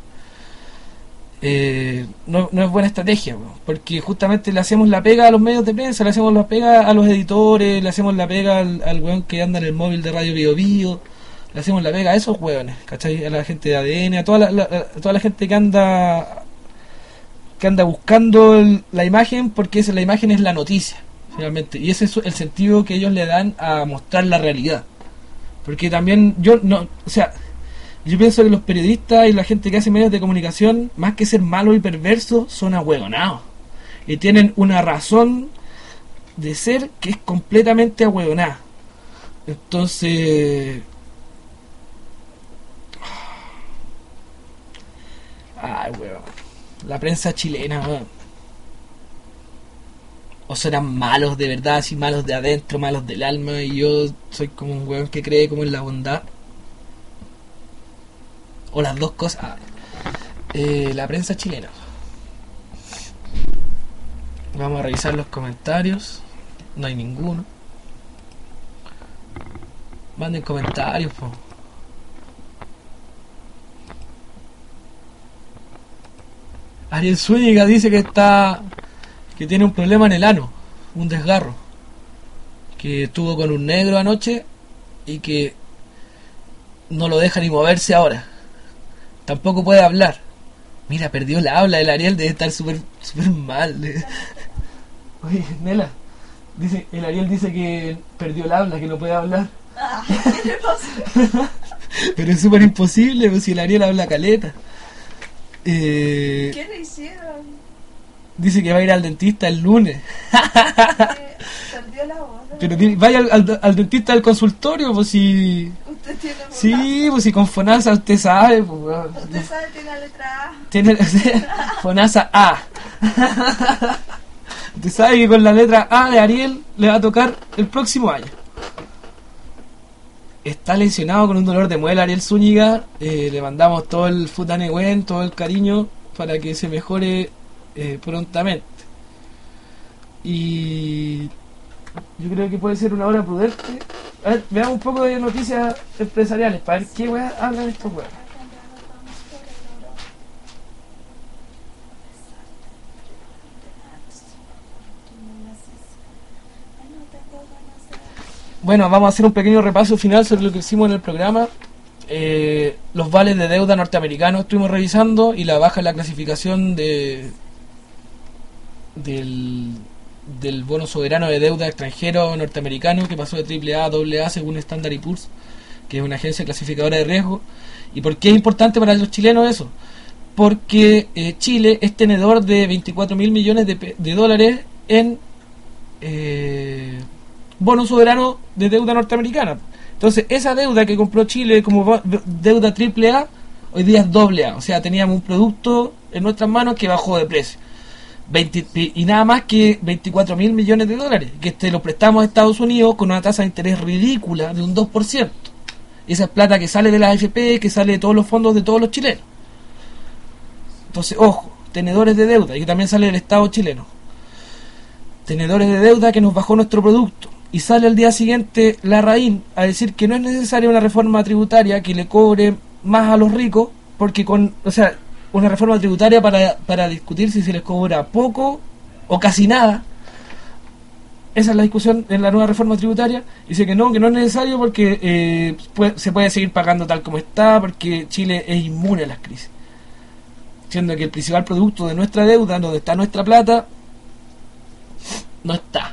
Eh, no, no es buena estrategia, bro, porque justamente le hacemos la pega a los medios de prensa, le hacemos la pega a los editores, le hacemos la pega al, al weón que anda en el móvil de Radio Bio Bio, le hacemos la pega a esos weones, ¿cachai? A la gente de A D N, a toda la, la, a toda la gente que anda que anda buscando el, la imagen, porque esa, la imagen es la noticia, finalmente, y ese es el sentido que ellos le dan a mostrar la realidad, porque también yo no, o sea, yo pienso que los periodistas y la gente que hace medios de comunicación, más que ser malos y perversos, son ahueonados. Y tienen una razón de ser que es completamente ahueonada. Entonces... Ay, weón. La prensa chilena, weón. O serán malos de verdad, así malos de adentro, malos del alma, y yo soy como un weón que cree como en la bondad. O las dos cosas. Eh, la prensa chilena. Vamos a revisar los comentarios. No hay ninguno. Manden comentarios, po. Ariel Zúñiga dice que está... que tiene un problema en el ano. Un desgarro. Que estuvo con un negro anoche y que no lo deja ni moverse ahora. Tampoco puede hablar. Mira, perdió la habla. El Ariel debe estar súper súper mal. Oye, Nela, dice, el Ariel dice que perdió el habla, que no puede hablar. Ah, ¿qué le pasa? Pero es súper imposible, pues, si el Ariel habla caleta. Eh, ¿Qué le hicieron? Dice que va a ir al dentista el lunes. Eh, Perdió la voz. ¿No? Pero tiene- vaya al, al, al dentista del consultorio, pues si... Usted tiene Sí, pues si con FONASA usted sabe, pues, weón. Usted sabe que la letra A. Tiene FONASA A. Usted sabe que con la letra A de Ariel le va a tocar el próximo año. Está lesionado con un dolor de muela Ariel Zúñiga. Eh, le mandamos todo el futanegüen, todo el cariño para que se mejore eh, prontamente. Y yo creo que puede ser una hora prudente. A ver, veamos un poco de noticias empresariales para ver qué weas hablan estos weas. Bueno, vamos a hacer un pequeño repaso final sobre lo que hicimos en el programa. Eh, los vales de deuda norteamericanos estuvimos revisando y la baja en la clasificación de del, del bono soberano de deuda extranjero norteamericano, que pasó de triple A a doble A según Standard and Poor's, que es una agencia clasificadora de riesgo. ¿Y por qué es importante para los chilenos eso? Porque eh, Chile es tenedor de veinticuatro mil millones de, pe- de dólares en eh, bono soberano de deuda norteamericana. Entonces, esa deuda que compró Chile como deuda triple A, hoy día es doble A. O sea, teníamos un producto en nuestras manos que bajó de precio. veinte, y nada más que veinticuatro mil millones de dólares, que este lo prestamos a Estados Unidos con una tasa de interés ridícula de un dos por ciento. Esa es plata que sale de la A F P, que sale de todos los fondos de todos los chilenos. Entonces, ojo, tenedores de deuda, y que también sale del Estado chileno. Tenedores de deuda que nos bajó nuestro producto. Y sale al día siguiente Larraín a decir que no es necesaria una reforma tributaria que le cobre más a los ricos, porque con, o sea, una reforma tributaria para, para discutir si se les cobra poco o casi nada. Esa es la discusión en la nueva reforma tributaria. Dice que no, que no es necesario porque eh, puede, se puede seguir pagando tal como está, porque Chile es inmune a las crisis. Siendo que el principal producto de nuestra deuda, donde está nuestra plata, no está.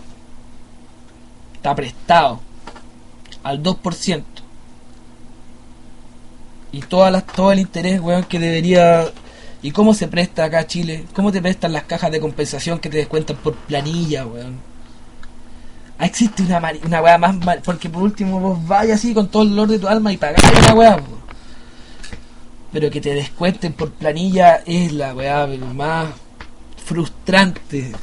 Está prestado al dos por ciento. Y todas las, todo el interés, weón, que debería... ¿Y cómo se presta acá Chile? ¿Cómo te prestan las cajas de compensación que te descuentan por planilla, weón? Existe una mari- una weá más mal, porque por último vos vayas así con todo el dolor de tu alma y pagás la weá, weón. Pero que te descuenten por planilla es la weá más frustrante.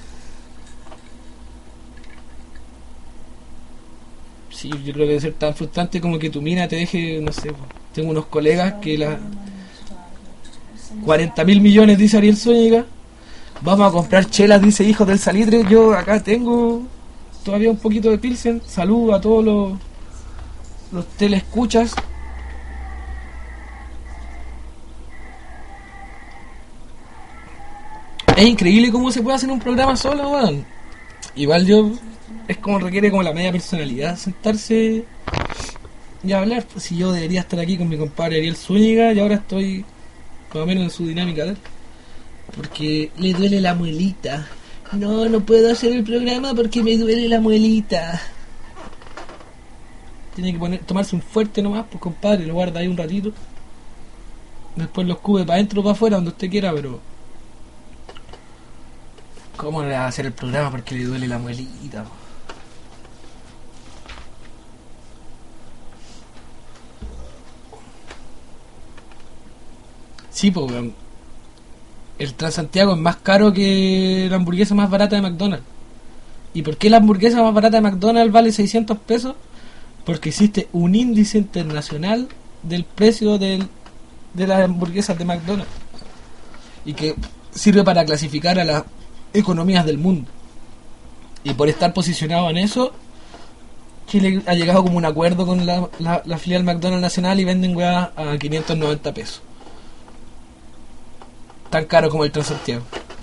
Sí, yo creo que debe ser tan frustrante como que tu mina te deje, no sé, tengo unos colegas que la cuarenta mil millones, dice Ariel Zúñiga, vamos a comprar chelas, dice Hijos del Salitre, yo acá tengo todavía un poquito de Pilsen, saludo a todos los, los teleescuchas. Es increíble cómo se puede hacer un programa solo, weón. Igual yo, es como requiere como la media personalidad sentarse y hablar. Pues si yo debería estar aquí con mi compadre Ariel Zúñiga y ahora estoy más o menos en su dinámica de él, porque le duele la muelita. No, no puedo hacer el programa porque me duele la muelita. Tiene que poner, tomarse un fuerte nomás, pues compadre, lo guarda ahí un ratito. Después lo escupe para adentro o para afuera, donde usted quiera, pero... ¿Cómo le va a hacer el programa porque le duele la muelita? Sí, pues, weón. El Transantiago es más caro que la hamburguesa más barata de McDonald's. ¿Y por qué la hamburguesa más barata de McDonald's vale seiscientos pesos? Porque existe un índice internacional del precio del, de las hamburguesas de McDonald's. Y que sirve para clasificar a las economías del mundo. Y por estar posicionado en eso, Chile ha llegado como un acuerdo con la, la, la filial McDonald's nacional y venden weá a quinientos noventa pesos. Tan caro como el Transantiago.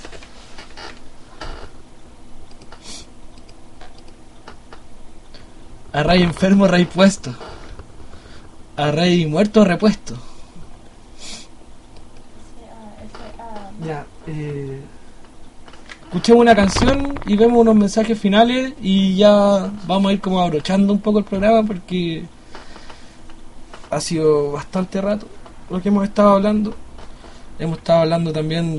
A rey enfermo, rey puesto. A rey muerto, repuesto. Ya, eh... escuchemos una canción y vemos unos mensajes finales y ya vamos a ir como abrochando un poco el programa porque ha sido bastante rato lo que hemos estado hablando. Hemos estado hablando también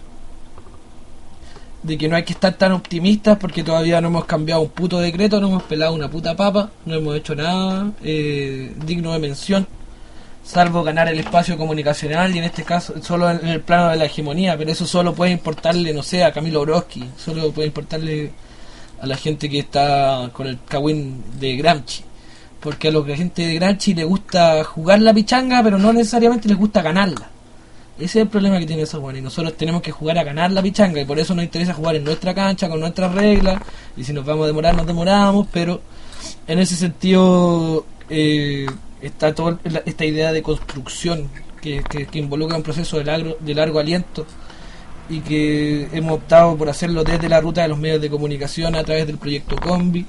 de que no hay que estar tan optimistas porque todavía no hemos cambiado un puto decreto, no hemos pelado una puta papa, no hemos hecho nada eh, digno de mención, salvo ganar el espacio comunicacional y en este caso solo en el plano de la hegemonía, pero eso solo puede importarle, no sé, a Camilo Brodsky, solo puede importarle a la gente que está con el cagüín de Gramsci, porque a la gente de Gramsci le gusta jugar la pichanga, pero no necesariamente les gusta ganarla. Ese es el problema que tiene eso, bueno, y nosotros tenemos que jugar a ganar la pichanga y por eso nos interesa jugar en nuestra cancha, con nuestras reglas, y si nos vamos a demorar, nos demoramos, pero en ese sentido eh, está toda esta idea de construcción que, que, que involucra un proceso de largo, de largo aliento y que hemos optado por hacerlo desde la ruta de los medios de comunicación a través del proyecto Combi,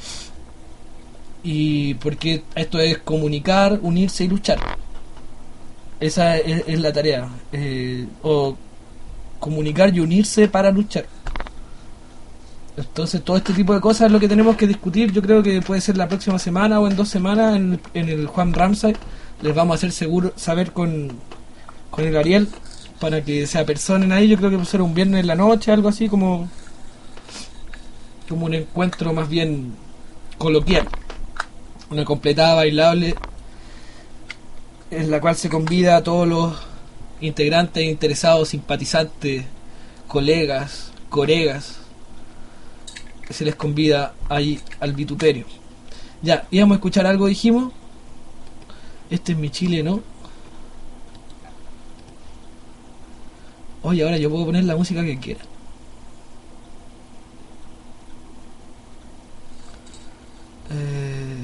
y porque esto es comunicar, unirse y luchar. Esa es, es la tarea, eh, o comunicar y unirse para luchar. Entonces todo este tipo de cosas es lo que tenemos que discutir. Yo creo que puede ser la próxima semana o en dos semanas en, en el Juan Ramsay. Les vamos a hacer seguro saber con, con el Ariel para que se apersonen ahí. Yo creo que puede ser un viernes en la noche, algo así como como un encuentro más bien coloquial, una completada bailable en la cual se convida a todos los integrantes, interesados, simpatizantes, colegas, colegas, que se les convida ahí al vituperio. Ya, íbamos a escuchar algo, dijimos. Este es mi Chile, ¿no? Oye, ahora yo puedo poner la música que quiera. Eh,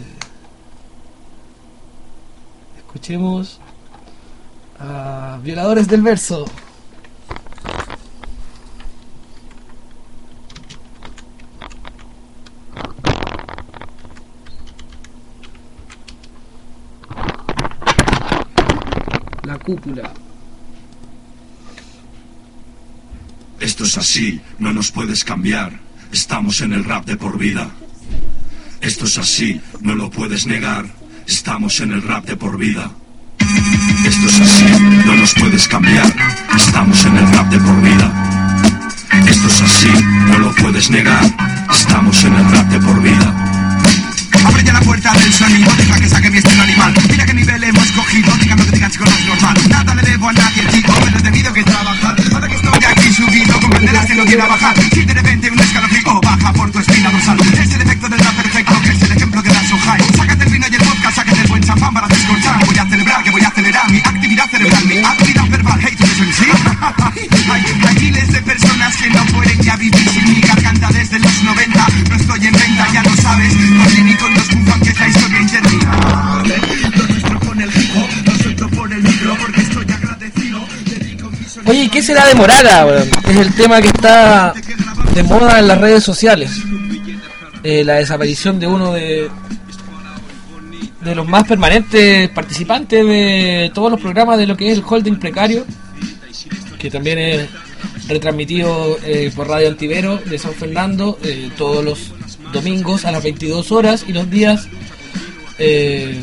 escuchemos a Violadores del Verso. La cúpula. Esto es así, no nos puedes cambiar. Estamos en el rap de por vida. Esto es así, no lo puedes negar. Estamos en el rap de por vida. Esto es así, no nos puedes cambiar. Estamos en el rap de por vida. Esto es así, no lo puedes negar. Estamos en el rap de por vida. Abre ya la puerta del sonido, deja que saque mi estilo animal. Mira qué nivel hemos cogido, dígame lo que digan chicos, no es normal. Nada le debo a nadie, chico, pero he tenido que trabajar. Ahora que estoy aquí subido, comprenderás que no quiera bajar. Si de repente un escalofrío baja por tu espina dorsal, es el efecto del rap perfecto, que es el ejemplo que da Sohai. Sácate el vino y el vodka, sácate el buen champán para descorchar. Voy a celebrar, que voy a acelerar mi actividad cerebral, mi actividad verbal. Hey, ¿tú eso en sí? Hay, hay miles de personas que no pueden ya vivir sin mi garganta desde los noventa. No estoy en venta, ya lo sabes. Con y con los bufan que es la historia interminable. Lo nuestro con el hijo, lo suelto por el micro porque estoy agradecido. Oye, ¿qué será de Moraga? Bueno, es el tema que está de moda en las redes sociales. Eh, la desaparición de uno de de los más permanentes participantes de todos los programas de lo que es el holding precario, que también es retransmitido eh, por Radio Antivero de San Fernando eh, todos los domingos a las veintidós horas y los días eh,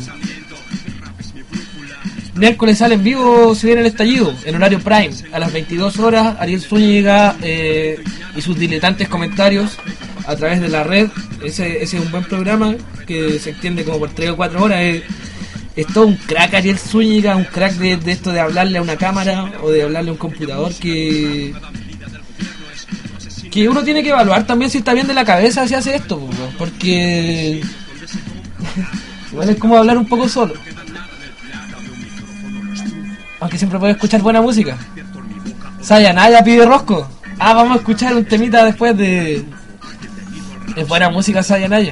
miércoles sale en vivo, se viene el estallido en horario prime a las veintidós horas. Ariel Zúñiga eh, y sus diletantes comentarios a través de la red. Ese, ese es un buen programa que se extiende como por tres o cuatro horas. Es, es todo un crack Ariel Zúñiga, un crack de, de esto de hablarle a una cámara o de hablarle a un computador, que que uno tiene que evaluar también si está bien de la cabeza si hace esto, porque igual es como hablar un poco solo, aunque siempre puede escuchar buena música. Sayanaya pide Rosco. Ah, vamos a escuchar un temita después de es buena música Sayanaya.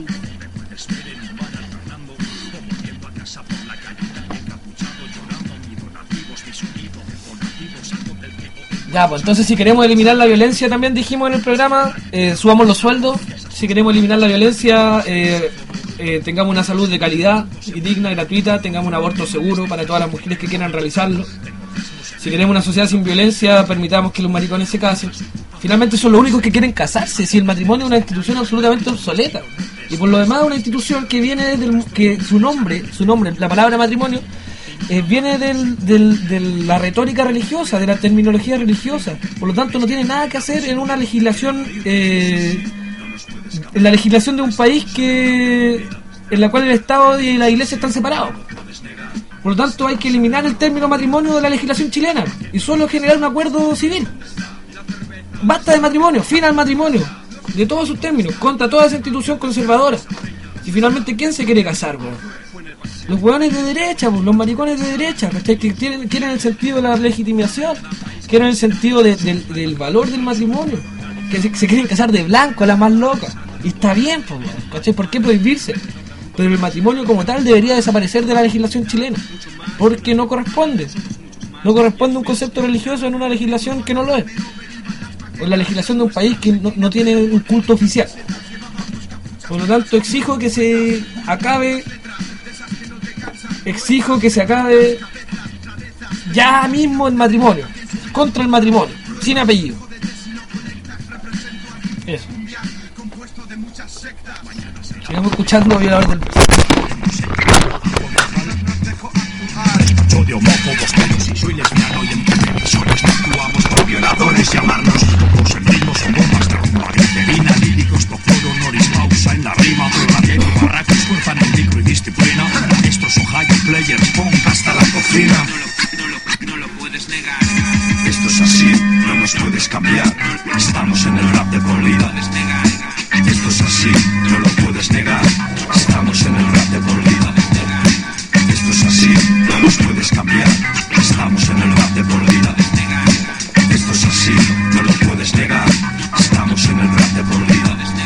Ya, pues entonces si queremos eliminar la violencia, también dijimos en el programa, eh, subamos los sueldos. Si queremos eliminar la violencia, eh, eh, tengamos una salud de calidad y digna, gratuita, tengamos un aborto seguro para todas las mujeres que quieran realizarlo. Si queremos una sociedad sin violencia, permitamos que los maricones se casen. Finalmente son los únicos que quieren casarse, si el matrimonio es una institución absolutamente obsoleta. Y por lo demás una institución que viene desde el, que su nombre, su nombre, la palabra matrimonio, Eh, viene del, del, de la retórica religiosa, de la terminología religiosa. Por lo tanto no tiene nada que hacer en una legislación eh, en la legislación de un país que en la cual el Estado y la Iglesia están separados. Por lo tanto hay que eliminar el término matrimonio de la legislación chilena y solo generar un acuerdo civil. Basta de matrimonio, fin al matrimonio de todos sus términos, contra toda esa institución conservadora. Y finalmente, ¿quién se quiere casar, bro? Los hueones de derecha, los maricones de derecha, ¿cachai? Que tienen, quieren el sentido de la legitimación, quieren el sentido de, de, del valor del matrimonio, que se, se quieren casar de blanco a la más loca. Y está bien, ¿cachai? ¿Por qué prohibirse? Pero el matrimonio como tal debería desaparecer de la legislación chilena, porque no corresponde. No corresponde un concepto religioso en una legislación que no lo es, o en la legislación de un país que no, no tiene un culto oficial. Por lo tanto, exijo que se acabe Exijo que se acabe ya mismo el matrimonio, contra el matrimonio, sin apellido. Eso. Sigamos escuchando a Violador del Verso. De homófobos, pero si soy lesbiano y entre televisores no actuamos por violadores, llamarnos pocos en ritmos o bombas, trauma, griterina, líricos, cocina. No lo, no lo puedes negar. Esto es así, no nos puedes cambiar. Estamos en el rap de por vida. Esto es así, no lo puedes negar. Estamos en el rap de por vida. Esto es así, no nos puedes cambiar. Estamos en el rap de por vida. Esto es así, no lo puedes negar. Estamos en el rap de por vida.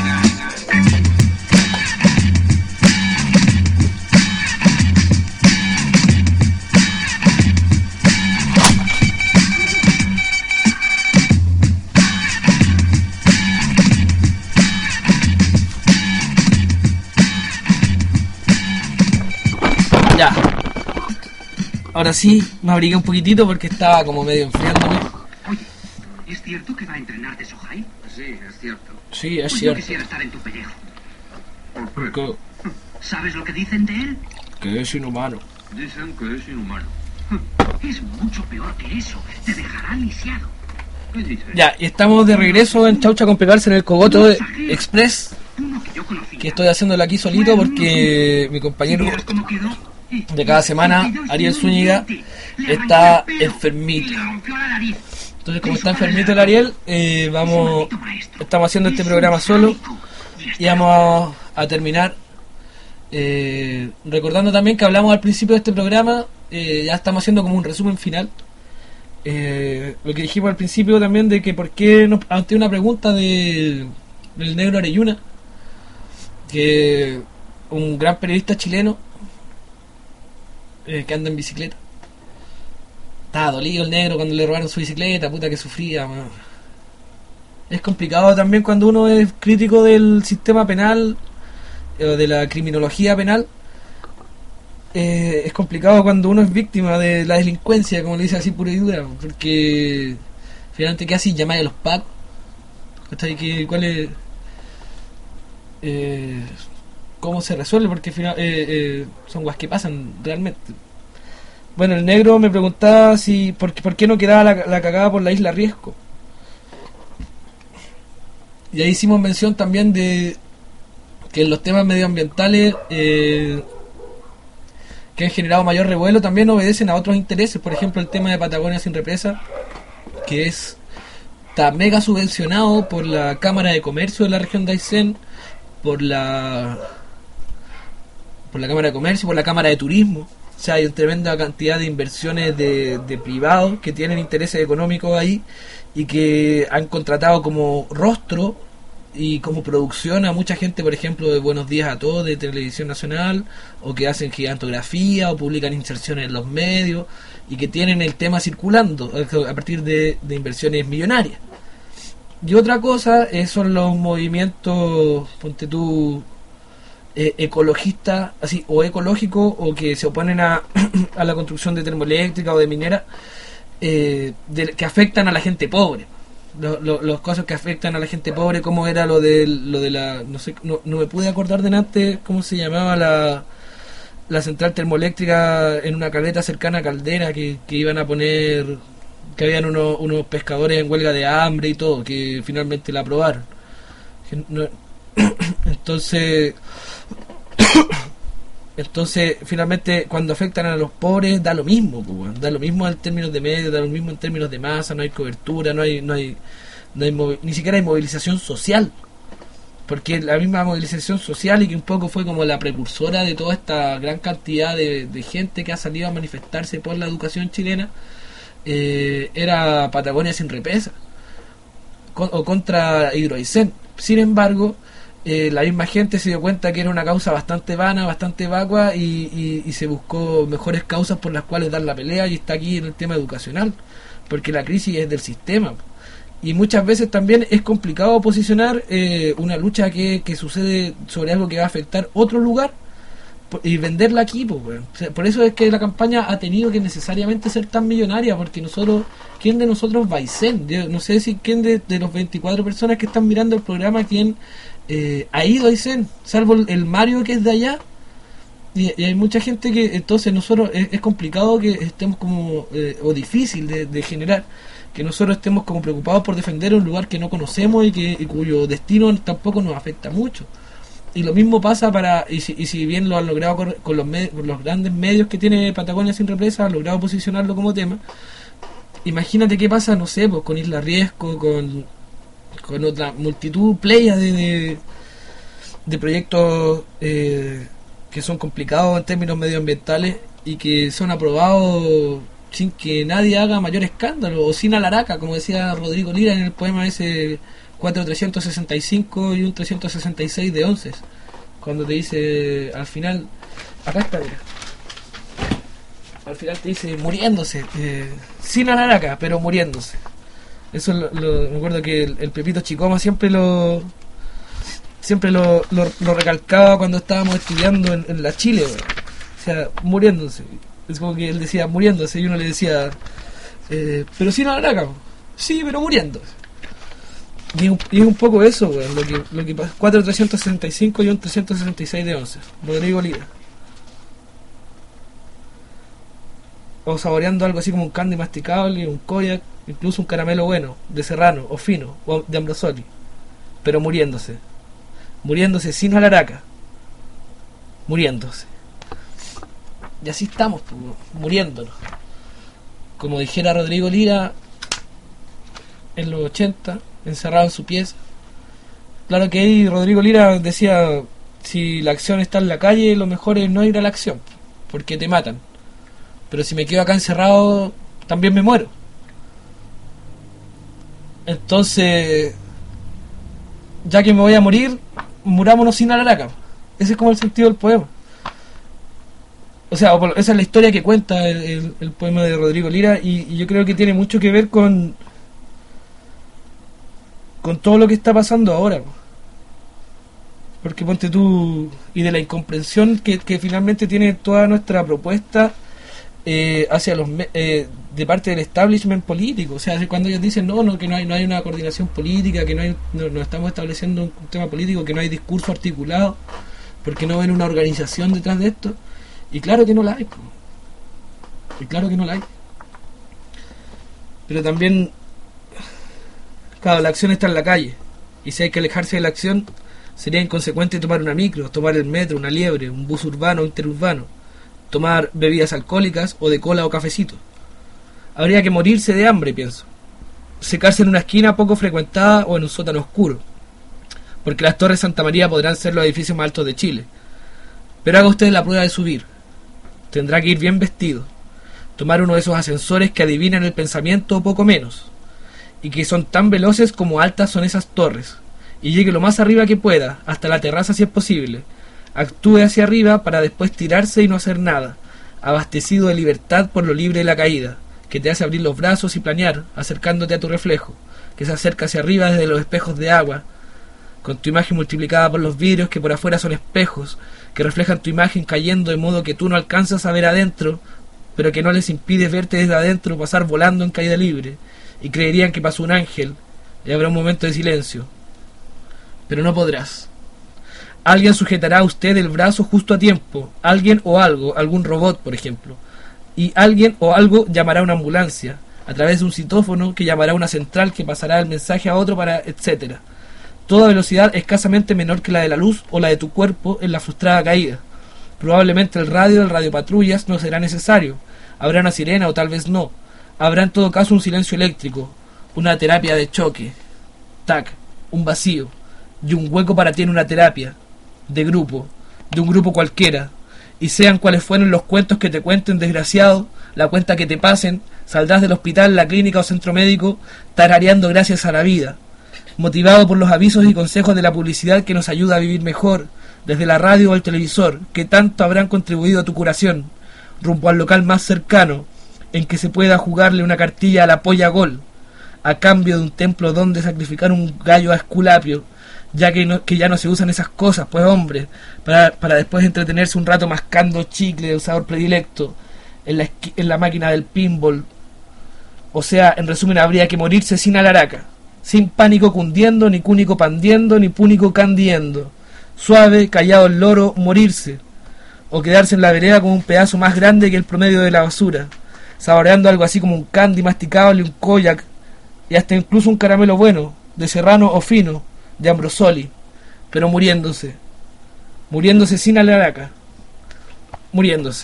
Ya. Ahora sí, me abrigué un poquitito porque estaba como medio enfriándome. Oye, ¿es cierto que va a entrenarte Sohai? Sí, es cierto. Sí, es Pues yo cierto. quisiera estar en tu pellejo. Que, ¿Sabes lo que dicen de él? que es inhumano. Dicen que es inhumano. Es mucho peor que eso. Te dejará lisiado. ¿Qué dices? Ya, y estamos de regreso en Chaucha con Pegarse en el Cogoto de Express. Uno que yo conocía. Que estoy haciéndolo aquí solito porque mi compañero ¿Vieras cómo quedó? de cada semana, Ariel Zúñiga, está enfermito. Entonces, como está enfermito el Ariel, eh, vamos, estamos haciendo este programa solo y vamos a, a terminar eh, recordando también que hablamos al principio de este programa, eh, ya estamos haciendo como un resumen final. Eh, lo que dijimos al principio también de que por qué nos, ante una pregunta de, del negro Areyuna, que un gran periodista chileno eh, que anda en bicicleta, estaba dolido el negro cuando le robaron su bicicleta, puta que sufría, man. Es complicado también cuando uno es crítico del sistema penal o eh, de la criminología penal. Eh, es complicado cuando uno es víctima de la delincuencia, como le dice así pura y dura, porque finalmente ¿qué haces? Llamar a los pacos, ¿qué, cuál es, eh, cómo se resuelve? Porque final, eh, eh, son guas que pasan realmente. Bueno, el negro me preguntaba si por, por qué no quedaba la, la cagada por la isla Riesco, y ahí hicimos mención también de que en los temas medioambientales eh, que han generado mayor revuelo también obedecen a otros intereses. Por ejemplo, el tema de Patagonia sin represa, que es está mega subvencionado por la Cámara de Comercio de la región de Aysén, por la por la Cámara de Comercio, por la Cámara de Turismo. O sea, hay una tremenda cantidad de inversiones de, de privados que tienen intereses económicos ahí y que han contratado como rostro y como producción a mucha gente, por ejemplo, de Buenos Días a Todos, de Televisión Nacional, o que hacen gigantografía o publican inserciones en los medios y que tienen el tema circulando a partir de, de inversiones millonarias. Y otra cosa eh, son los movimientos, ponte tú, eh, ecologistas, así, o ecológicos, o que se oponen a, a la construcción de termoeléctrica o de minera, eh, de, que afectan a la gente pobre. Los lo, los cosas que afectan a la gente pobre, como era lo de lo de la no sé, no, no me pude acordar de antes cómo se llamaba la la central termoeléctrica en una caleta cercana a Caldera, que, que iban a poner, que habían unos, unos pescadores en huelga de hambre y todo, que finalmente la aprobaron. No, entonces entonces finalmente cuando afectan a los pobres da lo mismo, pues, da lo mismo en términos de medios, da lo mismo en términos de masa, no hay cobertura, no hay no hay, no hay movi- ni siquiera hay movilización social, porque la misma movilización social, y que un poco fue como la precursora de toda esta gran cantidad de, de gente que ha salido a manifestarse por la educación chilena, eh, era Patagonia sin represa con, o contra Hidroaicén. Sin embargo, Eh, la misma gente se dio cuenta que era una causa bastante vana, bastante vacua, y, y, y se buscó mejores causas por las cuales dar la pelea, y está aquí en el tema educacional, porque la crisis es del sistema, y muchas veces también es complicado posicionar eh, una lucha que, que sucede sobre algo que va a afectar otro lugar y venderla aquí, pues, bueno. O sea, por eso es que la campaña ha tenido que necesariamente ser tan millonaria, porque nosotros, ¿quién de nosotros va a Aysén? Yo no sé si quién de, de los veinticuatro personas que están mirando el programa, quién eh, ha ido a Aysén, salvo el, el Mario, que es de allá, y, y hay mucha gente que, entonces nosotros, es, es complicado que estemos como, eh, o difícil de, de generar, que nosotros estemos como preocupados por defender un lugar que no conocemos y que y cuyo destino tampoco nos afecta mucho. Y lo mismo pasa para, y si, y si bien lo han logrado con, con los, med, con los grandes medios que tiene Patagonia Sin Represa, han logrado posicionarlo como tema, imagínate qué pasa, no sé, pues con Isla Riesgo, con, con otra multitud, playa de, de, de proyectos eh, que son complicados en términos medioambientales y que son aprobados sin que nadie haga mayor escándalo, o sin alaraca, como decía Rodrigo Lira en el poema ese cuatro trescientos sesenta y cinco y un trescientos sesenta y seis de once, cuando te dice al final, acá está, mira, al final te dice muriéndose, eh, sin alaraca, pero muriéndose. Eso lo, lo, me acuerdo que el, el Pepito Chicoma siempre lo siempre lo, lo, lo recalcaba cuando estábamos estudiando en, en la Chile, güey. O sea, muriéndose. Es como que él decía muriéndose y uno le decía, eh, pero sin alaraca, sí, pero muriéndose. Y, y es un poco eso, güey, lo que, lo que pasa. cuatro trescientos sesenta y cinco y un trescientos sesenta y seis de once. Rodrigo Lira. O saboreando algo así como un candy masticable, un koyak, incluso un caramelo bueno, de Serrano, o fino, o de Ambrosoli. Pero muriéndose. Muriéndose sin alaraca. Muriéndose. Y así estamos, pues, muriéndonos. Como dijera Rodrigo Lira en los ochenta, encerrado en su pieza. Claro que ahí Rodrigo Lira decía, si la acción está en la calle, lo mejor es no ir a la acción, porque te matan. Pero si me quedo acá encerrado, también me muero. Entonces, ya que me voy a morir, murámonos sin alaraca. Ese es como el sentido del poema. O sea, esa es la historia que cuenta el, el, el poema de Rodrigo Lira, y, y yo creo que tiene mucho que ver con con todo lo que está pasando ahora. Porque ponte tú, y de la incomprensión que, que finalmente tiene toda nuestra propuesta eh, hacia los eh, de parte del establishment político. O sea, cuando ellos dicen no, no que no hay no hay una coordinación política, que no hay no, no estamos estableciendo un tema político, que no hay discurso articulado, porque no ven una organización detrás de esto. Y claro que no la hay, po. Y claro que no la hay. Pero también, claro, la acción está en la calle, y si hay que alejarse de la acción, sería inconsecuente tomar una micro, tomar el metro, una liebre, un bus urbano o interurbano, tomar bebidas alcohólicas o de cola o cafecito. Habría que morirse de hambre, pienso. Secarse en una esquina poco frecuentada o en un sótano oscuro, porque las Torres Santa María podrán ser los edificios más altos de Chile. Pero haga usted la prueba de subir. Tendrá que ir bien vestido, tomar uno de esos ascensores que adivinan el pensamiento o poco menos, y que son tan veloces como altas son esas torres, y llegue lo más arriba que pueda, hasta la terraza si es posible. Actúe hacia arriba para después tirarse y no hacer nada, abastecido de libertad por lo libre de la caída, que te hace abrir los brazos y planear, acercándote a tu reflejo, que se acerca hacia arriba desde los espejos de agua, con tu imagen multiplicada por los vidrios que por afuera son espejos, que reflejan tu imagen cayendo de modo que tú no alcanzas a ver adentro, pero que no les impide verte desde adentro pasar volando en caída libre, y creerían que pasó un ángel, y habrá un momento de silencio. Pero no podrás. Alguien sujetará a usted el brazo justo a tiempo, alguien o algo, algún robot, por ejemplo, y alguien o algo llamará a una ambulancia, a través de un citófono que llamará a una central que pasará el mensaje a otro para etcétera. Toda velocidad escasamente menor que la de la luz o la de tu cuerpo en la frustrada caída. Probablemente el radio, el radiopatrullas no será necesario. Habrá una sirena o tal vez no. Habrá en todo caso un silencio eléctrico, una terapia de choque. Tac, un vacío. Y un hueco para ti en una terapia. De grupo. De un grupo cualquiera. Y sean cuales fueron los cuentos que te cuenten, desgraciado, la cuenta que te pasen, saldrás del hospital, la clínica o centro médico, tarareando gracias a la vida. Motivado por los avisos y consejos de la publicidad que nos ayuda a vivir mejor, desde la radio o el televisor, que tanto habrán contribuido a tu curación, rumbo al local más cercano, en que se pueda jugarle una cartilla a la polla gol, a cambio de un templo donde sacrificar un gallo a Esculapio, ya que, no, que ya no se usan esas cosas, pues hombre, para, para después entretenerse un rato mascando chicle de sabor predilecto, en la, en la máquina del pinball. O sea, en resumen, habría que morirse sin alaraca, sin pánico cundiendo, ni cúnico pandiendo, ni púnico candiendo. Suave, callado el loro, morirse. O quedarse en la vereda con un pedazo más grande que el promedio de la basura, saboreando algo así como un candy masticable, un koyak, y hasta incluso un caramelo bueno, de Serrano o fino, de Ambrosoli, pero muriéndose. muriéndose sin alaraca, muriéndose.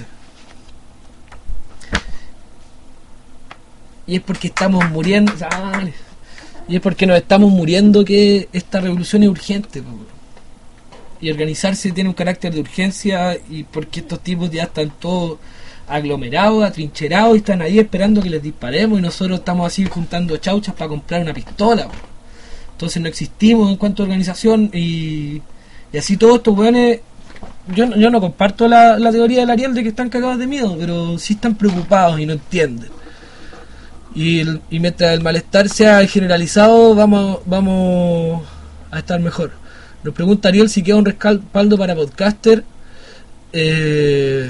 Y es porque estamos muriendo, y es porque nos estamos muriendo que esta revolución es urgente, po. Y organizarse tiene un carácter de urgencia, y porque estos tipos ya están todos aglomerados, atrincherados, y están ahí esperando que les disparemos, y nosotros estamos así juntando chauchas para comprar una pistola, po. Entonces no existimos en cuanto a organización, y, y así todos estos weones. Yo, yo no comparto la, la teoría del Ariel de que están cagados de miedo, pero sí están preocupados y no entienden. Y, el, y mientras el malestar sea generalizado, vamos vamos a estar mejor. Nos pregunta Ariel si queda un respaldo para podcaster. Eh,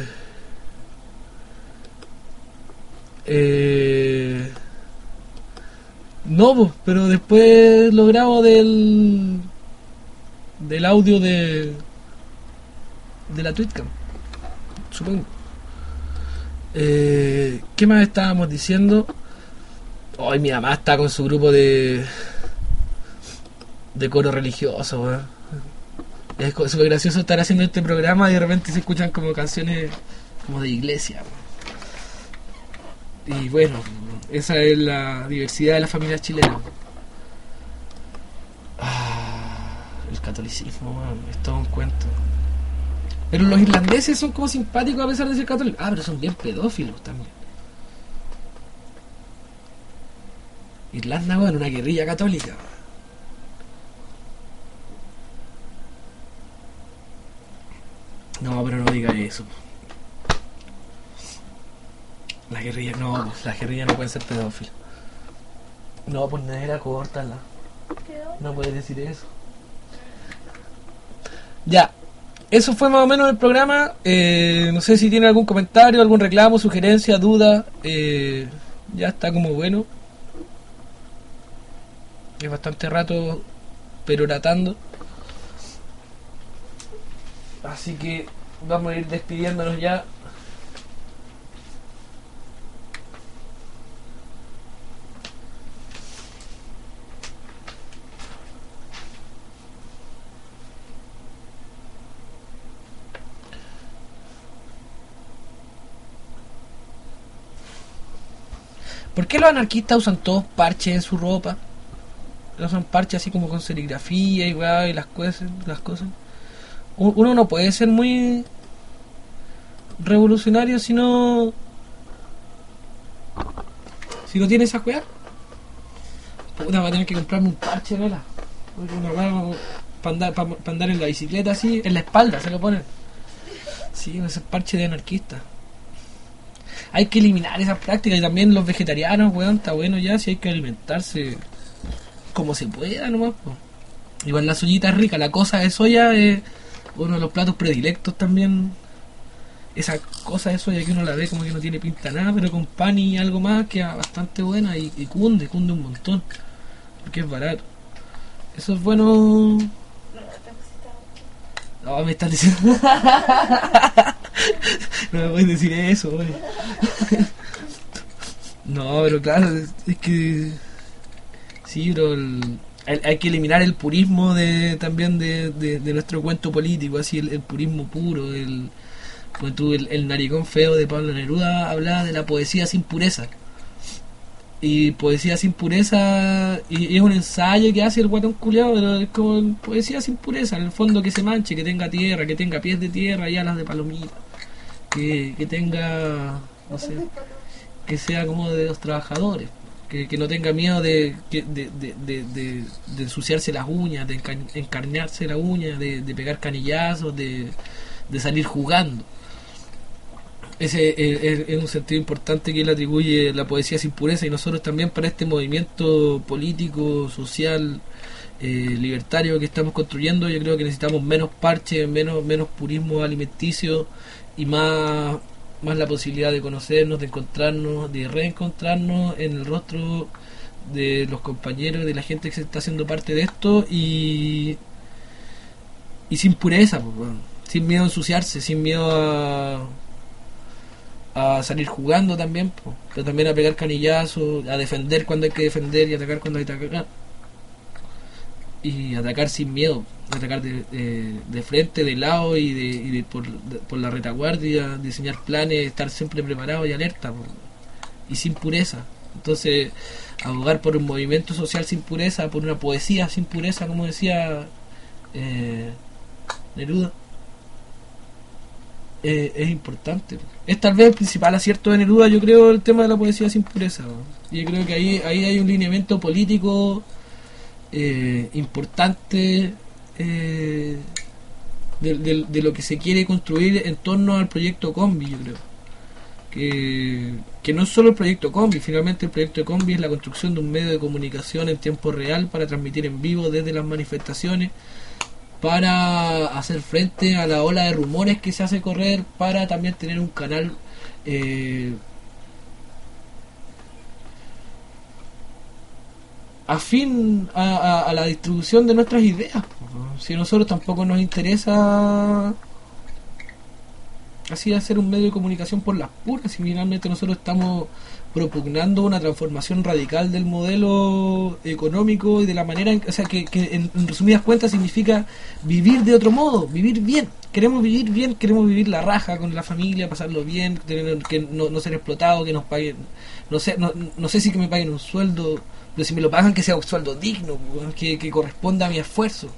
eh, no, pues, pero después lo grabo del del audio de de la Twitcam, supongo. Eh, ¿Qué más estábamos diciendo? Hoy mi mamá está con su grupo de de coro religioso, weón. Es súper gracioso estar haciendo este programa y de repente se escuchan como canciones como de iglesia, weón. Y bueno, esa es la diversidad de la familia chilena. Ah, el catolicismo, weón, es todo un cuento. Pero los irlandeses son como simpáticos a pesar de ser católicos. Ah, pero son bien pedófilos también. Irlanda, weón, una guerrilla católica. No, pero no diga eso. Las guerrillas, no, las guerrillas no pueden ser pedófilas. No, pues negra, córtala. No puedes decir eso. Ya, eso fue más o menos el programa. Eh, no sé si tiene algún comentario, algún reclamo, sugerencia, duda. Eh, ya está como bueno. Es bastante rato peroratando. Así que vamos a ir despidiéndonos ya. ¿Por qué los anarquistas usan todos parches en su ropa? Usan parches así como con serigrafía y weá, y las cosas, las cosas. Uno no puede ser muy revolucionario si no si no tiene esa weá. Puta, va a tener que comprarme un parche, ¿verdad? Una weá para andar, pa, pa andar en la bicicleta así, en la espalda se lo ponen. Sí, ese parche de anarquista. Hay que eliminar esas prácticas, y también los vegetarianos, weón, está bueno ya, si hay que alimentarse como se pueda nomás, po. Igual la soyita es rica, la cosa de soya es uno de los platos predilectos también. Esa cosa de soya que uno la ve como que no tiene pinta nada, pero con pan y algo más queda bastante buena, y, y cunde, cunde un montón, porque es barato. Eso es bueno. No, me estás diciendo. No me puedes decir eso, güey. No, pero claro, es, es que sí, pero el, hay, hay que eliminar el purismo de también de, de, de nuestro cuento político, así el, el purismo puro. El, como tú, el, el naricón feo de Pablo Neruda hablaba de la poesía sin pureza. Y poesía sin pureza, y, y es un ensayo que hace el guatón culiado, pero es como poesía sin pureza, en el fondo, que se manche, que tenga tierra, que tenga pies de tierra y alas de palomita, que, que tenga, no sé, que sea como de los trabajadores, que, que no tenga miedo de, de, de, de, de, de ensuciarse las uñas, de encarnarse la uña, de, de pegar canillazos, de, de salir jugando. Ese es, es, es un sentido importante que él atribuye la poesía sin pureza, y nosotros también para este movimiento político, social, eh, libertario que estamos construyendo. Yo creo que necesitamos menos parches, menos menos purismo alimenticio, y más, más la posibilidad de conocernos, de encontrarnos, de reencontrarnos en el rostro de los compañeros, de la gente que se está haciendo parte de esto, y, y sin pureza, pues, bueno, sin miedo a ensuciarse, sin miedo a a salir jugando también, po, pero también a pegar canillazos, a defender cuando hay que defender y atacar cuando hay que atacar. y atacar sin miedo, atacar de, de, de frente, de lado y, de, y de, por, de, por la retaguardia, diseñar planes, estar siempre preparado y alerta, po, y sin pureza. Entonces, abogar por un movimiento social sin pureza, por una poesía sin pureza, como decía eh, Neruda, eh, es importante. Es tal vez el principal acierto de Neruda, yo creo, el tema de la poesía sin pureza, ¿no? Y yo creo que ahí, ahí hay un lineamiento político eh, importante eh, de, de, de lo que se quiere construir en torno al proyecto Combi, yo creo. Que, que no es solo el proyecto Combi, finalmente el proyecto Combi es la construcción de un medio de comunicación en tiempo real para transmitir en vivo desde las manifestaciones, para hacer frente a la ola de rumores que se hace correr, para también tener un canal eh, afín a, a, a la distribución de nuestras ideas. Si a nosotros tampoco nos interesa así hacer un medio de comunicación por las puras, si finalmente nosotros estamos propugnando una transformación radical del modelo económico y de la manera en, o sea que, que en, en resumidas cuentas significa vivir de otro modo, vivir bien. Queremos vivir bien, queremos vivir la raja con la familia, pasarlo bien, tener, que no, no ser explotado, que nos paguen, no sé, no, no sé si que me paguen un sueldo, pero si me lo pagan que sea un sueldo digno, que, que corresponda a mi esfuerzo.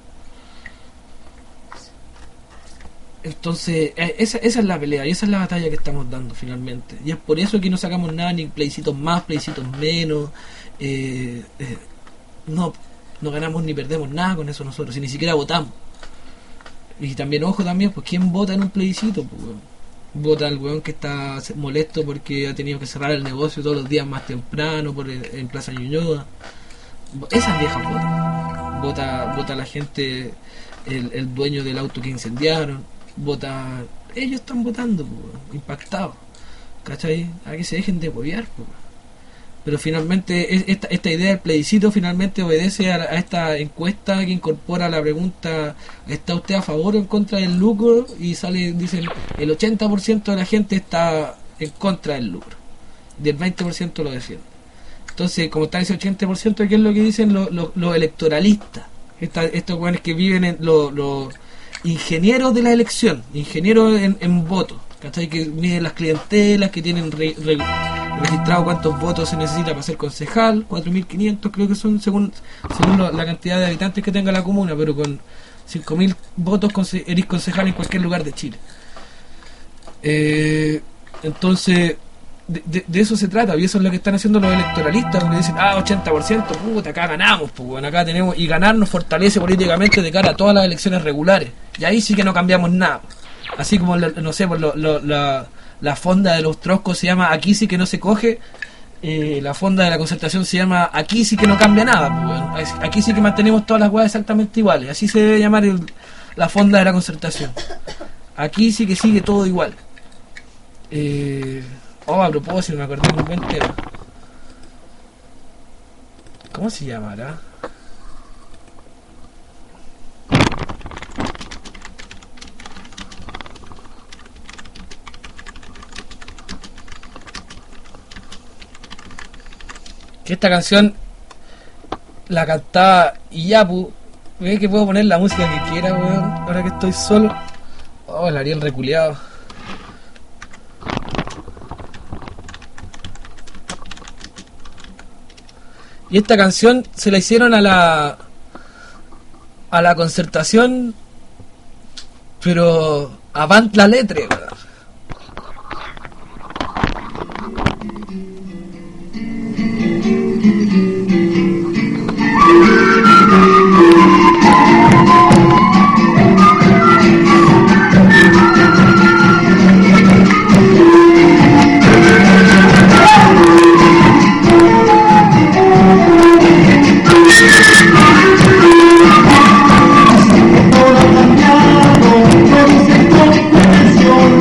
Entonces, esa, esa es la pelea y esa es la batalla que estamos dando finalmente. Y es por eso que no sacamos nada, ni plebiscitos más, plebiscitos menos. Eh, eh, no, no ganamos ni perdemos nada con eso nosotros, si ni siquiera votamos. Y también, ojo también, pues ¿quién vota en un plebiscito? Pues, vota el weón que está molesto porque ha tenido que cerrar el negocio todos los días más temprano por el, en Plaza Ñuñoa. Esas viejas votan. Vota, vota la gente, el, el dueño del auto que incendiaron. Vota, ellos están votando, po, impactados, ¿cachai? A que se dejen de apoyar, po. Pero finalmente esta, esta idea del plebiscito finalmente obedece a, a esta encuesta que incorpora la pregunta: ¿está usted a favor o en contra del lucro? Y sale, dicen, el ochenta por ciento de la gente está en contra del lucro y el veinte por ciento lo defiende. Entonces, como está ese ochenta por ciento, ¿qué es lo que dicen los, los, los electoralistas? Esta, estos güeyes que viven en los... Lo, ingenieros de la elección, ingenieros en, en votos, ¿cachai? Que miden las clientelas, que tienen re, re, registrado cuántos votos se necesita para ser concejal, cuatro mil quinientos creo que son según según lo, la cantidad de habitantes que tenga la comuna, pero con cinco mil votos conce, eres concejal en cualquier lugar de Chile. Eh, entonces, de, de, de eso se trata, y eso es lo que están haciendo los electoralistas, porque dicen, ah, ochenta por ciento, puta, acá ganamos, pues bueno, acá tenemos, y ganar nos fortalece políticamente de cara a todas las elecciones regulares, y ahí sí que no cambiamos nada. Así como, no sé, por lo, lo, la, la fonda de los troscos se llama aquí sí que no se coge, eh, la fonda de la Concertación se llama aquí sí que no cambia nada, pues bueno, aquí sí que mantenemos todas las huevas exactamente iguales, así se debe llamar el, la fonda de la Concertación. Aquí sí que sigue todo igual. Eh... Oh, a propósito, me acordé de un buen tema. ¿Cómo se llamará? Que esta canción la cantaba Iyapu. Ve que puedo poner la música que quiera, weón. Ahora que estoy solo. Oh, el Ariel reculeado. Y esta canción se la hicieron a la a la Concertación, pero avant la letra, ¿verdad? Cambiado, no dice comprensión.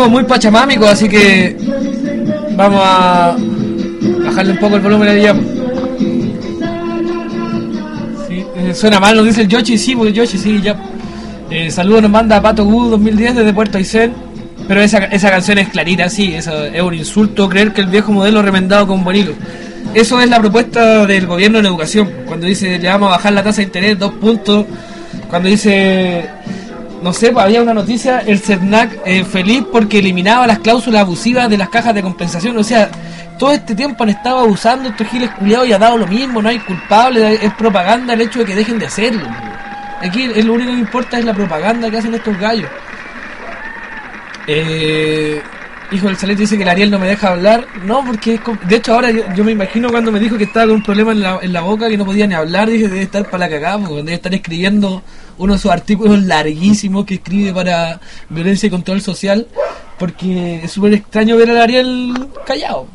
estuvo muy pachamámico, así que vamos a bajarle un poco el volumen a ella. Sí, eh, suena mal, nos dice el Yoshi, sí, pues Yoshi, sí, ya. Eh, saludos nos manda Pato Gu dos mil diez desde Puerto Aysén. Pero esa, esa canción es clarita, sí, eso es un insulto creer que el viejo modelo remendado con buen hilo. Eso es la propuesta del gobierno en educación, cuando dice le vamos a bajar la tasa de interés, dos puntos, cuando dice, no sé, pues había una noticia, el CERNAC eh, feliz porque eliminaba las cláusulas abusivas de las cajas de compensación, o sea, todo este tiempo han estado abusando estos giles culiados y ha dado lo mismo, no hay culpable, es propaganda el hecho de que dejen de hacerlo. Aquí lo único que importa es la propaganda que hacen estos gallos. Eh, hijo del Salete dice que el Ariel no me deja hablar. No, porque es de hecho ahora yo, yo me imagino cuando me dijo que estaba con un problema en la, en la boca, que no podía ni hablar, dije debe estar para la cagada, porque debe estar escribiendo uno de esos artículos larguísimos que escribe para Violencia y Control Social, porque es súper extraño ver al Ariel callado.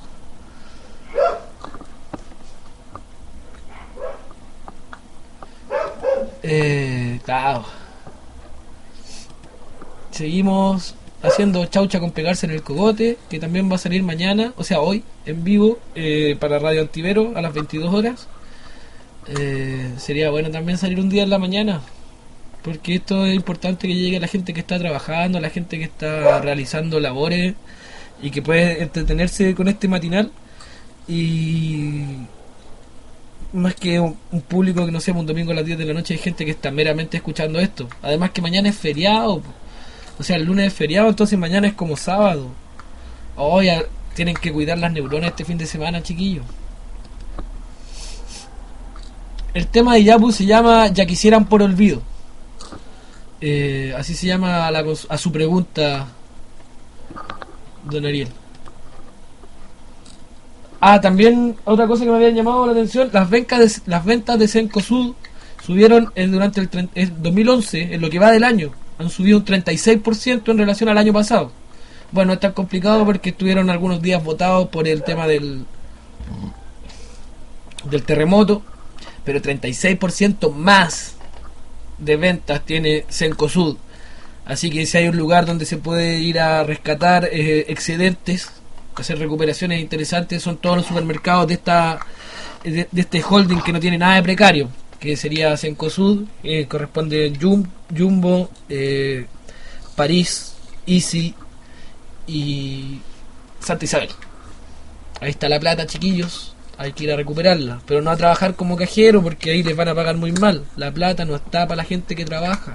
Eh, claro. Seguimos haciendo chaucha con pegarse en el cogote, que también va a salir mañana, o sea hoy, en vivo, eh, para Radio Antivero a las veintidós horas. Eh, sería bueno también salir un día en la mañana, porque esto es importante que llegue a la gente que está trabajando, a la gente que está realizando labores y que puede entretenerse con este matinal. Y más que un, un público que no sea un domingo a las diez de la noche, hay gente que está meramente escuchando esto. Además que mañana es feriado, o sea, el lunes es feriado, entonces mañana es como sábado. Hoy oh, tienen que cuidar las neuronas este fin de semana, chiquillos. El tema de Yapu se llama Ya quisieran por olvido. Eh, así se llama a, la, a su pregunta, don Ariel. Ah, también otra cosa que me había llamado la atención, las ventas de, las ventas de Cencosud subieron en, durante el, el dos mil once, en lo que va del año. Han subido un treinta y seis por ciento en relación al año pasado. Bueno, es tan complicado porque estuvieron algunos días votados por el tema del del terremoto, pero treinta y seis por ciento más de ventas tiene Cencosud. Así que si hay un lugar donde se puede ir a rescatar eh, excedentes, hacer recuperaciones interesantes, son todos los supermercados de esta de, de este holding que no tiene nada de precario, que sería Cencosud, eh, corresponde Jum, Jumbo, eh, París, Easy y Santa Isabel. Ahí está la plata, chiquillos, hay que ir a recuperarla, pero no a trabajar como cajero porque ahí les van a pagar muy mal. La plata no está para la gente que trabaja,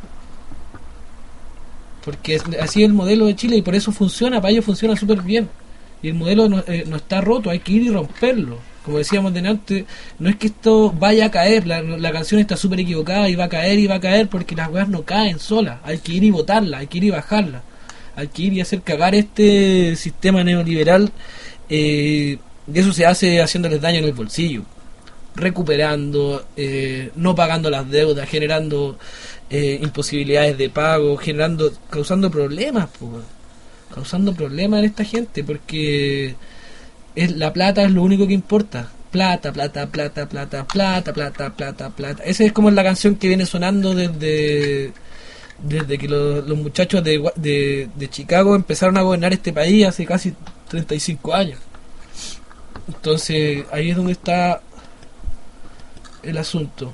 porque es, así es el modelo de Chile y por eso funciona, para ellos funciona súper bien. Y el modelo no, eh, no está roto, hay que ir y romperlo. Como decíamos delante, no es que esto vaya a caer, la, la canción está súper equivocada y va a caer y va a caer porque las weas no caen solas. Hay que ir y botarla, hay que ir y bajarla. Hay que ir y hacer cagar este sistema neoliberal, eh, y eso se hace haciéndoles daño en el bolsillo, recuperando, eh, no pagando las deudas, generando eh, imposibilidades de pago, generando, causando problemas, pues. causando problemas en esta gente, porque es, la plata es lo único que importa. Plata, plata, plata, plata, plata, plata, plata, plata. Esa es como la canción que viene sonando desde desde que los, los muchachos de, de, de Chicago empezaron a gobernar este país hace casi treinta y cinco años. Entonces ahí es donde está el asunto.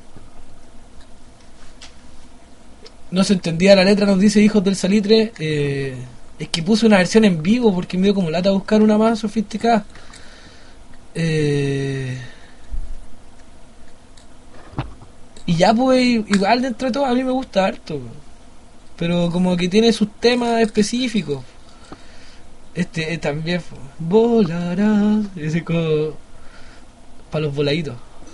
No se entendía la letra, nos dice Hijos del Salitre. eh, Es que puse una versión en vivo porque me dio como lata buscar una más sofisticada. Eh... Y ya pues, igual dentro de todo a mí me gusta harto. Pero como que tiene sus temas específicos. Este eh, también, volará. Ese como para los voladitos.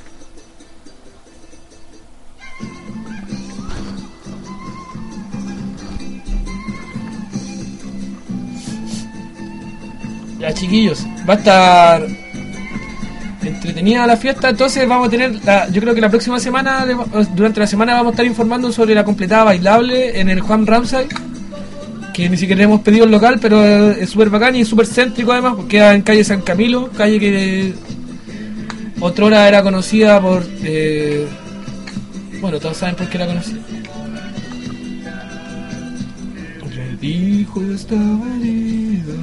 Ya, chiquillos, va a estar entretenida la fiesta, entonces vamos a tener, la, yo creo que la próxima semana, durante la semana vamos a estar informando sobre la completada bailable en el Juan Ramsay, que ni siquiera hemos pedido el local, pero es súper bacán y es súper céntrico además, porque queda en calle San Camilo, calle que otrora era conocida por, eh, bueno, todos saben por qué era conocida. hijo de esta herida.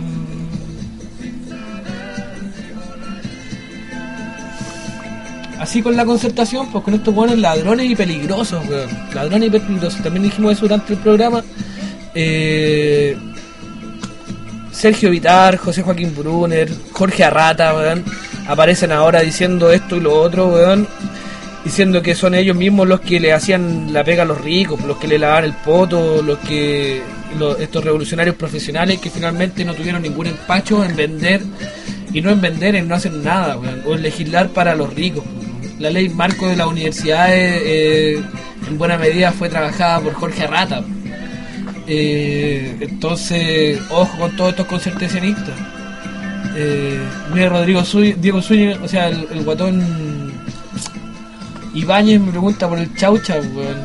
Así con la Concertación, pues con estos buenos ladrones y peligrosos, weón. Ladrones y peligrosos. También dijimos eso durante el programa. Eh, Sergio Vitar, José Joaquín Brunner, Jorge Arrata, weón, aparecen ahora diciendo esto y lo otro, weón. Diciendo que son ellos mismos los que le hacían la pega a los ricos, los que le lavaban el poto, los que los, estos revolucionarios profesionales que finalmente no tuvieron ningún empacho en vender, y no en vender, en no hacer nada, weón, o en legislar para los ricos. La ley marco de las universidades eh, en buena medida fue trabajada por Jorge Arrata. Eh, entonces, ojo con todos estos concertacionistas. Eh, mira, Rodrigo Zúñiga, Diego Zúñiga, o sea, el, el guatón Ibáñez me pregunta por el chaucha, weón.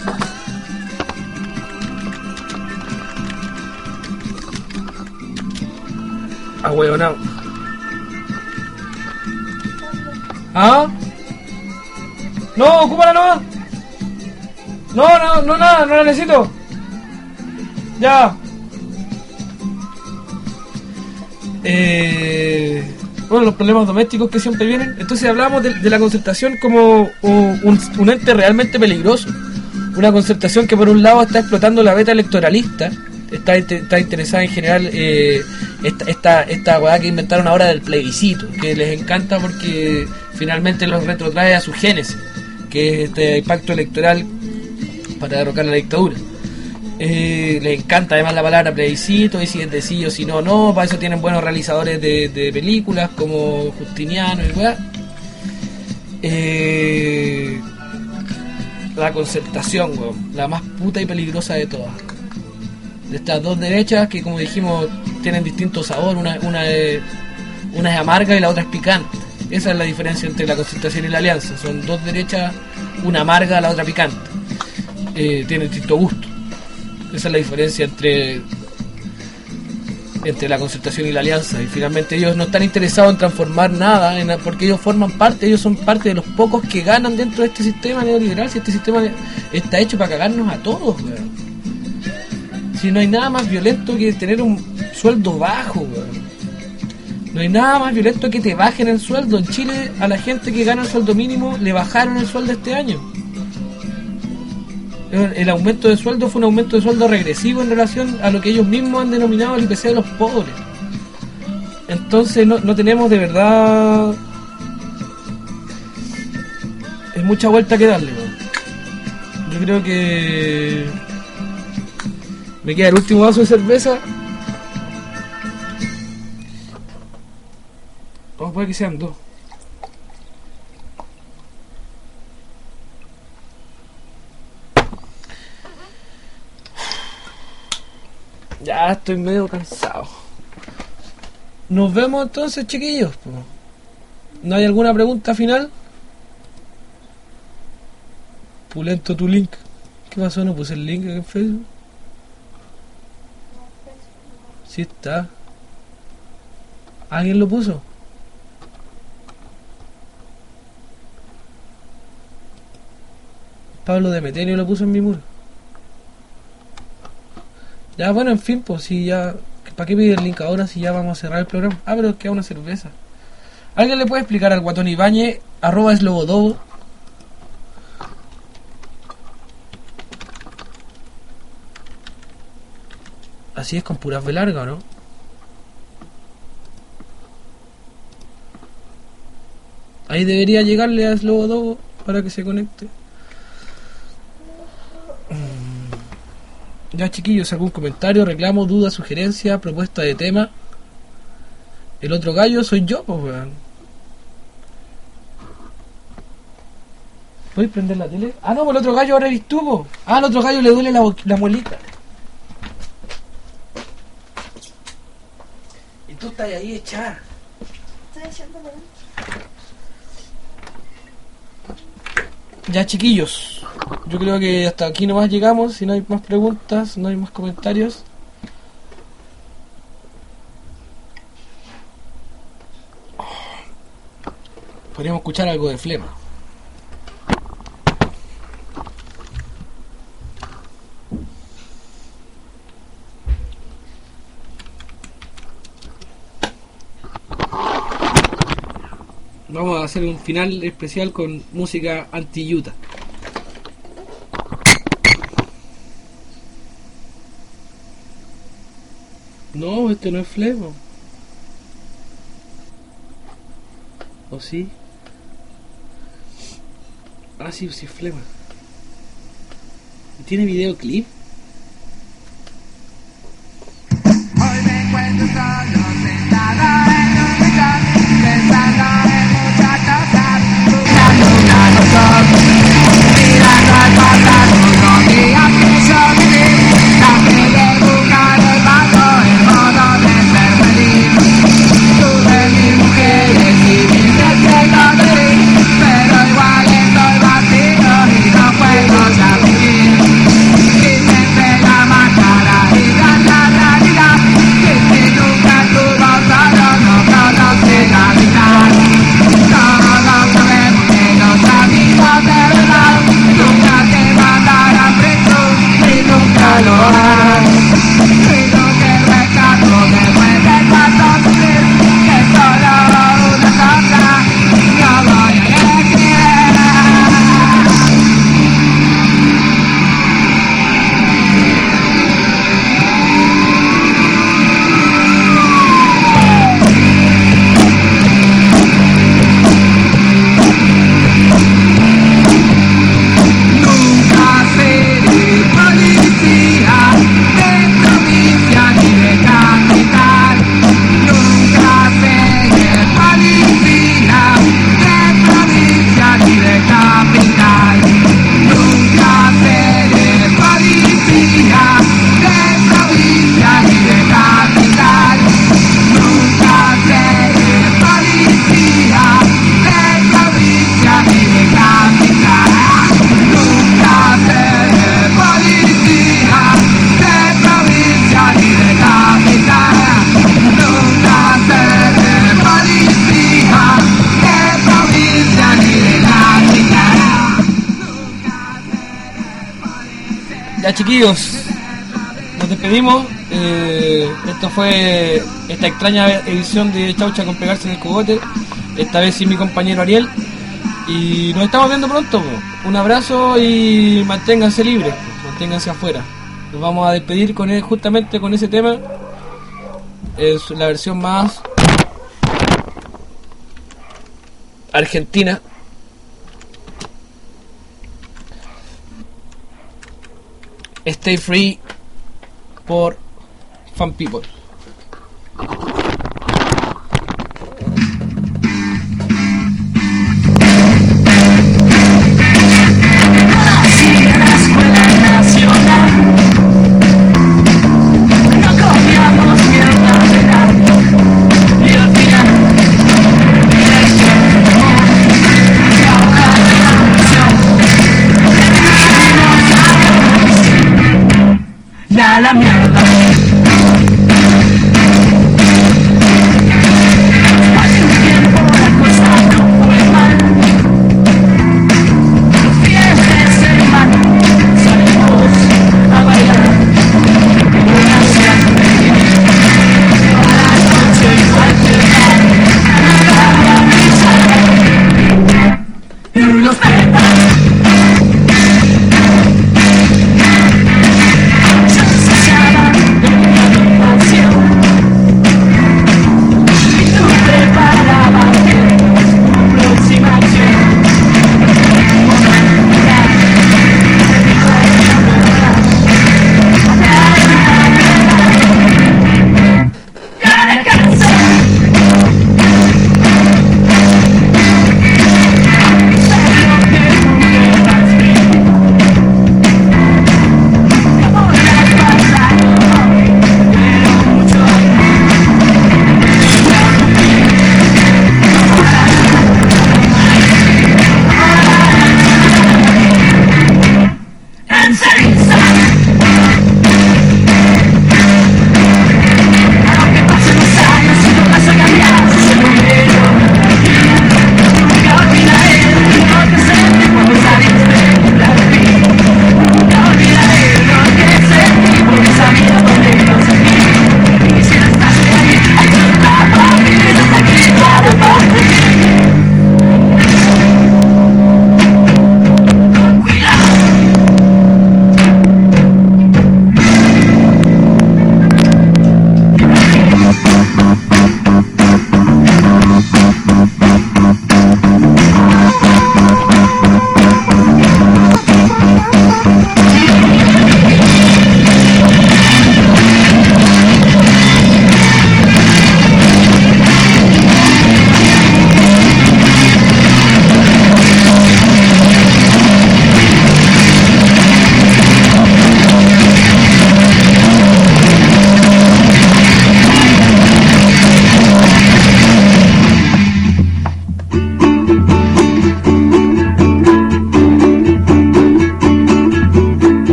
Ah, weón, no. ¿Ah? No, ocúpala nomás. No, no, no, nada, no la necesito. Ya. Eh, bueno, los problemas domésticos que siempre vienen. Entonces hablamos de, de la Concertación como un, un, un ente realmente peligroso. Una Concertación que por un lado está explotando la beta electoralista, está, está interesada en generar eh, esta, esta, esta weá que inventaron ahora del plebiscito, que les encanta porque finalmente los retrotrae a su génesis, que es este pacto electoral para derrocar la dictadura. Eh, les encanta además la palabra plebiscito, y si es de sí o si no, no. Para eso tienen buenos realizadores de, de películas como Justiniano y weá. Eh, la Concertación, weón, la más puta y peligrosa de todas. De estas dos derechas que, como dijimos, tienen distinto sabor. Una, una, es, una es amarga y la otra es picante. Esa es la diferencia entre la Concertación y la Alianza. Son dos derechas, una amarga, la otra picante. Eh, tienen distinto gusto. Esa es la diferencia entre entre la Concertación y la Alianza. Y finalmente ellos no están interesados en transformar nada, en, porque ellos forman parte, ellos son parte de los pocos que ganan dentro de este sistema neoliberal. Si este sistema está hecho para cagarnos a todos, weón. Si no hay nada más violento que tener un sueldo bajo, weón. No hay nada más violento que te bajen el sueldo. En Chile a la gente que gana el sueldo mínimo le bajaron el sueldo este año. El aumento de sueldo fue un aumento de sueldo regresivo en relación a lo que ellos mismos han denominado el I P C de los pobres. Entonces no, no tenemos de verdad... Es mucha vuelta que darle, ¿no? Yo creo que... Me queda el último vaso de cerveza. Vamos a poner que sean dos. Ya estoy medio cansado. Nos vemos entonces, chiquillos. ¿No hay alguna pregunta final? Pulento tu link. ¿Qué pasó? ¿No puse el link en Facebook? Sí está. ¿Alguien lo puso? Pablo de Metenio lo puso en mi muro. Ya, bueno, en fin, pues si ya... ¿Para qué pedir el link ahora si ya vamos a cerrar el programa? Ah, pero queda una cerveza. ¿Alguien le puede explicar al guatón Ibáñez, arroba eslobodobo? Así es, con puras B larga, ¿no? Ahí debería llegarle a eslobodobo para que se conecte. Ya, chiquillos, algún comentario, reclamo, duda, sugerencia, propuesta de tema. El otro gallo soy yo, pues, weón. ¿Puedes prender la tele? Ah, no, pues el otro gallo ahora eres tú, po. Ah, al otro gallo le duele la, la muelita. Y tú estás ahí echada. Estoy echando por ahí. Ya, chiquillos, yo creo que hasta aquí nomás llegamos. Si no hay más preguntas, no hay más comentarios. Podríamos escuchar algo de Flema. hacer un final especial con música anti-Utah. No, este no es Flemo. ¿O sí? Ah, sí, sí es Flema. ¿Tiene videoclip? Hoy me encuentro solo sentado en un rincón, pensando en muchas cosas, buscando una razón, mirando al pasado, los días que yo viví, traté de buscar el paso, el modo de ser feliz. Tuve mis mujeres y mis deseos de ir, pero igual estoy vacío y no puedo ya vivir. Dicen de la máscara y la realidad, que si nunca estuvo solo no conoce la verdad. Todos sabemos que los amigos de verdad nunca te mandarán preso y nunca lo harán. Y lo que rescato después de tanto sufrir, que solo una cosa yo voy a elegir. Nunca seré policía de provincia ni de capital. Nunca seré policía de provincia ni de capital. Nunca seré policía de provincia ni de capital. Nunca seré policía de provincia ni de capital. Nunca seré policía de provincia ni de capital. Nunca seré policía de provincia ni de capital. Ya, chiquillos, nos despedimos. Eh, esto fue esta extraña edición de Chaucha con pegarse en el cogote. Esta vez sin mi compañero Ariel. Y nos estamos viendo pronto, po. Un abrazo y manténganse libres, po. Manténganse afuera. Nos vamos a despedir con él, justamente con ese tema. Es la versión más argentina. Stay Free por Fan People. Ya la mierda. Hace un tiempo la cosa no fue mal. Fieles hermano, salimos a bailar. Una siempre toda la noche alternar. Agarra mi sangre y los pepas. Just a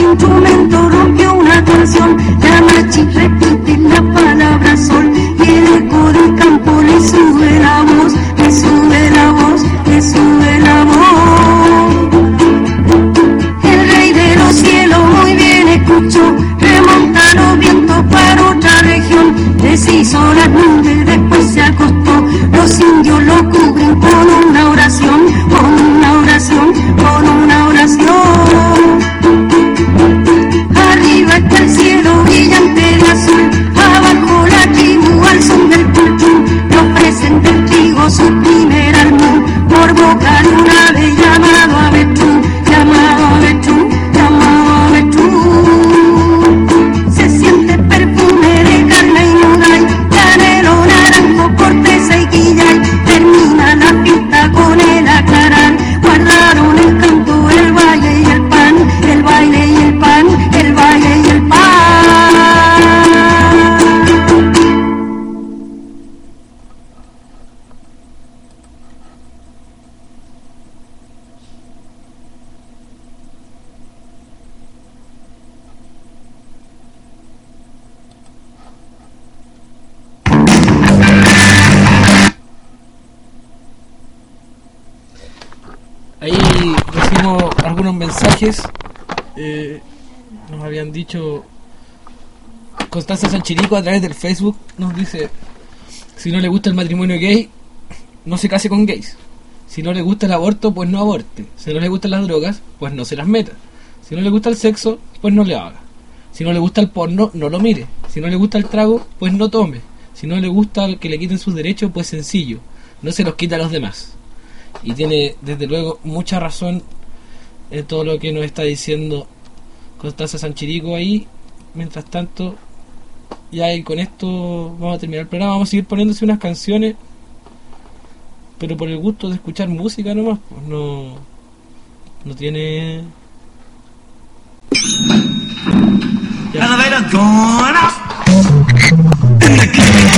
instrumento rompió una canción. La machi repite la palabra sol y el eco del campo le sube la voz, le sube la voz, le sube la voz. El rey de los cielos muy bien escuchó, remonta los vientos para otra región, deshizo las nubes, después se acostó. Los indios lo cubren con una oración, con una oración, con una oración. Arriba está el cielo brillante de azul, abajo la tribu al son del cultum, le ofrecen del trigo su primer almú, por boca de un ave llamado avestruz, llamado avestruz, llamado avestruz. Se siente perfume de carne y nudai, canelo, naranjo, corteza y quillay, termina la fiesta con el aclarar, guardaron el canto, el baile y el pan, el baile y el pan, el baile y el pan. Ahí recibimos algunos mensajes. Eh, nos habían dicho Constanza Sanchirico a través del Facebook. Nos dice: si no le gusta el matrimonio gay, no se case con gays. Si no le gusta el aborto, pues no aborte. Si no le gustan las drogas, pues no se las meta. Si no le gusta el sexo, pues no le haga. Si no le gusta el porno, no lo mire. Si no le gusta el trago, pues no tome. Si no le gusta que le quiten sus derechos, pues sencillo, no se los quita a los demás. Y tiene desde luego mucha razón en todo lo que nos está diciendo Constanza Sanchirico ahí. Mientras tanto, ya y con esto vamos a terminar el programa. Vamos a seguir poniéndose unas canciones, pero por el gusto de escuchar música nomás, pues no, no tiene... Ya. Elevator going up. In the